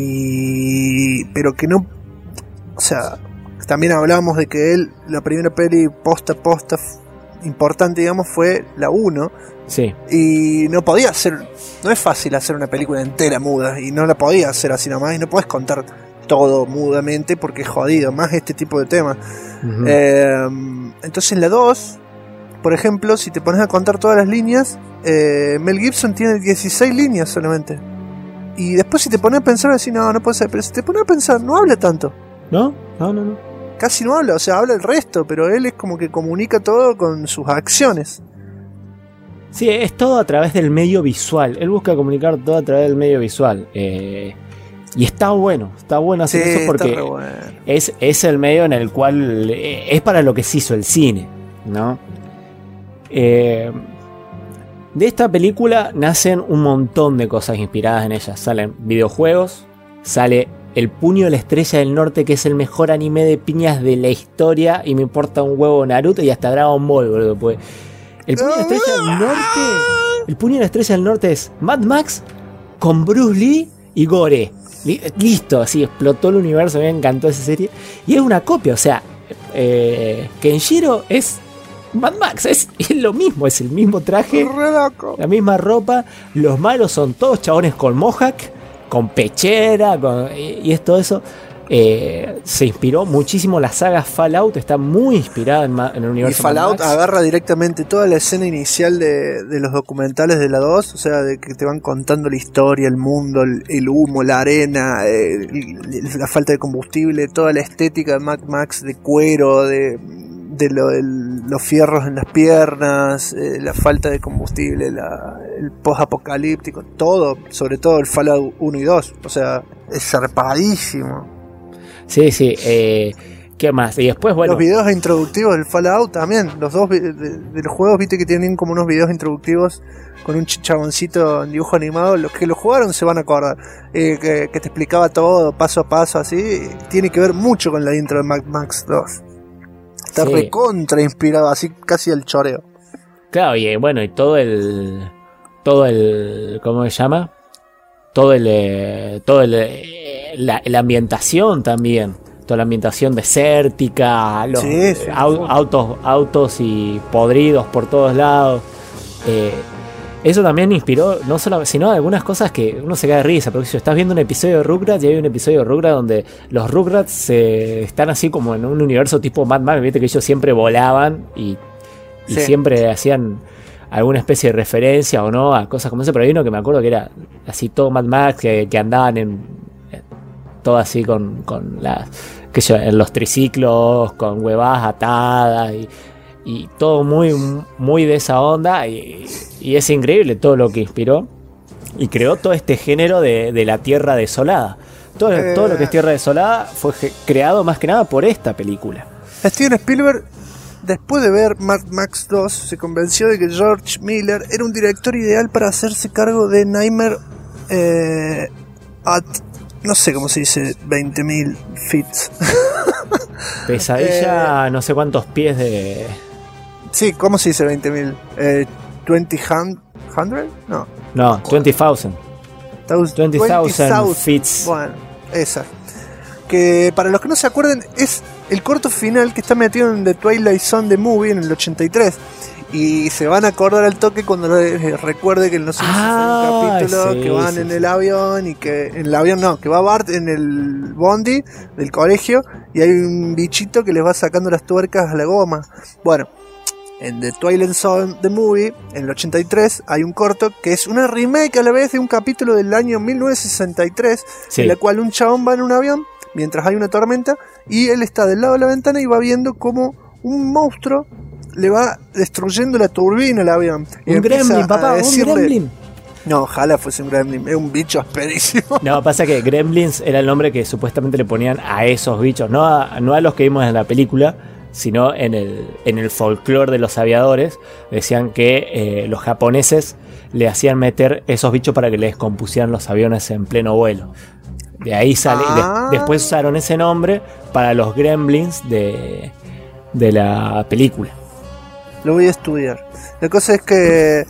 pero que no, o sea, también hablábamos de que él, la primera peli posta importante, digamos, fue la 1. Sí. Y no podía hacer, no es fácil hacer una película entera muda, y no la podía hacer así nomás, y no podés contar todo mudamente porque es jodido, más este tipo de temas. Uh-huh. Entonces en la 2, por ejemplo, si te pones a contar todas las líneas, Mel Gibson tiene 16 líneas solamente. Y después si te pones a pensar así, no puede ser, pero si te pones a pensar, no habla tanto. No. Casi no habla, o sea, habla el resto, pero él es como que comunica todo con sus acciones. Sí, es todo a través del medio visual. Él busca comunicar todo a través del medio visual. Y está bueno hacer eso porque bueno. Es el medio en el cual es para lo que se hizo el cine, ¿no? De esta película nacen un montón de cosas inspiradas en ella. Salen videojuegos, sale El Puño de la Estrella del Norte, que es el mejor anime de piñas de la historia, y me importa un huevo Naruto y hasta Dragon Ball, boludo, pues. El Puño de la Estrella del Norte. El Puño de la Estrella del Norte es Mad Max con Bruce Lee y Gore. Listo, así explotó el universo, me encantó esa serie. Y es una copia, o sea, Kenshiro es Mad Max, es lo mismo, es el mismo traje, la misma ropa. Los malos son todos chabones con mohawk, con pechera, y es todo eso. Se inspiró muchísimo la saga Fallout, está muy inspirada en el universo. Y Fallout agarra directamente toda la escena inicial de los documentales de la 2, o sea, de que te van contando la historia, el mundo, el humo, la arena, la falta de combustible, toda la estética de Mad Max, de cuero, de los fierros en las piernas, la falta de combustible, el post-apocalíptico, todo, sobre todo el Fallout 1 y 2, o sea, es zarpadísimo. Sí, ¿qué más? Y después, bueno, los videos introductivos del Fallout también, los dos de los juegos, viste que tienen como unos videos introductivos con un chaboncito en dibujo animado. Los que lo jugaron se van a acordar, que te explicaba todo paso a paso, así. Tiene que ver mucho con la intro de Mad Max 2. Está recontra inspirado, así casi el choreo. Claro, y bueno, y todo el ¿cómo se llama? La ambientación también, toda la ambientación desértica, los autos y podridos por todos lados. Eso también inspiró, no solo, sino algunas cosas que uno se cae de risa. Porque si estás viendo un episodio de Rugrats y hay un episodio de Rugrats donde los Rugrats están así como en un universo tipo Mad Max, viste que ellos siempre volaban y siempre hacían alguna especie de referencia o no a cosas como eso, pero hay uno que me acuerdo que era así todo Mad Max, que andaban todo así con las, qué sé yo, en los triciclos, con huevadas atadas y todo muy, muy de esa onda, y es increíble todo lo que inspiró y creó todo este género de la tierra desolada. Todo lo que es tierra desolada fue creado más que nada por esta película. Steven Spielberg, después de ver Mad Max 2, se convenció de que George Miller era un director ideal para hacerse cargo de Nightmare at, no sé cómo se dice, 20.000 feet. Pesadilla, no sé cuántos pies de... Sí, ¿cómo se dice 20.000? ¿20,100? No. No, 20,000. 20,000 feet. Bueno, esa. Que para los que no se acuerden, es el corto final que está metido en The Twilight Zone The Movie en el 83. Y se van a acordar al toque cuando les recuerde que en los Simpsons hay un capítulo que van en el avión y que en el avión no, que va Bart en el bondi del colegio y hay un bichito que les va sacando las tuercas a la goma. Bueno, en The Twilight Zone The Movie, en el 83, hay un corto que es una remake a la vez de un capítulo del año 1963, en la cual un chabón va en un avión mientras hay una tormenta y él está del lado de la ventana y va viendo como un monstruo le va destruyendo la turbina al avión. Y un gremlin, papá, un gremlin. No, ojalá fuese un gremlin, es un bicho asperísimo. No, pasa que Gremlins era el nombre que supuestamente le ponían a esos bichos, no a los que vimos en la película, sino en el folclore de los aviadores. Decían que los japoneses le hacían meter esos bichos para que les descompusieran los aviones en pleno vuelo. De ahí sale. Después usaron ese nombre para los Gremlins de la película. Lo voy a estudiar. La cosa es que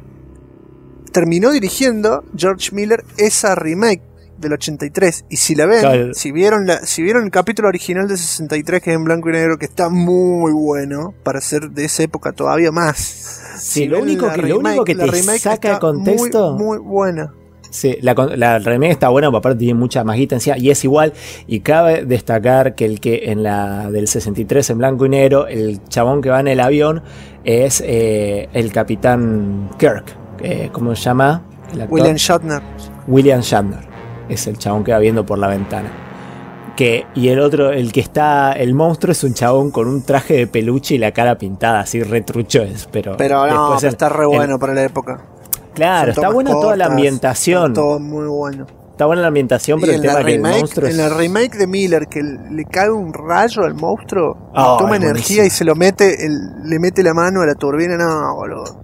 terminó dirigiendo George Miller esa remake del 83. Y si la ven, claro, si vieron el capítulo original de 63, que es en blanco y negro, que está muy bueno, para ser de esa época todavía más. Sí, lo único que te saca de contexto. Muy buena. Sí, la remake está buena, porque aparte tiene mucha más guita encima, y es igual. Y cabe destacar que el que en la del 63 en blanco y negro, el chabón que va en el avión es el capitán Kirk. ¿Cómo se llama? El actor? William Shatner. Es el chabón que va viendo por la ventana. Y el otro, el que está, el monstruo, es un chabón con un traje de peluche y la cara pintada, así retrucho es. Pero no, está re bueno para la época. Claro, está buena toda la ambientación. Todo muy bueno. Está buena la ambientación, pero el tema que el monstruo en la remake de Miller, que le cae un rayo al monstruo, toma energía y se lo mete, le mete la mano a la turbina. No, boludo.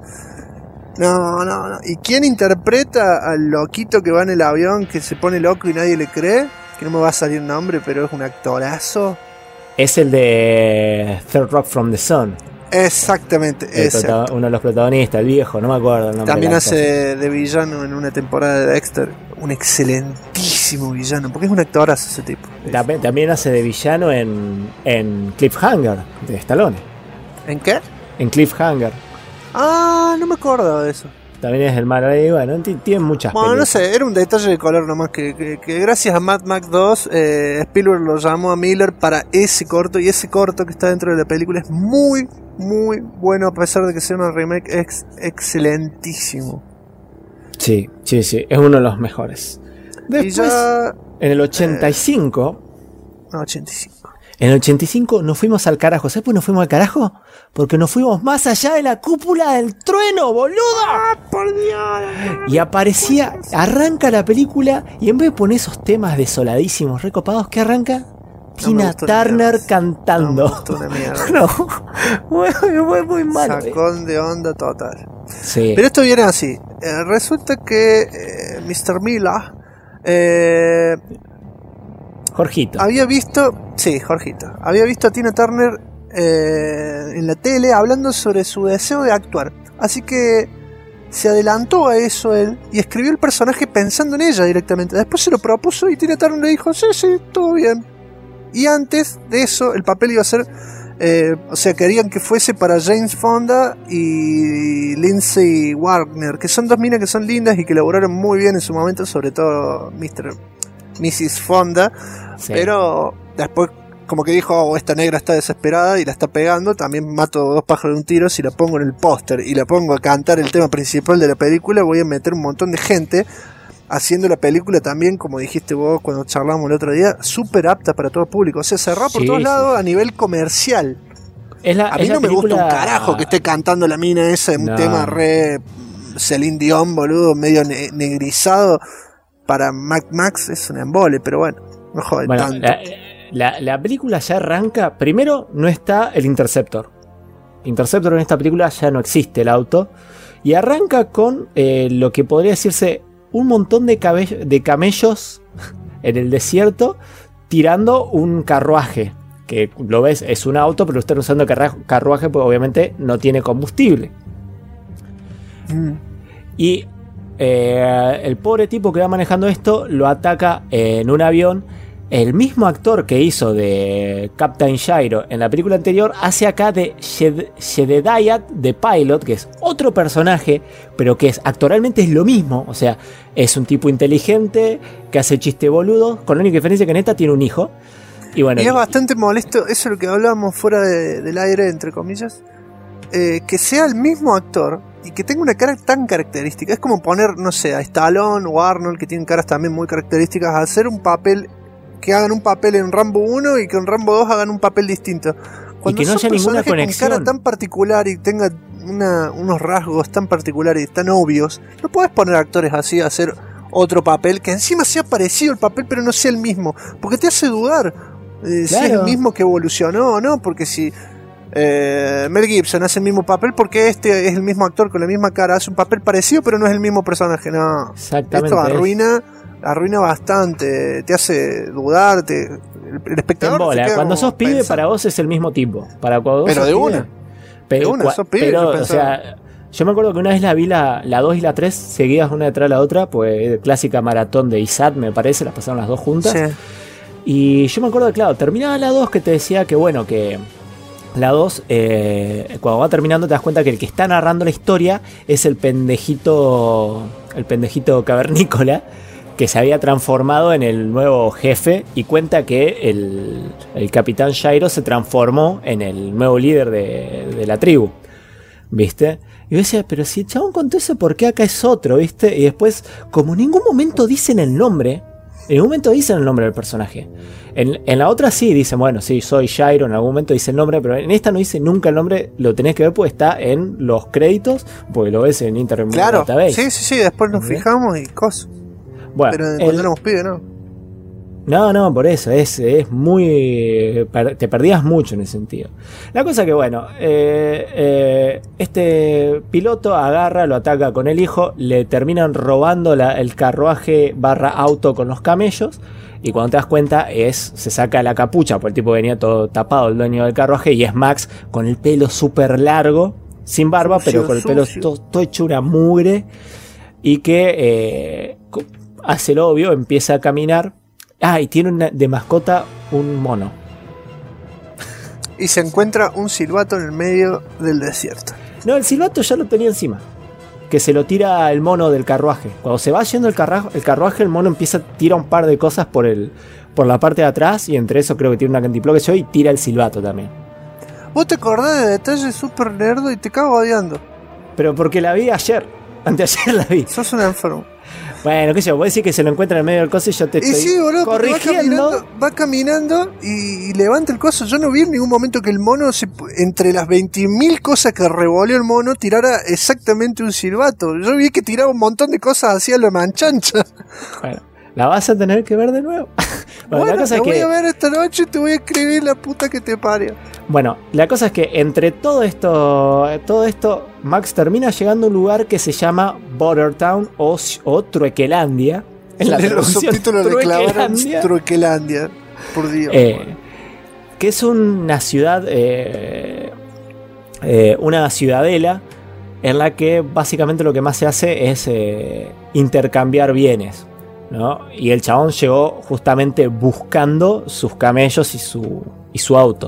No. ¿Y quién interpreta al loquito que va en el avión, que se pone loco y nadie le cree? Que no me va a salir el nombre, pero es un actorazo. Es el de Third Rock from the Sun. Exactamente, uno de los protagonistas, el viejo, no me acuerdo el nombre. También hace de villano en una temporada de Dexter. Un excelentísimo villano, porque es un actorazo ese tipo. También hace de villano en Cliffhanger, de Stallone. ¿En qué? En Cliffhanger. No me acuerdo de eso. También es el malo ahí, bueno, tiene muchas películas. No sé, era un detalle de color nomás que gracias a Mad Max 2 Spielberg lo llamó a Miller para ese corto, y ese corto que está dentro de la película es muy, muy bueno, a pesar de que sea una remake, es excelentísimo. Sí, es uno de los mejores. Después, en el 85... 85. En el 85 nos fuimos al carajo. ¿Sabes por qué nos fuimos al carajo? Porque nos fuimos más allá de la cúpula del trueno, boludo. ¡Por Dios! Y arranca la película, y en vez de poner esos temas desoladísimos, recopados, ¿qué arranca? Tina Turner cantando. No, fue muy malo. Sacón de onda total. Sí. Pero esto viene así. Resulta que Mr. Miller... Jorgito. Jorgito. Había visto a Tina Turner en la tele hablando sobre su deseo de actuar. Así que se adelantó a eso él y escribió el personaje pensando en ella directamente. Después se lo propuso y Tina Turner le dijo, sí, todo bien. Y antes de eso el papel iba a ser... querían que fuese para James Fonda y Lindsay Wagner, que son dos minas que son lindas y que laburaron muy bien en su momento, sobre todo Mrs. Fonda, sí. Pero después como que dijo, esta negra está desesperada y la está pegando, también mato dos pájaros de un tiro. Si la pongo en el póster y la pongo a cantar el tema principal de la película, voy a meter un montón de gente haciendo la película también, como dijiste vos cuando charlamos el otro día, súper apta para todo público, o sea, cerrada por todos lados a nivel comercial. A mí no me gusta un carajo que esté cantando la mina esa en un tema re Celine Dion, boludo, medio negrizado. Para Mad Max es un embole, pero bueno, no jode tanto. La película ya arranca. Primero, no está el Interceptor. Interceptor en esta película ya no existe, el auto. Y arranca con lo que podría decirse un montón de camellos en el desierto tirando un carruaje. Que lo ves, es un auto, pero están usando carruaje porque obviamente no tiene combustible. Y el pobre tipo que va manejando esto lo ataca en un avión. El mismo actor que hizo de Captain Gyro en la película anterior hace acá de Jedediah the Pilot, que es otro personaje, pero que actoralmente es lo mismo. O sea, es un tipo inteligente que hace chiste boludo, con la única diferencia que en esta tiene un hijo. Y bueno, y es bastante molesto, eso es lo que hablábamos fuera del aire, entre comillas, que sea el mismo actor y que tenga una cara tan característica. Es como poner, no sé, a Stallone o Arnold, que tienen caras también muy características, a hacer un papel, que hagan un papel en Rambo 1 y que en Rambo 2 hagan un papel distinto. Cuando y que no haya ninguna conexión, con cara tan particular y tenga unos rasgos tan particulares y tan obvios, no puedes poner actores así a hacer otro papel que encima sea parecido al papel pero no sea el mismo, porque te hace dudar si es el mismo que evolucionó o no. Porque si Mel Gibson hace el mismo papel, porque este es el mismo actor con la misma cara, hace un papel parecido pero no es el mismo personaje. No, exactamente, esto arruina bastante, te hace dudar, el espectador te embola. Cuando sos pibe, pensando. para vos es el mismo tipo. Para cuando pero sos de pibe, una. Pero, sos pibe, pero yo o sea, yo me acuerdo que una vez la vi la 2 y la 3 seguidas una detrás de la otra, pues clásica maratón de ISAT, me parece, las pasaron las dos juntas. Sí. Y yo me acuerdo que, claro, terminaba la 2 que te decía que, bueno, que la 2, cuando va terminando te das cuenta que el que está narrando la historia es el pendejito cavernícola, que se había transformado en el nuevo jefe, y cuenta que el capitán Gyro se transformó en el nuevo líder de la tribu, ¿viste? Y yo decía, pero si el chabón contó eso, ¿por qué acá es otro, viste? Y después, como en ningún momento dicen el nombre, del personaje. En la otra sí dicen, bueno, sí, soy Gyro, en algún momento dice el nombre, pero en esta no dice nunca el nombre, lo tenés que ver porque está en los créditos, porque lo ves en Internet Database. Sí, después nos fijamos y cosas. Bueno, pero cuando éramos pibes, ¿no? No, por eso, es muy... te perdías mucho en ese sentido. La cosa que, bueno, este piloto agarra, lo ataca con el hijo, le terminan robando el carruaje / auto con los camellos, y cuando te das cuenta se saca la capucha, porque el tipo venía todo tapado, el dueño del carruaje, y es Max con el pelo súper largo, sin barba, pero con el pelo todo hecho una mugre, y que hace lo obvio, empieza a caminar. Y tiene de mascota un mono. Y se encuentra un silbato en el medio del desierto. No, el silbato ya lo tenía encima, que se lo tira el mono del carruaje. Cuando se va yendo el carruaje, el mono empieza a tirar un par de cosas por la parte de atrás, y entre eso creo que tiene una cantimploca y tira el silbato también. Vos te acordás de detalles súper nerdo y te cago odiando. Pero porque la vi anteayer la vi. Sos un enfermo. Bueno, qué sé yo, vos decís que se lo encuentra en el medio del coso y yo te estoy sí, boludo, corrigiendo. Va caminando y levanta el coso. Yo no vi en ningún momento que el mono, entre las 20.000 cosas que revolvió el mono, tirara exactamente un silbato. Yo vi que tiraba un montón de cosas hacia lo manchancha. Bueno, la vas a tener que ver de nuevo. Bueno, la cosa voy a ver esta noche y te voy a escribir la puta que te parió. Bueno, la cosa es que entre todo esto, Max termina llegando a un lugar que se llama Bordertown o Truequelandia. En los subtítulos le clavaron Truequelandia, por Dios. Que es una ciudad, una ciudadela en la que básicamente lo que más se hace es intercambiar bienes, ¿no? Y el chabón llegó justamente buscando sus camellos y su auto.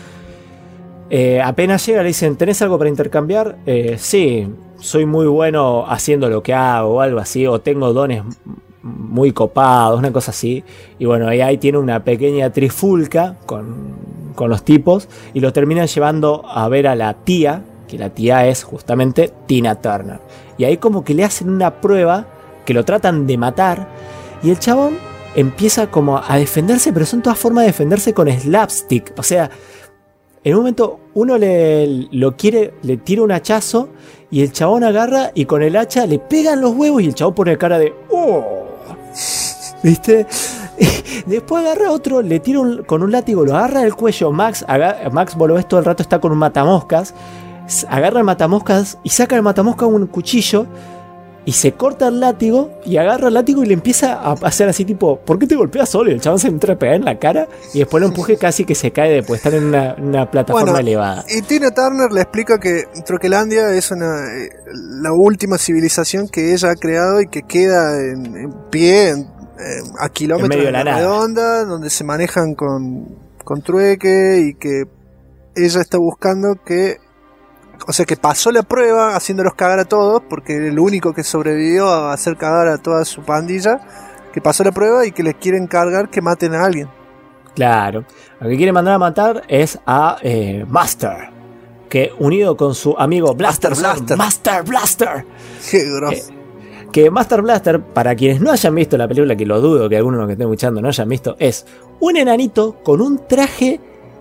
Apenas llega le dicen, ¿tenés algo para intercambiar? Sí, soy muy bueno haciendo lo que hago o algo así, o tengo dones muy copados, una cosa así. Y bueno, ahí tiene una pequeña trifulca con los tipos, y lo terminan llevando a ver a la tía, que la tía es justamente Tina Turner. Y ahí como que le hacen una prueba, que lo tratan de matar, y el chabón empieza como a defenderse, pero son todas formas de defenderse con slapstick. O sea, en un momento uno le tira un hachazo, y el chabón agarra y con el hacha le pegan los huevos, y el chabón pone cara de ¡oh! ¿Viste? Después agarra otro, le tira con un látigo, lo agarra del cuello. Max, vos lo ves todo el rato, está con un matamoscas. Agarra el matamoscas y saca el matamoscas con un cuchillo y se corta el látigo y agarra el látigo y le empieza a hacer así tipo, ¿por qué te golpeas solo? Y el chabón se entra a pegar en la cara y después lo empuje casi que se cae después de estar en una plataforma elevada. Y Tina Turner le explica que Troquelandia es la última civilización que ella ha creado y que queda en pie a kilómetros en medio de la redonda, donde se manejan con trueque y que ella está buscando que pasó la prueba haciéndolos cagar a todos, porque el único que sobrevivió a hacer cagar a toda su pandilla, que pasó la prueba y que les quieren cargar que maten a alguien. Claro, lo que quiere mandar a matar es a Master, que unido con su amigo Blaster. Master Blaster. Qué grosso. Que Master Blaster, para quienes no hayan visto la película, que lo dudo que algunos que estén escuchando no hayan visto, es un enanito con un traje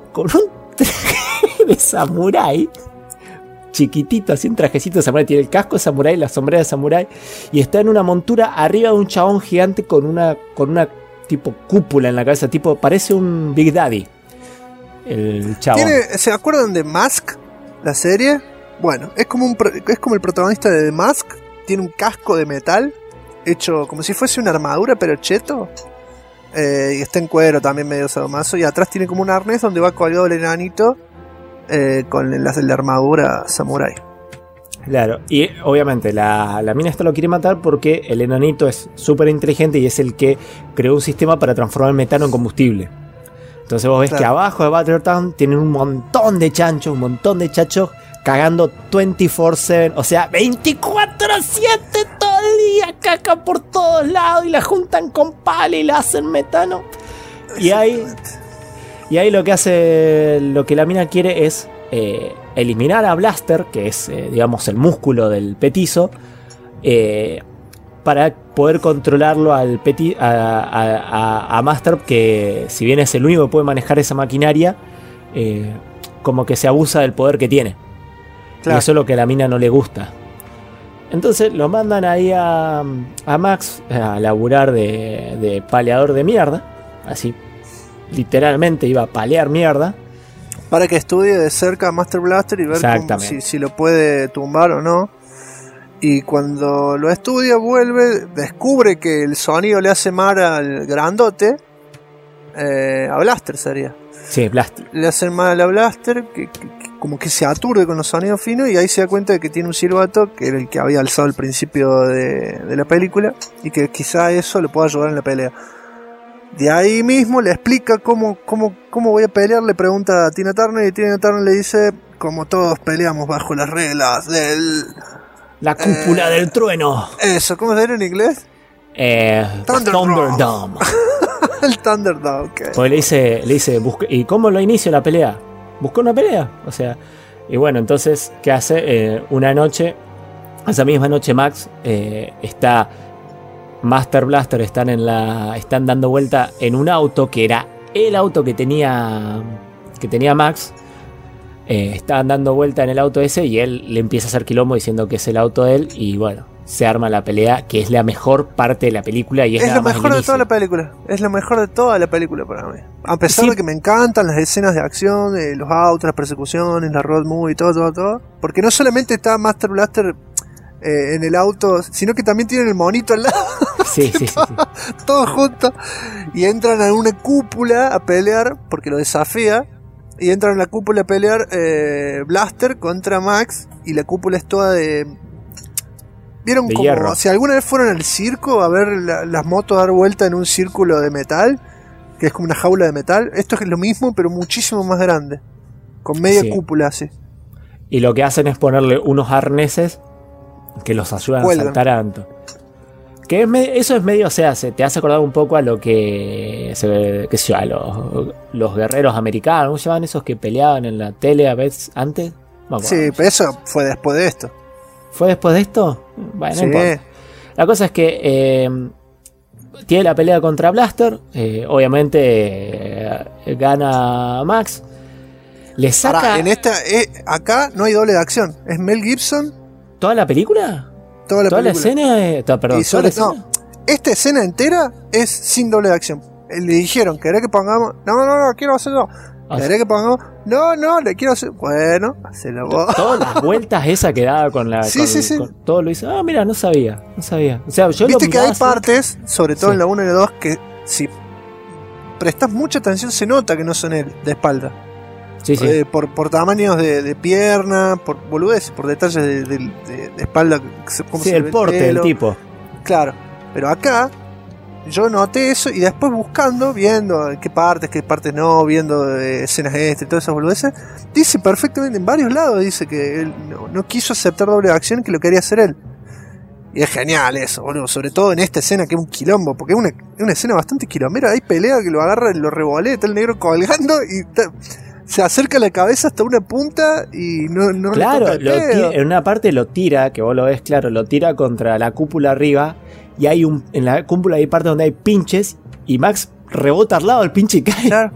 de samurái. Chiquitito, así un trajecito de samurái, tiene el casco de samurái, la sombrera de samurái, y está en una montura arriba de un chabón gigante con una tipo cúpula en la cabeza, tipo, parece un Big Daddy. El chabón. ¿Se acuerdan de Mask? La serie. Bueno, es como el protagonista de The Mask. Tiene un casco de metal hecho como si fuese una armadura, pero cheto. Y está en cuero también, medio sadomaso. Y atrás tiene como un arnés donde va colgado el enanito. Con la armadura samurai. Claro, y obviamente la mina esta lo quiere matar porque el enanito es súper inteligente y es el que creó un sistema para transformar el metano en combustible. Entonces vos ves que abajo de Buttertown tienen un montón de chanchos, cagando 24/7, o sea, 24/7 todo el día, caca por todos lados y la juntan con pala y la hacen metano. Y ahí lo que la mina quiere es eliminar a Blaster, que es, digamos, el músculo del petizo, para poder controlarlo a Master, que si bien es el único que puede manejar esa maquinaria, como que se abusa del poder que tiene. Claro. Y eso es lo que a la mina no le gusta. Entonces lo mandan ahí a Max a laburar de paleador de mierda, así. Literalmente iba a palear mierda para que estudie de cerca a Master Blaster y ver si lo puede tumbar o no. Y cuando lo estudia, vuelve, descubre que el sonido le hace mal al grandote, a Blaster sería. Sí, Blaster. Le hace mal a Blaster, que como que se aturde con los sonidos finos, y ahí se da cuenta de que tiene un silbato, que era el que había alzado al principio de la película, y que quizá eso le pueda ayudar en la pelea. De ahí mismo le explica cómo voy a pelear, le pregunta a Tina Turner, y Tina Turner le dice, como todos peleamos bajo las reglas del... La cúpula del trueno. Eso, ¿cómo se dice en inglés? Thunderdome. El Thunderdome, ok. Pues le dice ¿y cómo lo inicio la pelea? ¿Buscó una pelea? O sea, y bueno, entonces, ¿qué hace? Una noche, esa misma noche Max está... Master Blaster están dando vuelta en un auto que era el auto que tenía Max. Están dando vuelta en el auto ese y él le empieza a hacer quilombo diciendo que es el auto de él, y bueno, se arma la pelea, que es la mejor parte de la película y es lo mejor de toda la película. Es lo mejor de toda la película para mí. A pesar de que me encantan las escenas de acción, los autos, las persecuciones, la road movie, todo. Porque no solamente está Master Blaster en el auto, sino que también tienen el monito al lado. Sí. Todos juntos. Y entran a una cúpula a pelear, porque lo desafía. Y entran a la cúpula a pelear Blaster contra Max. Y la cúpula es toda de... ¿Vieron de como hierro? Si alguna vez fueron al circo a ver las motos dar vuelta en un círculo de metal, que es como una jaula de metal? Esto es lo mismo, pero muchísimo más grande, con media cúpula así. Y lo que hacen es ponerle unos arneses que los ayudan a saltar alto. Que eso es medio, o sea, se te hace acordar un poco a lo que a los guerreros americanos, ¿cómo se llaman esos que peleaban en la tele a veces antes? Sí, pero eso fue después de esto. ¿Fue después de esto? Bueno, no importa. La cosa es que tiene la pelea contra Blaster, obviamente gana Max, le saca... Pará, en esta, acá no hay doble de acción, es Mel Gibson. ¿Toda la película? Toda la escena, perdón, ¿toda la escena? No, esta escena entera es sin doble de acción. Le dijeron, ¿querés que pongamos? No, quiero hacerlo. ¿Querés que pongamos? No, le quiero hacer. Bueno, hacelo vos. Todas las vueltas esa que daba con la. Sí. Con todo lo hizo. Mira, no sabía. O sea, yo viste lo que hay miraba partes, sobre todo Sí. en la 1 y la 2, que si prestas mucha atención se nota que no son él, de espalda. Sí. Por tamaños de pierna, por boludeces, por detalles de espalda. Cómo Sí, se el ve el porte del pelo. tipo. Claro, pero acá yo noté eso y después buscando, viendo qué partes no, viendo escenas extra y todas esas boludeces, dice perfectamente en varios lados, dice que él no quiso aceptar doble acción, que lo quería hacer él. Y es genial eso, boludo, sobre todo en esta escena que es un quilombo, porque es una escena bastante quilombera, hay pelea que lo agarra, lo revolea, está el negro colgando y se acerca la cabeza hasta una punta y no Claro, le toca el pedo. en una parte lo tira, que vos lo ves claro, lo tira contra la cúpula arriba. Y en la cúpula hay partes donde hay pinches. Y Max rebota al lado del pinche y cae. Claro.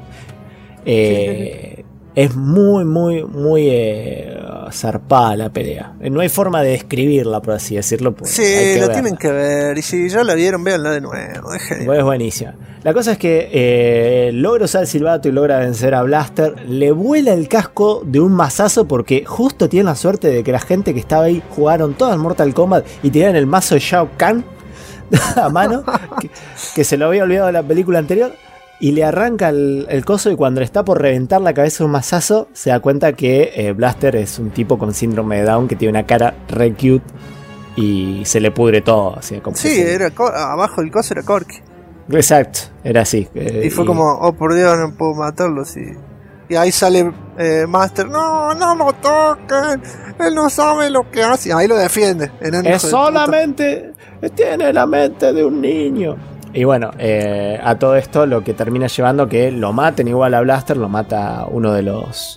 Es muy zarpada la pelea. No hay forma de describirla, por así decirlo. Pues Sí, hay que la verla. tienen que ver. Y si ya la vieron, véanla de nuevo. Es genial. Pues es buenísima. La cosa es que logra usar el silbato y logra vencer a Blaster. Le vuela el casco de un mazazo porque justo tiene la suerte de que la gente que estaba ahí jugaron todo al Mortal Kombat y tenían el mazo de Shao Kahn a mano, que se lo había olvidado de la película anterior. Y le arranca el coso y cuando le está por reventar la cabeza de un mazazo, se da cuenta que Blaster es un tipo con síndrome de Down que tiene una cara re cute y se le pudre todo. Así, como Sí, abajo del coso era Corky. Exacto, era así. Y fue como, oh por Dios, no puedo matarlo. Sí. Y ahí sale Master, no lo toquen, él no sabe lo que hace. Y ahí lo defiende. Es solamente, tiene la mente de un niño. Y bueno, a todo esto lo que termina llevando que lo maten igual a Blaster, lo mata uno de los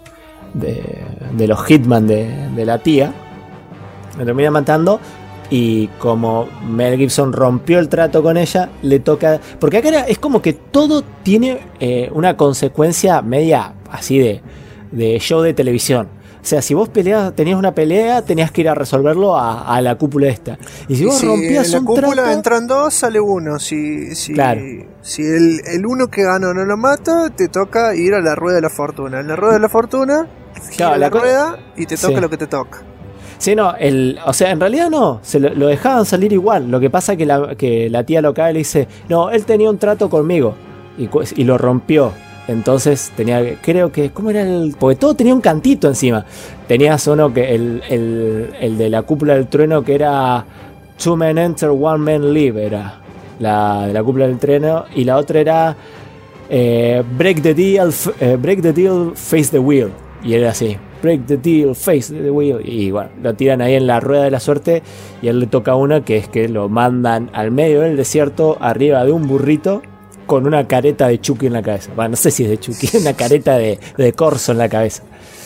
de los hitman de la tía. Lo termina matando. Y como Mel Gibson rompió el trato con ella, le toca. Porque acá es como que todo tiene una consecuencia media así de show de televisión. O sea, si vos tenías una pelea, tenías que ir a resolverlo a la cúpula esta. Y si vos rompías en la un trato. cúpula entran dos, sale uno. Si Claro. si el uno que ganó no lo mata, te toca ir a la rueda de la fortuna. En la rueda de la fortuna, gira Claro, la rueda y te toca Sí. lo que te toca. Sí, no, o sea, en realidad no, lo dejaban salir igual. Lo que pasa es que la tía local le dice, no, él tenía un trato conmigo y lo rompió. Entonces creo que, ¿cómo era porque todo tenía un cantito encima. Tenías uno que el de la cúpula del trueno que era Two Men Enter, One Man Leave, era la de la cúpula del trueno. Y la otra era Break the Deal, Face the Wheel. Y era así, Break the Deal, Face the Wheel. Y bueno, lo tiran ahí en la rueda de la suerte. Y a él le toca una que es que lo mandan al medio del desierto, arriba de un burrito, con una careta de Chucky en la cabeza. Bueno, no sé si es de Chucky, una careta de corzo en la cabeza.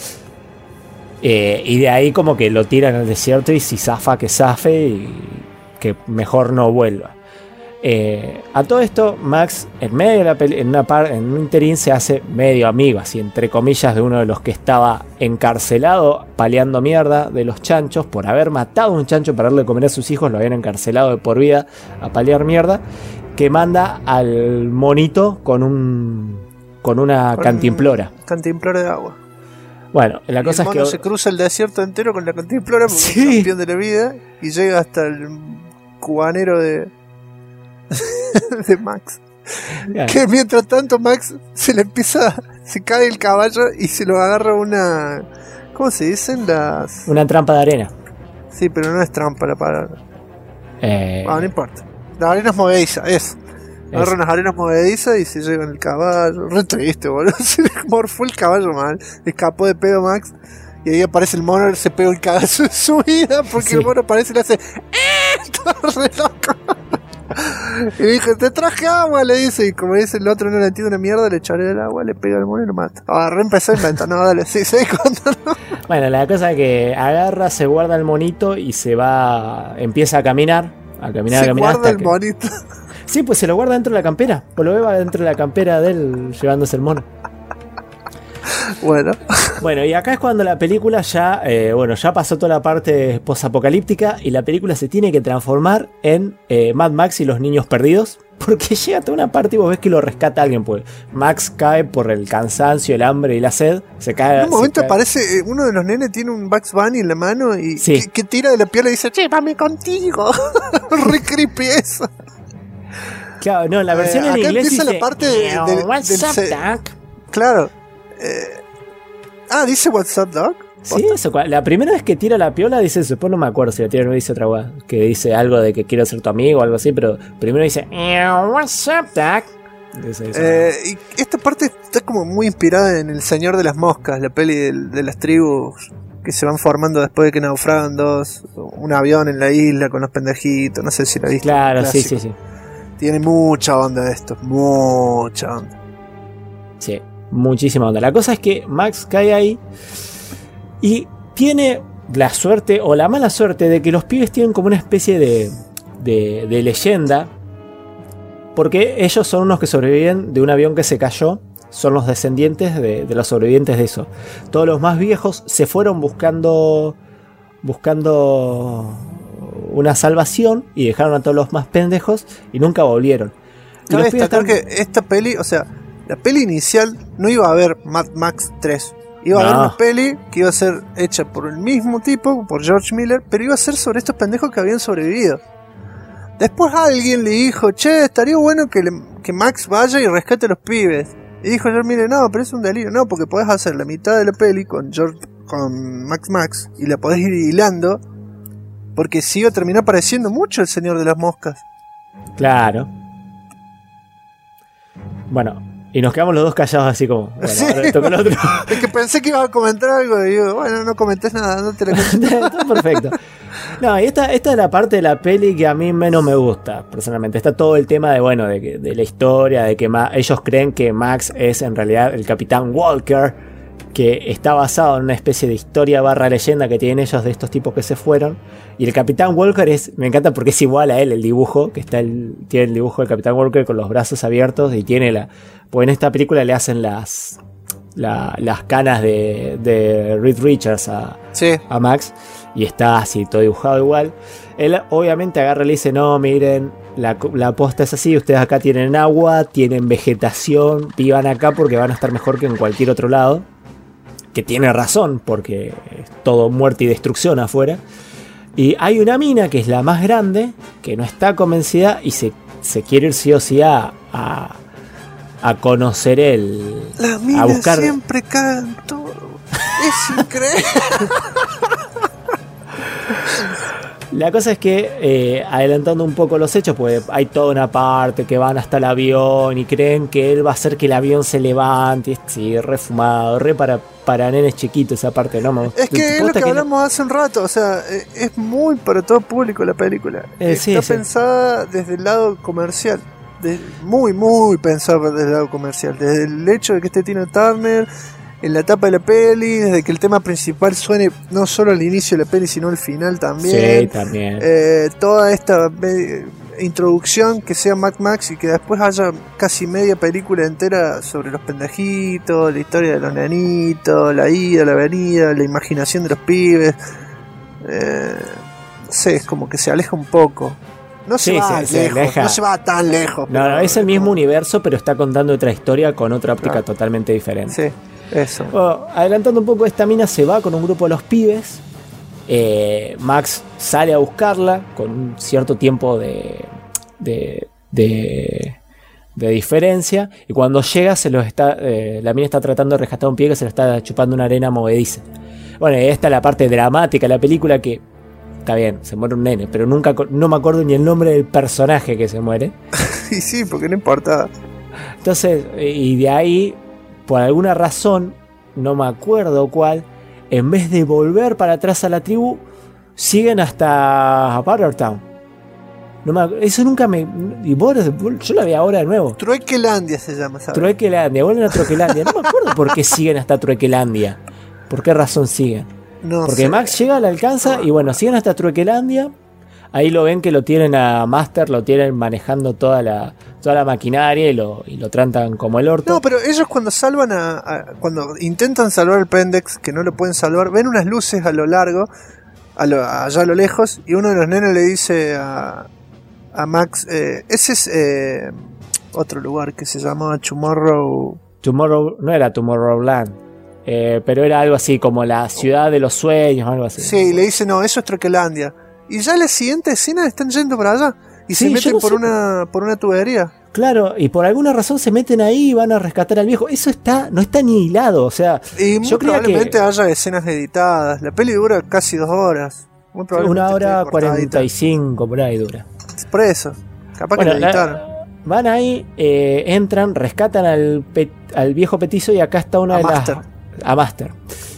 Y de ahí como que lo tiran al desierto y si zafa, que zafe y que mejor no vuelva. A todo esto, Max, en medio de la en un interín se hace medio amigo, así entre comillas, de uno de los que estaba encarcelado, paleando mierda de los chanchos por haber matado a un chancho para darle de comer a sus hijos. Lo habían encarcelado de por vida a palear mierda. Que manda al monito con una cantimplora. Cantimplora de agua. Bueno, la cosa el es mono que se cruza el desierto entero con la cantimplora porque Sí. es campeón de la vida y llega hasta el cubanero de Max. Que mientras tanto Max se cae el caballo y se lo agarra una, ¿cómo se dicen? Una trampa de arena. Sí, pero no es trampa la palabra. No importa. Las arenas movedizas, eso. Agarra unas arenas movedizas y se lleva en el caballo. Re triste, boludo. Se le morfó el caballo mal. Escapó de pedo Max. Y ahí aparece el mono, se pegó el cagazo de su vida. Porque Sí. el mono aparece y le hace todo re loco. Y dijo, te traje agua, le dice. Y como dice el otro no le entiende una mierda, le echaré el agua, le pega al mono y lo mata. Re empezó a inventar. No, dale, sí, seguí contando. Bueno, la cosa es que agarra, se guarda el monito y se va, empieza a caminar. Se guarda hasta el que... monito. Sí, pues se lo guarda dentro de la campera. Pues lo ve dentro de la campera de él llevándose el mono. Bueno. Bueno, y acá es cuando la película ya pasó toda la parte posapocalíptica y la película se tiene que transformar en Mad Max y los niños perdidos. Porque llega a toda una parte y vos ves que lo rescata alguien. Pues Max cae por el cansancio, el hambre y la sed. Se cae. En un momento aparece uno de los nenes, tiene un Bugs Bunny en la mano y Sí. que tira de la piola y dice, llévame contigo. Re creepy eso. Claro, no, la versión en acá inglés empieza dice, la parte What's del up, Doc? Claro. Dice What's up, Doc. Sí, eso, la primera vez que tira la piola dice eso, después no me acuerdo si la tira o no dice otra cosa, que dice algo de que quiero ser tu amigo o algo así, pero primero dice, What's up, Doc? Dice eso. Y esta parte está como muy inspirada en El Señor de las Moscas, la peli de las tribus que se van formando después de que naufragan un avión en la isla con los pendejitos, no sé si la viste. Claro, sí. Tiene mucha onda de esto, mucha onda. Sí, muchísima onda. La cosa es que Max cae ahí y tiene la suerte o la mala suerte de que los pibes tienen como una especie de leyenda, porque ellos son unos que sobreviven de un avión que se cayó, son los descendientes de los sobrevivientes de eso. Todos los más viejos se fueron buscando una salvación y dejaron a todos los más pendejos y nunca volvieron. Y Cabe los pibes destacar que esta peli, o sea, la peli inicial no iba a haber Mad Max 3. Iba a haber una peli que iba a ser hecha por el mismo tipo, por George Miller, pero iba a ser sobre estos pendejos que habían sobrevivido. Después alguien le dijo, che, estaría bueno que Max vaya y rescate a los pibes. Y dijo George Miller, no, pero es un delirio. No, porque podés hacer la mitad de la peli con Max y la podés ir hilando, porque sí iba a terminar pareciendo mucho El Señor de las Moscas. Claro. Bueno, y nos quedamos los dos callados así como, bueno, Sí. ahora toca el otro. Es que pensé que ibas a comentar algo y digo, bueno, no comentes nada, no te la cuento. Está perfecto. No, y esta es la parte de la peli que a mí menos me gusta, personalmente. Está todo el tema de la historia, de que ellos creen que Max es en realidad el Capitán Walker, que está basado en una especie de historia / leyenda que tienen ellos de estos tipos que se fueron. Y el Capitán Walker me encanta porque es igual a él, el dibujo, que tiene el dibujo del Capitán Walker con los brazos abiertos y tiene pues en esta película le hacen las canas de Reed Richards a Max y está así todo dibujado igual. Él obviamente agarra y le dice, no, miren, la posta es así, ustedes acá tienen agua, tienen vegetación, vivan acá porque van a estar mejor que en cualquier otro lado. Que tiene razón, porque es todo muerte y destrucción afuera. Y hay una mina que es la más grande, que no está convencida y se quiere ir sí o sí a conocer Las a minas buscar. siempre cagan todo. Es increíble. La cosa es que, adelantando un poco los hechos, pues hay toda una parte que van hasta el avión y creen que él va a hacer que el avión se levante. Sí, re fumado, re para nenes chiquitos esa parte, ¿no? Es que es lo que hablamos hace un rato, o sea, es muy para todo público la película. Está pensada desde el lado comercial. Muy, muy pensada desde el lado comercial. Desde el hecho de que esté Tina Turner en la etapa de la peli, desde que el tema principal suene no solo al inicio de la peli, sino al final también. Sí, también. Toda esta introducción que sea Mad Max y que después haya casi media película entera sobre los pendejitos, la historia de los nenitos, la ida, la venida, la imaginación de los pibes. No sé, es como que se aleja un poco. No se va lejos, no se va tan lejos. No, es el mismo universo, pero está contando otra historia con otra óptica totalmente diferente. Sí, eso. Bueno, adelantando un poco, esta mina se va con un grupo de los pibes. Max sale a buscarla con un cierto tiempo de diferencia. Y cuando llega, la mina está tratando de rescatar a un pibe que se lo está chupando una arena movediza. Bueno, y esta es la parte dramática de la película que. Está bien, se muere un nene, pero no me acuerdo ni el nombre del personaje que se muere. Y sí, porque no importa. Entonces, y de ahí, por alguna razón, no me acuerdo cuál, en vez de volver para atrás a la tribu, siguen hasta Buttertown. Eso nunca me. Yo la vi ahora de nuevo. Truequelandia se llama, ¿sabes? Truequelandia, vuelven a Truequelandia. No me acuerdo por qué siguen hasta Truequelandia. ¿Por qué razón siguen? No porque sé. Max llega, la alcanza y bueno, siguen hasta Truequelandia. Ahí lo ven que lo tienen a Master, lo tienen manejando toda la maquinaria y lo tratan como el orto. No, pero ellos cuando salvan cuando intentan salvar el Pendex, que no lo pueden salvar, ven unas luces a lo largo, allá a lo lejos, y uno de los nenes le dice a a Max. Ese es otro lugar que se llamaba Tomorrow, no era Tomorrowland, pero era algo así como la ciudad de los sueños, algo así. Sí, le dice, no, eso es Troquelandia. Y ya en la siguiente escena están yendo para allá. Y Sí, se meten yo no por sé. por una tubería. Claro, y por alguna razón se meten ahí y van a rescatar al viejo. Eso no está ni hilado, o sea, Y muy yo creía probablemente que haya escenas editadas. La peli dura casi 2 horas. Muy probablemente 1 hora esté cortadita. 45 por ahí dura. Por eso. Capaz Bueno, que lo editaron. van ahí, entran, rescatan al viejo petizo y acá está una A de Master. A Master.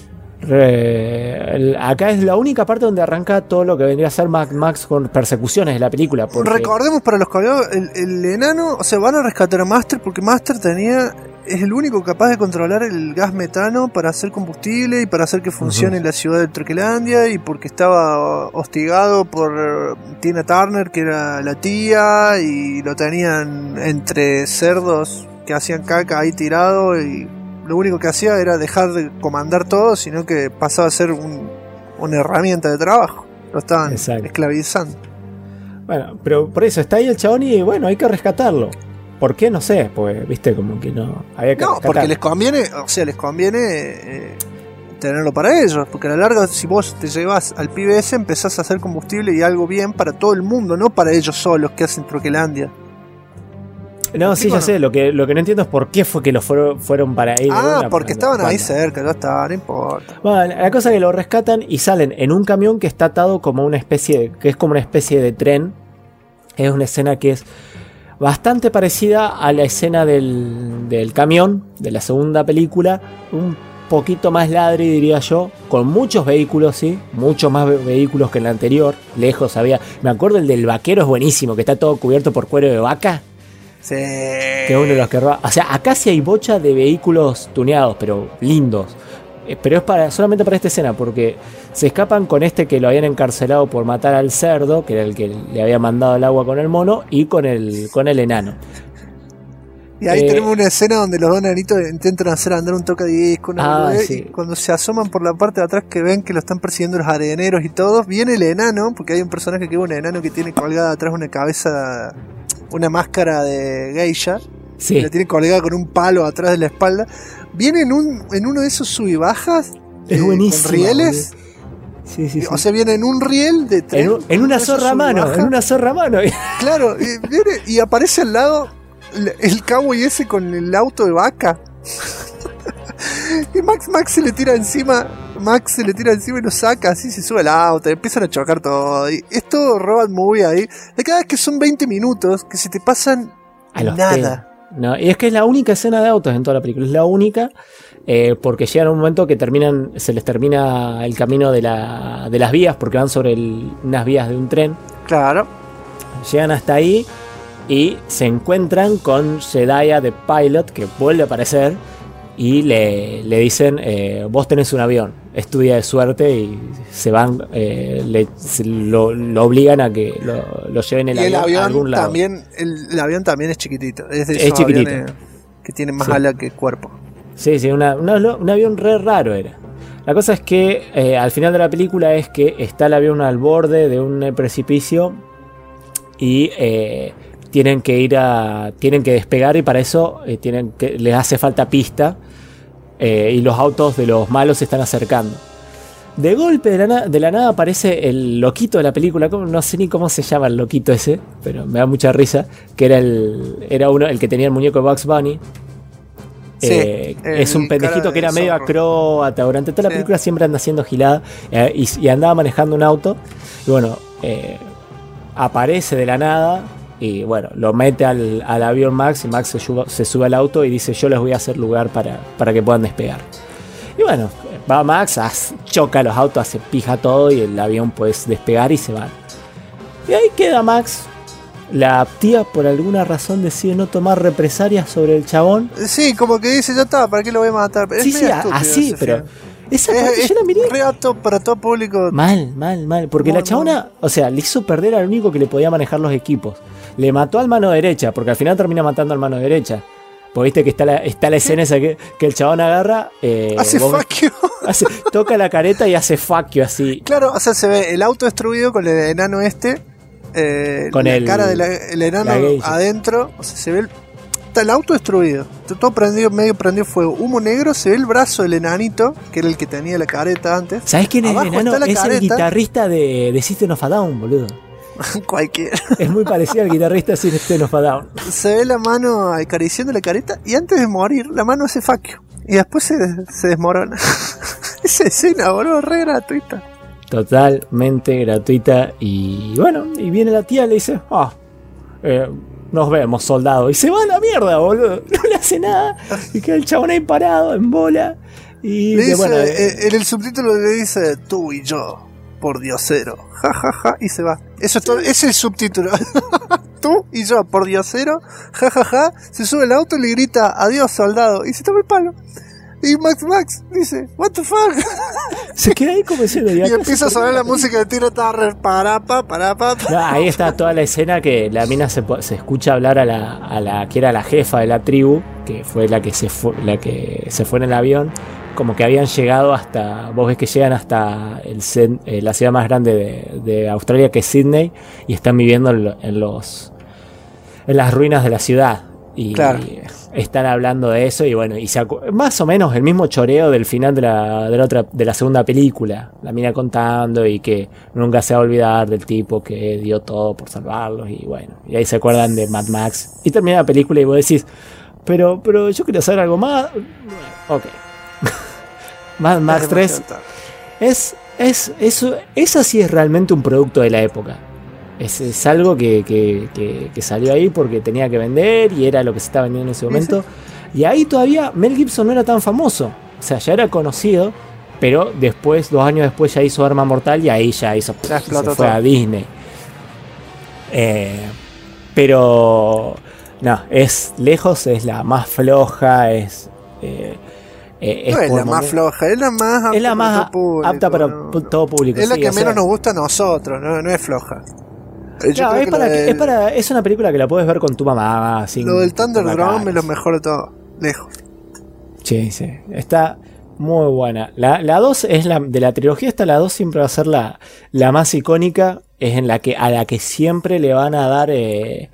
Acá es la única parte donde arranca todo lo que vendría a ser Mad Max con persecuciones de la película. Porque Recordemos para los colegas, el enano, o sea, van a rescatar a Master porque Master es el único capaz de controlar el gas metano para hacer combustible y para hacer que funcione la ciudad de Troquelandia, y porque estaba hostigado por Tina Turner, que era la tía, y lo tenían entre cerdos que hacían caca ahí tirado, y lo único que hacía era dejar de comandar todo, sino que pasaba a ser una herramienta de trabajo. Lo estaban Exacto. esclavizando. Bueno, pero por eso está ahí el chabón y bueno, hay que rescatarlo. ¿Por qué? No sé, pues viste como que no había que No, rescatar. porque les conviene, o sea, les conviene tenerlo para ellos, porque a la larga, si vos te llevas al pibe ese, empezás a hacer combustible y algo bien para todo el mundo, no para ellos solos que hacen Troquelandia. No, sí, ya sé, lo que no entiendo es por qué fue que los fueron para ahí. Porque estaban ahí cerca, ya está, no importa. Bueno, la cosa es que lo rescatan y salen en un camión que está atado como una especie de tren. Es una escena que es bastante parecida a la escena del camión de la segunda película, un poquito más ladri, diría yo, con muchos vehículos, sí, muchos más vehículos que en la anterior. Lejos había, me acuerdo el del vaquero es buenísimo, que está todo cubierto por cuero de vaca. Sí. Que es uno de los que roba. O sea, acá sí hay bocha de vehículos tuneados, pero lindos. Pero es solamente para esta escena, porque se escapan con este que lo habían encarcelado por matar al cerdo, que era el que le había mandado el agua con el mono, y con el enano. Y ahí tenemos una escena donde los dos nanitos intentan hacer andar un tocadisco, sí. y cuando se asoman por la parte de atrás que ven que lo están persiguiendo los areneros y todos, viene el enano, porque hay un personaje que es un enano que tiene colgada atrás una cabeza, una máscara de geisha, Sí. y la tiene colgada con un palo atrás de la espalda. Viene en uno de esos sub y bajas, Es buenísimo. con rieles. Sí, sí, sí. O sea, viene en un riel de tren. En una zorra a mano, en una zorra a mano. Claro, viene y aparece al lado el cowboy ese con el auto de vaca. Y Max se le tira encima. Max se le tira encima y lo saca, así se sube al auto, y empiezan a chocar todo. Y es todo road movie ahí. De cada vez que son 20 minutos que se te pasan A los nada. No, y es que es la única escena de autos en toda la película, es la única, porque llegan a un momento que se les termina el camino de las vías, porque van sobre unas vías de un tren. Claro. Llegan hasta ahí y se encuentran con Zendaya de Pilot, que vuelve a aparecer, y le dicen, vos tenés un avión, es tu día de suerte, y se van, lo obligan a que lo lleven el avión a algún lado. También, el avión también es chiquitito. Es de esos Es chiquitito. aviones que tienen más Sí. ala que cuerpo. Sí, un avión re raro era. La cosa es que al final de la película es que está el avión al borde de un precipicio y tienen que despegar, y para eso les hace falta pista, y los autos de los malos se están acercando. De golpe de la nada aparece el loquito de la película, no sé ni cómo se llama el loquito ese, pero me da mucha risa, que era el que tenía el muñeco de Bugs Bunny. Sí, Es un pendejito que era medio zorro. acróbata. Durante toda la Sí. película siempre anda haciendo gilada, y andaba manejando un auto. Y bueno, aparece de la nada y bueno, lo mete al avión Max, y Max se sube al auto y dice: yo les voy a hacer lugar para que puedan despegar. Y bueno, va Max, choca los autos, hace pija todo, y el avión puede despegar y se van. Y ahí queda Max. La tía por alguna razón decide no tomar represalias sobre el chabón. Sí, como que dice, ya está, ¿para qué lo voy a matar? Es Sí, medio sí, estúpido así, ese pero film. esa parte yo la miré re apto para todo público. mal, porque No, la chabona, o sea, le hizo perder al único que le podía manejar los equipos. Le mató al mano derecha, porque al final termina matando al mano derecha. Porque viste que está la escena esa que el chabón agarra, Hace fuck you. toca la careta y hace fuck you así. Claro, o sea, se ve el auto destruido con el enano este, Con la el- cara del enano la geisha. adentro, o sea, se ve está el auto destruido, está todo prendido, medio prendido fuego, humo negro, se ve el brazo del enanito, que era el que tenía la careta antes. ¿Sabés quién es el Abajo enano? está la Es el careta. guitarrista de System of a Down, boludo. Cualquiera. Es muy parecido al guitarrista de System of a Down. Se ve la mano acariciando la careta y antes de morir la mano hace faquio y después se desmorona. Esa escena, boludo, re gratuita. Totalmente gratuita. Y bueno, y viene la tía y le dice: nos vemos, soldado. Y se va a la mierda, boludo. No le hace nada. Y queda el chabón ahí parado, en bola. Y Le dice, bueno, en el subtítulo le dice tú y yo, por diosero, ja ja ja, y se va. Eso es todo, ese es el subtítulo. Tú y yo, por diosero, ja ja ja, se sube al auto y le grita adiós soldado y se toma el palo. Y Max dice, what the fuck? se queda ahí como diciendo: Y acá empieza a se sonar la música de Tina Turner, parapa. No, ahí está toda la escena que la mina se escucha hablar a la que era la jefa de la tribu, que fue la que se fue en el avión, como que habían llegado hasta, vos ves que llegan hasta la ciudad más grande de Australia, que es Sydney, y están viviendo en las ruinas de la ciudad. Y Claro. están hablando de eso y bueno, y más o menos el mismo choreo del final de la segunda película, la mina contando y que nunca se va a olvidar del tipo que dio todo por salvarlos y bueno, y ahí se acuerdan de Mad Max y termina la película y vos decís, pero yo quería saber algo más. Ok. Mad Max 3 esa sí es realmente un producto de la época. Es algo que salió ahí porque tenía que vender y era lo que se estaba vendiendo en ese momento. Y ahí todavía Mel Gibson no era tan famoso. O sea, ya era conocido, pero después, 2 años después, ya hizo Arma Mortal y ahí ya hizo. Ya explotó se fue todo. a Disney. Pero no, es lejos, es la más floja, No es la más floja, es la más apta, es la más para todo público, apta para no. todo público. Es la sí, que o sea, menos nos gusta a nosotros, no es floja. Yo claro, creo que es una película que la puedes ver con tu mamá. lo del Thunderdome es lo mejor de todo, lejos. Sí, está muy buena. La 2 es de la trilogía esta, la 2 siempre va a ser la más icónica, es en a la que siempre le van a dar es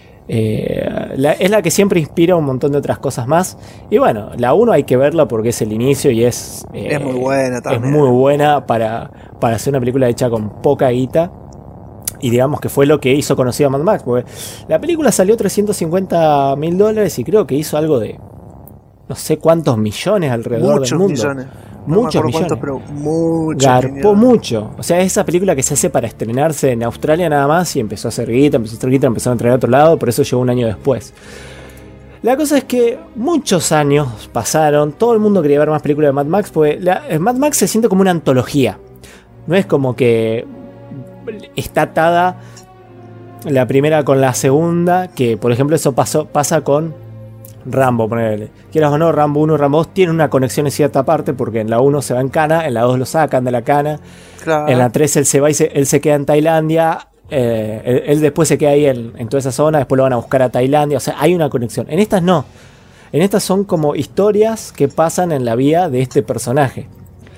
la que siempre inspira un montón de otras cosas más. Y bueno, la 1 hay que verla porque es el inicio y es muy buena también. Es muy buena para hacer una película hecha con poca guita. Y digamos que fue lo que hizo conocida a Mad Max, porque la película salió $350,000 y creo que hizo algo de no sé cuántos millones alrededor Muchos del mundo. millones. Muchos no me acuerdo millones. cuántos, pero muchos Garpó millones. mucho. O sea, esa película que se hace para estrenarse en Australia nada más y empezó a hacer guita, empezaron a entrenar a otro lado, por eso llegó un año después. La cosa es que muchos años pasaron, todo el mundo quería ver más películas de Mad Max, porque Mad Max se siente como una antología. No es como que está atada la primera con la segunda, que por ejemplo eso pasa con Rambo, ponele. Quieras o no, Rambo 1 y Rambo 2 tienen una conexión en cierta parte, porque en la 1 se va en cana, en la 2 lo sacan de la cana, Claro. en la 3 él se va y él se queda en Tailandia, él después se queda ahí en toda esa zona, después lo van a buscar a Tailandia, o sea, hay una conexión. En estas no, en estas son como historias que pasan en la vida de este personaje.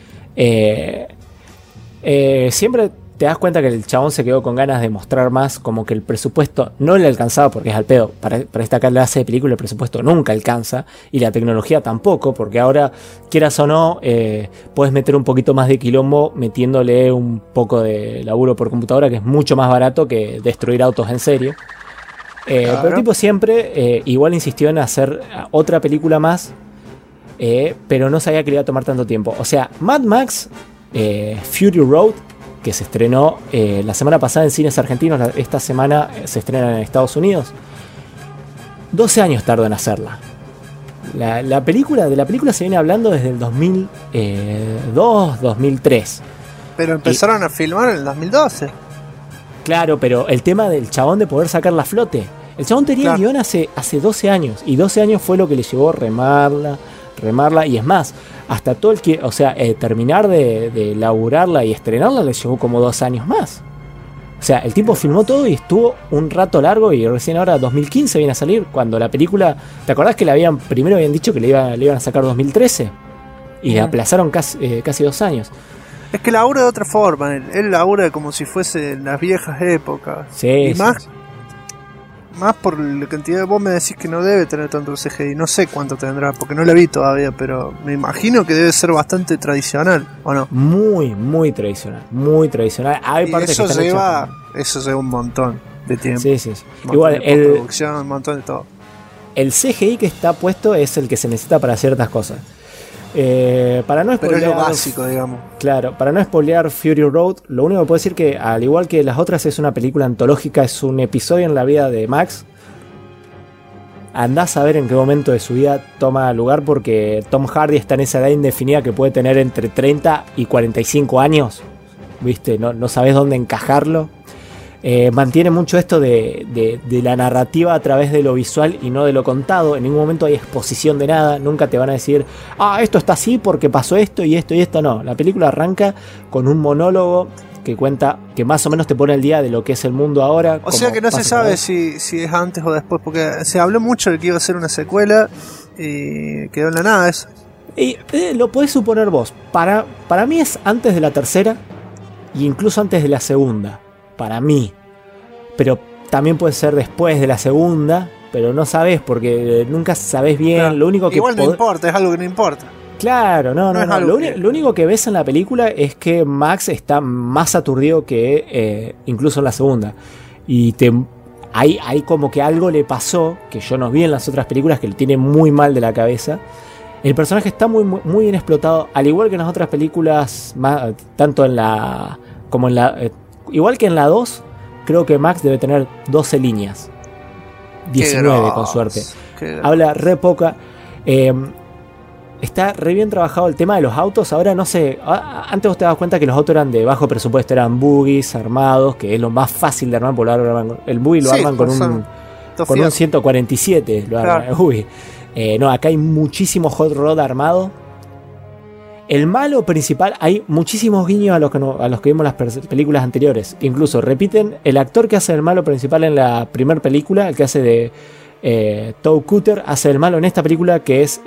Siempre te das cuenta que el chabón se quedó con ganas de mostrar más, como que el presupuesto no le alcanzaba porque es al pedo. Para esta clase de película el presupuesto nunca alcanza y la tecnología tampoco, porque ahora, quieras o no, puedes meter un poquito más de quilombo metiéndole un poco de laburo por computadora, que es mucho más barato que destruir autos en serio. Claro. Pero el tipo siempre igual insistió en hacer otra película más, pero no sabía que le iba a tomar tanto tiempo. O sea, Mad Max Fury Road, que se estrenó la semana pasada en cines argentinos, esta semana se estrena en Estados Unidos. 12 años tardó en hacerla. De la película se viene hablando desde el 2002, 2003. Pero empezaron a filmar en el 2012. Claro, pero el tema del chabón de poder sacarla a flote. El chabón tenía el guión hace 12 años. Y 12 años fue lo que le llevó a remarla. Y es más, hasta todo terminar de laburarla y estrenarla le llevó como 2 años más. O sea, el tipo filmó todo y estuvo un rato largo y recién ahora 2015 viene a salir, cuando la película, ¿te acordás que primero habían dicho que le iban a sacar 2013? Y la aplazaron casi 2 años. Es que labura de otra forma, él labura como si fuese en las viejas épocas. Sí, Y sí, más, sí. más por la cantidad de vos me decís que no debe tener tanto CGI. No sé cuánto tendrá, porque no la vi todavía, pero me imagino que debe ser bastante tradicional, ¿o no? Muy, muy tradicional. Muy tradicional. Hay Y partes eso que están lleva, hechas eso lleva un montón de tiempo. Sí, sí, sí. Un montón Igual, de postproducción, un montón de todo. el CGI que está puesto es el que se necesita para ciertas cosas. Para no Pero es spoilear, lo básico, digamos. claro, para no spoilear Fury Road, lo único que puedo decir que, al igual que las otras, es una película antológica, es un episodio en la vida de Max. Andás a ver en qué momento de su vida toma lugar, porque Tom Hardy está en esa edad indefinida que puede tener entre 30 y 45 años. ¿Viste? No sabés dónde encajarlo. Mantiene mucho esto de la narrativa a través de lo visual y no de lo contado. En ningún momento hay exposición de nada. Nunca te van a decir, esto está así porque pasó esto y esto y esto. No, la película arranca con un monólogo que cuenta, que más o menos te pone al día de lo que es el mundo ahora. O sea que no se sabe si es antes o después, porque se habló mucho de que iba a ser una secuela y quedó en la nada eso. Y lo podés suponer vos. Para mí es antes de la tercera e incluso antes de la segunda. Para mí. Pero también puede ser después de la segunda, pero no sabés porque nunca sabés bien. Claro, lo único que igual no importa, es algo que no importa. Claro, no. Es Lo único que ves en la película es que Max está más aturdido que incluso en la segunda. Y hay como que algo le pasó, que yo no vi en las otras películas, que le tiene muy mal de la cabeza. El personaje está muy bien explotado, al igual que en las otras películas, tanto en la como en la... igual que en la 2, creo que Max debe tener 12 líneas. 19 con suerte. Habla re poca. Está re bien trabajado el tema de los autos. Ahora no sé, antes vos te dabas cuenta que los autos eran de bajo presupuesto, eran buggies armados, que es lo más fácil de armar, porque el buggy lo arman con un 147. Lo arman, claro. No, acá hay muchísimo hot rod armado. El malo principal, hay muchísimos guiños a los que vimos en las películas anteriores. Incluso repiten, el actor que hace el malo principal en la primera película, el que hace de Tow Cutter, hace el malo en esta película, que es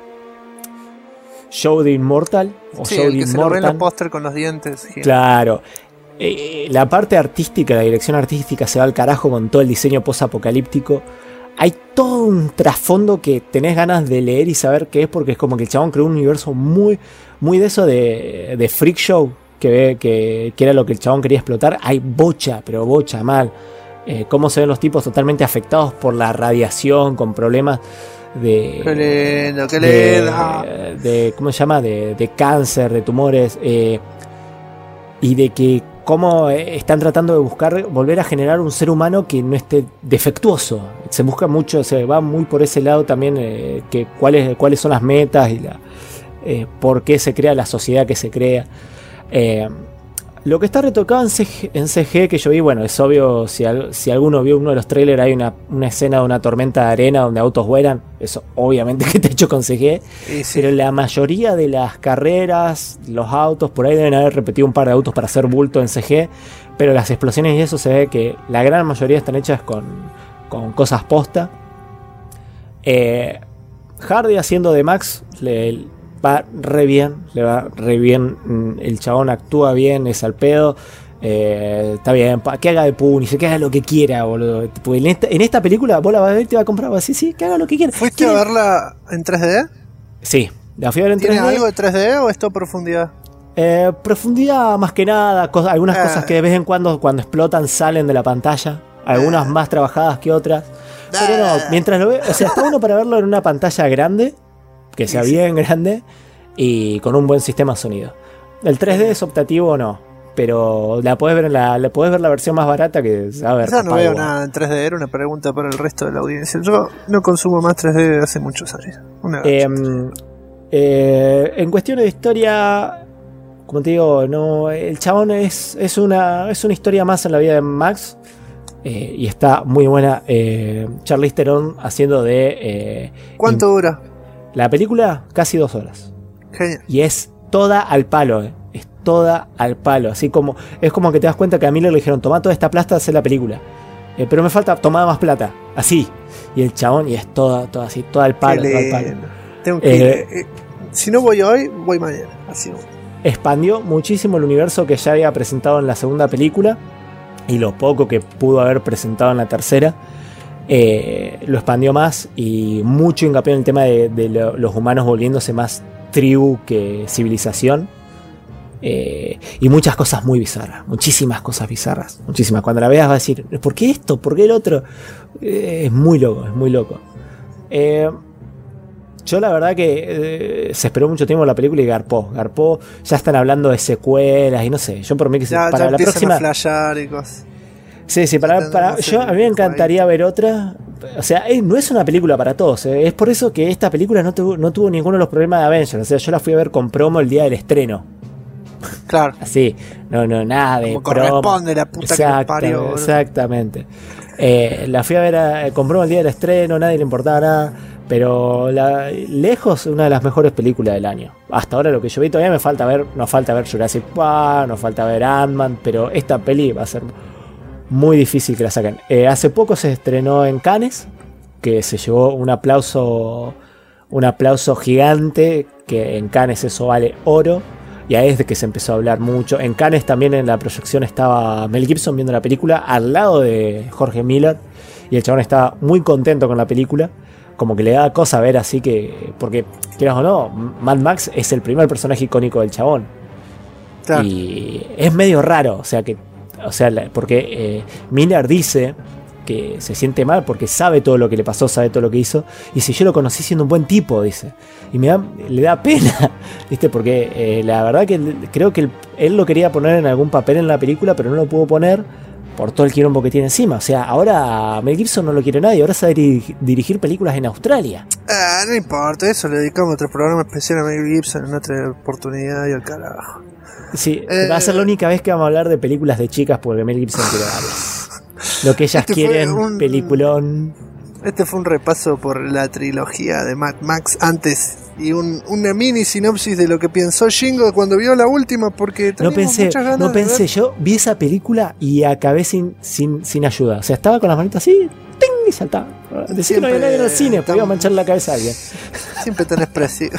Joe the Immortal. O sí, Joe el the que se lo ve en el póster con los dientes. Claro. La parte artística, la dirección artística se va al carajo con todo el diseño post-apocalíptico. Hay todo un trasfondo que tenés ganas de leer y saber qué es, porque es como que el chabón creó un universo muy de eso de freak show, que era lo que el chabón quería explotar. Hay bocha, pero bocha mal. Cómo se ven los tipos totalmente afectados por la radiación, con problemas de... Qué lindo. De ¿cómo se llama? De cáncer, de tumores. Y de que cómo están tratando de volver a generar un ser humano que no esté defectuoso. Se busca mucho, se va muy por ese lado también, que cuáles son las metas y por qué se crea la sociedad que se crea. Lo que está retocado en CG que yo vi, bueno, es obvio, si alguno vio uno de los trailers, hay una escena de una tormenta de arena donde autos vuelan. Eso obviamente que está hecho con CG. Sí. Pero la mayoría de las carreras, los autos, por ahí deben haber repetido un par de autos para hacer bulto en CG. Pero las explosiones y eso se ve que la gran mayoría están hechas con cosas posta. Hardy haciendo de Max le va re bien, el chabón actúa bien, es al pedo, está bien, que haga de Punisher, que haga lo que quiera, boludo. En esta película vos la vas a ver y te va a comprar, vas a decir, sí, que haga lo que quiera. ¿Fuiste a verla en 3D? Sí, la fui a ver en 3D. ¿Tiene algo de 3D o es todo profundidad? Profundidad más que nada, algunas cosas que de vez en cuando explotan salen de la pantalla, algunas más trabajadas que otras, pero no, mientras lo ve, o sea, está bueno para verlo en una pantalla grande, que sea bien grande y con un buen sistema de sonido. El 3D es optativo o no, pero la podés ver podés ver la versión más barata, que a ver. Yo no veo nada en 3D, era una pregunta para el resto de la audiencia. Yo no consumo más 3D desde hace muchos años. En cuestiones de historia, como te digo, no, el chabón es una historia más en la vida de Max. Y está muy buena. Charlize Theron haciendo de... ¿Cuánto dura? La película casi 2 horas. Genial. Y es toda al palo, es toda al palo. Así como, es como que te das cuenta que a Miller le dijeron, toma toda esta plata, hacer la película. Pero me falta tomar más plata. Así. Y el chabón, y es toda así, toda al palo. Tengo que ir. Si no voy hoy, voy mañana. Así. expandió muchísimo el universo que ya había presentado en la segunda película y lo poco que pudo haber presentado en la tercera. Lo expandió más y mucho hincapié en el tema de los humanos volviéndose más tribu que civilización. Y muchas cosas muy bizarras, muchísimas cosas bizarras, muchísimas. Cuando la veas vas a decir, ¿por qué esto? ¿Por qué el otro? Es muy loco, es muy loco. Yo la verdad que se esperó mucho tiempo la película y garpó. Ya están hablando de secuelas y no sé. Yo por mí que para ya la próxima. A flashear y cosas. Sí, yo a mí me encantaría ver otra. O sea, no es una película para todos. Es por eso que esta película no tuvo ninguno de los problemas de Avengers. O sea, yo la fui a ver con promo el día del estreno. Claro. Así, no, nada de como promo. Corresponde la puta que me parió. Exactamente. La fui a ver con promo el día del estreno, nadie le importaba nada. Pero lejos una de las mejores películas del año. Hasta ahora lo que yo vi, todavía nos falta ver Jurassic Park, nos falta ver Ant-Man, pero esta peli va a ser muy difícil que la saquen. Hace poco se estrenó en Cannes, que se llevó un aplauso gigante, que en Cannes eso vale oro, y ahí es de que se empezó a hablar mucho. En Cannes también en la proyección estaba Mel Gibson viendo la película al lado de Jorge Miller, y el chabón estaba muy contento con la película, como que le da cosa ver así que, porque quieras o no, Mad Max es el primer personaje icónico del chabón. Claro. Y es medio raro, porque Miller dice que se siente mal porque sabe todo lo que le pasó, sabe todo lo que hizo, y si yo lo conocí siendo un buen tipo, dice, y le da pena, ¿viste? Porque la verdad que creo que él lo quería poner en algún papel en la película, pero no lo pudo poner por todo el quilombo que tiene encima. O sea, ahora Mel Gibson no lo quiere nadie, ahora sabe dirigir películas en Australia. No importa, eso le dedicamos otro programa especial a Mel Gibson en otra oportunidad y al carajo. Sí, va a ser la única vez que vamos a hablar de películas de chicas porque Mel Gibson quiere darles lo que ellas quieren, peliculón. Este fue un repaso por la trilogía de Mad Max antes y una mini sinopsis de lo que pensó Shingo cuando vio la última, porque muchas ganas no pensé, yo vi esa película y acabé sin ayuda. O sea, estaba con las manitas así, ¡ting! Y saltaba. Decía que no había nadie en el cine, podía manchar la cabeza a alguien. Siempre tan expresivo.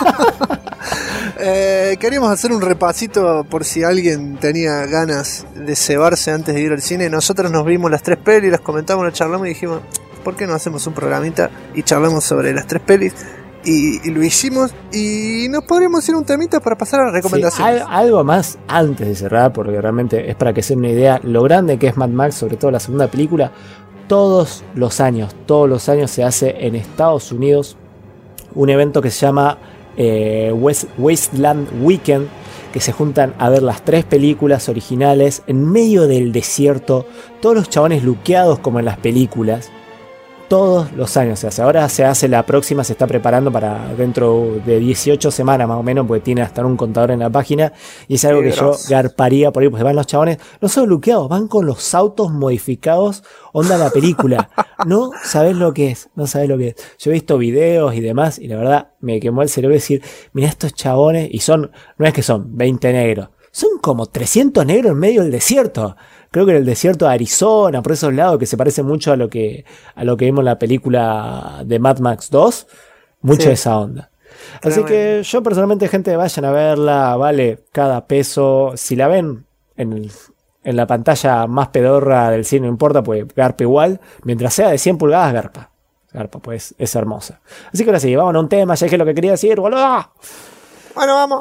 Queríamos hacer un repasito por si alguien tenía ganas de cebarse antes de ir al cine. Nosotros nos vimos las 3 pelis, las comentamos, las charlamos y dijimos, ¿por qué no hacemos un programita y charlamos sobre las 3 pelis? Y lo hicimos, y nos podríamos ir un temita para pasar a las recomendaciones. Sí, algo más antes de cerrar, porque realmente es para que se den una idea lo grande que es Mad Max, sobre todo la segunda película. Todos los años se hace en Estados Unidos un evento que se llama Wasteland Weekend, que se juntan a ver las 3 películas originales en medio del desierto, todos los chabones luqueados como en las películas. Todos los años se hace. Ahora se hace la próxima, se está preparando para dentro de 18 semanas más o menos, porque tiene hasta un contador en la página. Y es algo que yo garparía por ahí, porque van los chabones, no son luqueados, van con los autos modificados, onda la película. No sabés lo que es, Yo he visto videos y demás, y la verdad me quemó el cerebro decir, mira estos chabones, y no es que son 20 negros, son como 300 negros en medio del desierto. Creo que en el desierto de Arizona, por esos lados, que se parece mucho a lo que vimos en la película de Mad Max 2, mucho de esa onda. Así que yo personalmente, gente, vayan a verla, vale cada peso. Si la ven en la pantalla más pedorra del cine, no importa, pues garpa igual. Mientras sea de 100 pulgadas, garpa, pues es hermosa. Así que ahora sí, vamos a un tema, ya dije lo que quería decir, boludo. Bueno, vamos.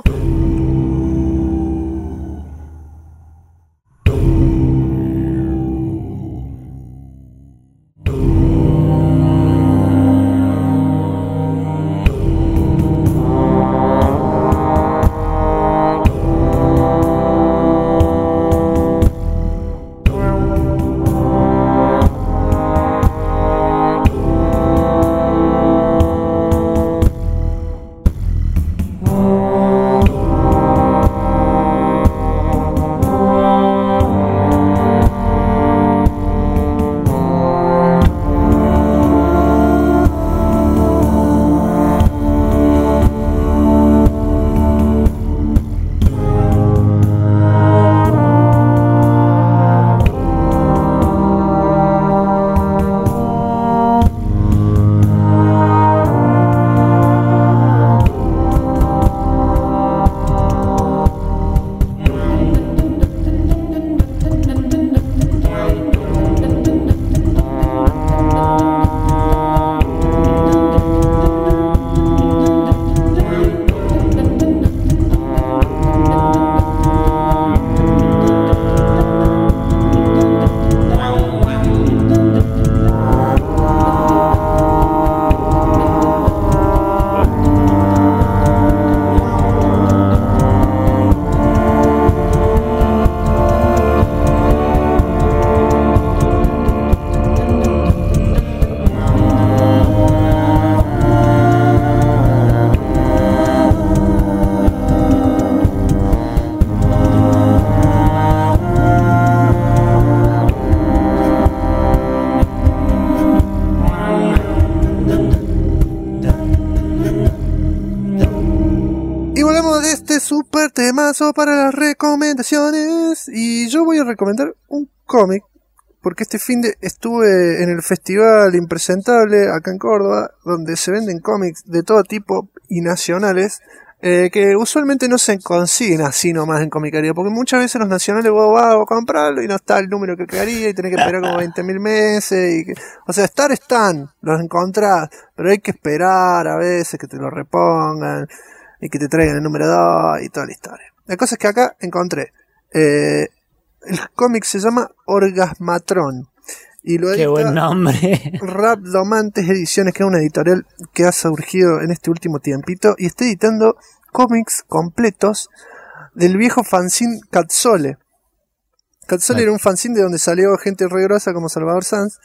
super temazo para las recomendaciones. Y yo voy a recomendar un cómic, porque este fin de estuve en el Festival Impresentable acá en Córdoba, donde se venden cómics de todo tipo y nacionales, que usualmente no se consiguen así nomás en comicaría, porque muchas veces los nacionales vos vas a comprarlo y no está el número que quedaría y tenés que esperar como 20.000 meses. O sea, están, los encontrás, pero hay que esperar a veces que te lo repongan y que te traigan el número 2 y toda la historia. La cosa es que acá encontré, el cómic se llama Orgasmatron. Y lo Qué buen nombre. Rhabdomantes Ediciones, que es una editorial que ha surgido en este último tiempito y está editando cómics completos del viejo fanzine Catzole. Catzole era un fanzine de donde salió gente re grosa como Salvador Sanz.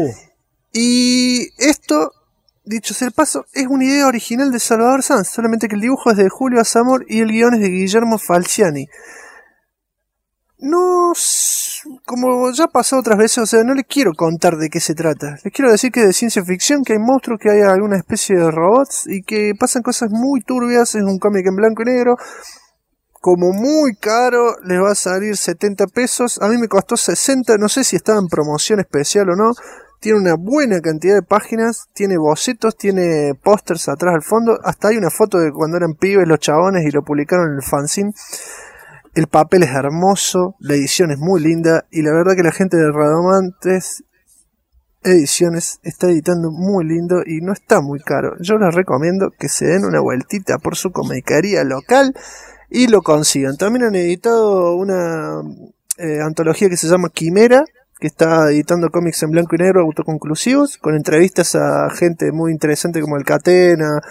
Y esto, dicho sea el paso, es una idea original de Salvador Sanz, solamente que el dibujo es de Julio Azamor y el guion es de Guillermo Falciani. No, como ya pasó otras veces, o sea, no les quiero contar de qué se trata. Les quiero decir que es de ciencia ficción, que hay monstruos, que hay alguna especie de robots y que pasan cosas muy turbias. Es un cómic en blanco y negro. Como muy caro, les va a salir 70 pesos. A mí me costó 60, no sé si estaba en promoción especial o no. Tiene una buena cantidad de páginas, tiene bocetos, tiene pósters atrás al fondo. Hasta hay una foto de cuando eran pibes los chabones y lo publicaron en el fanzine. El papel es hermoso, la edición es muy linda y la verdad que la gente de Rhabdomantes Ediciones está editando muy lindo y no está muy caro. Yo les recomiendo que se den una vueltita por su comicaría local y lo consigan. También han editado una antología que se llama Quimera, que está editando cómics en blanco y negro autoconclusivos, con entrevistas a gente muy interesante como el Catena,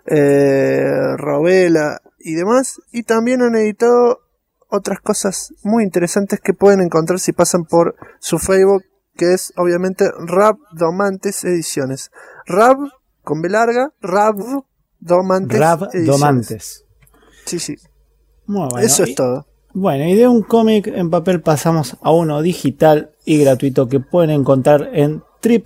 Robela y demás. Y también han editado otras cosas muy interesantes que pueden encontrar si pasan por su Facebook, que es obviamente Rhabdomantes Ediciones. Rab con B larga, Rhabdomantes Ediciones. Sí. Muy bueno. Eso es todo. Bueno, y de un cómic en papel pasamos a uno digital y gratuito que pueden encontrar en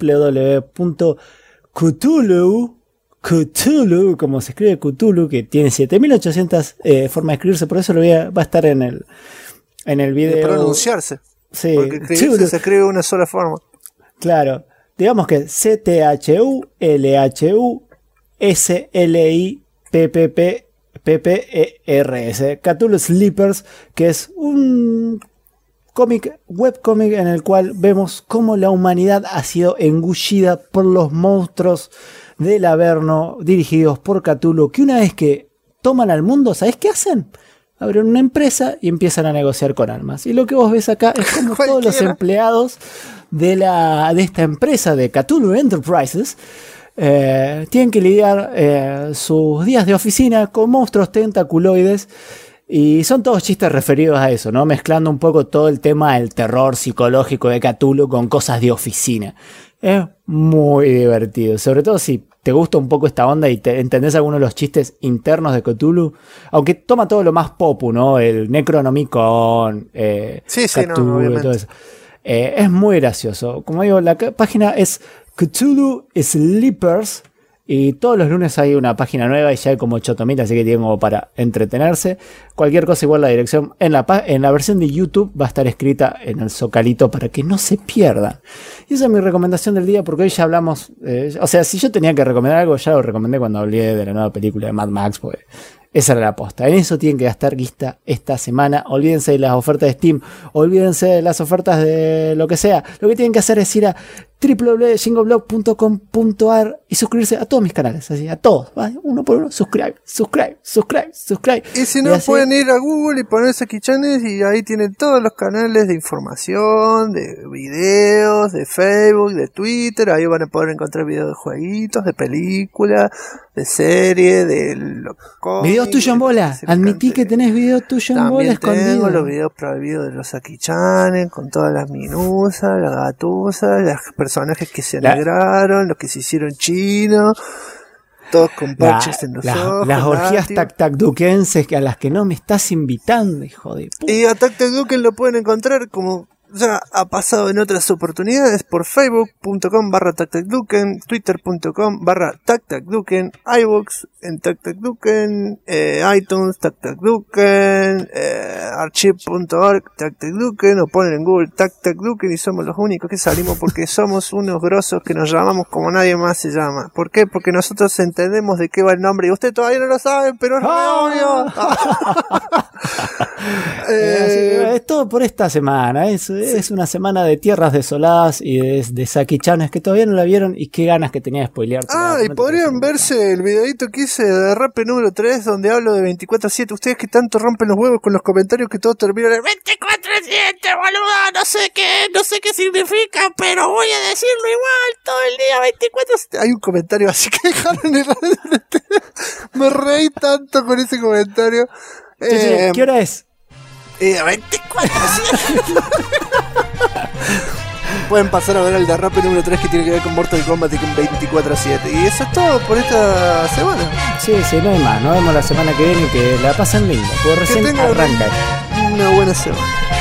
www.cthulhu, como se escribe Cthulhu, que tiene 7800 formas de escribirse, por eso va a estar en el video. De pronunciarse. Sí, porque escribirse se escribe de una sola forma. Claro, digamos que CTHULHUSLIPPPERS, Cthulhu Sleepers, que es un webcómic en el cual vemos cómo la humanidad ha sido engullida por los monstruos del Averno dirigidos por Cthulhu, que una vez que toman al mundo, ¿sabés qué hacen? Abren una empresa y empiezan a negociar con armas. Y lo que vos ves acá es como todos los empleados de esta empresa de Cthulhu Enterprises tienen que lidiar sus días de oficina con monstruos tentaculoides. Y son todos chistes referidos a eso, ¿no? Mezclando un poco todo el tema del terror psicológico de Cthulhu con cosas de oficina. Es muy divertido, sobre todo si te gusta un poco esta onda y entendés algunos de los chistes internos de Cthulhu, aunque toma todo lo más popu, ¿no? El Necronomicon, Cthulhu, todo eso. Es muy gracioso. Como digo, la página es Cthulhu Sleepers y todos los lunes hay una página nueva y ya hay como 8000, así que tienen como para entretenerse. Cualquier cosa, igual la dirección en la versión de YouTube va a estar escrita en el zocalito para que no se pierdan. Y esa es mi recomendación del día, porque hoy ya hablamos, o sea, si yo tenía que recomendar algo, ya lo recomendé cuando hablé de la nueva película de Mad Max, pues esa era la posta. En eso tienen que gastar guita esta semana. Olvídense de las ofertas de Steam, olvídense de las ofertas de lo que sea. Lo que tienen que hacer es ir a www.jingoblog.com.ar y suscribirse a todos mis canales, así, a todos, ¿vale? Uno por uno, subscribe. Y si no, pueden ir a Google y ponerse Kichanes y ahí tienen todos los canales de información, de videos, de Facebook, de Twitter. Ahí van a poder encontrar videos de jueguitos, de películas, de series, de videos tuyos en bola. Admití que tenés videos tuyos en bola escondidos. Tengo los videos prohibidos de los Akichanes, con todas las minusas, las gatusas, los personajes que se alegraron, los que se hicieron chinos, todos con parches en los ojos. Las orgías tac-tac-duquenses a las que no me estás invitando, hijo de puta. Y a tac-tac-duquen lo pueden encontrar como ya ha pasado en otras oportunidades por facebook.com/tactacduken, twitter.com/tactacduken, iVoox en tactacduken, iTunes tactacduken, archive.org tactacduken, o ponen en Google tactacduken y somos los únicos que salimos porque somos unos grosos que nos llamamos como nadie más se llama. ¿Por qué? Porque nosotros entendemos de qué va el nombre y ustedes todavía no lo saben, pero es re obvio. Es todo por esta semana. Es una semana de tierras desoladas y de Saki-chan. Es que todavía no la vieron y qué ganas que tenía de spoilear. Y podrían verse el videito que hice de Rape número 3 donde hablo de 24/7. Ustedes que tanto rompen los huevos con los comentarios que todos terminan en 24/7, boludo. No sé qué significa, pero voy a decirlo igual todo el día 24/7. Hay un comentario así que dejaron el me reí tanto con ese comentario. ¿Qué hora es? 24/7. Pueden pasar a ver el derrape número 3 que tiene que ver con Mortal Kombat y con 24/7. Y eso es todo por esta semana. Sí, no hay más. Nos vemos la semana que viene y que la pasen linda. Porque recién arranca. Una buena semana.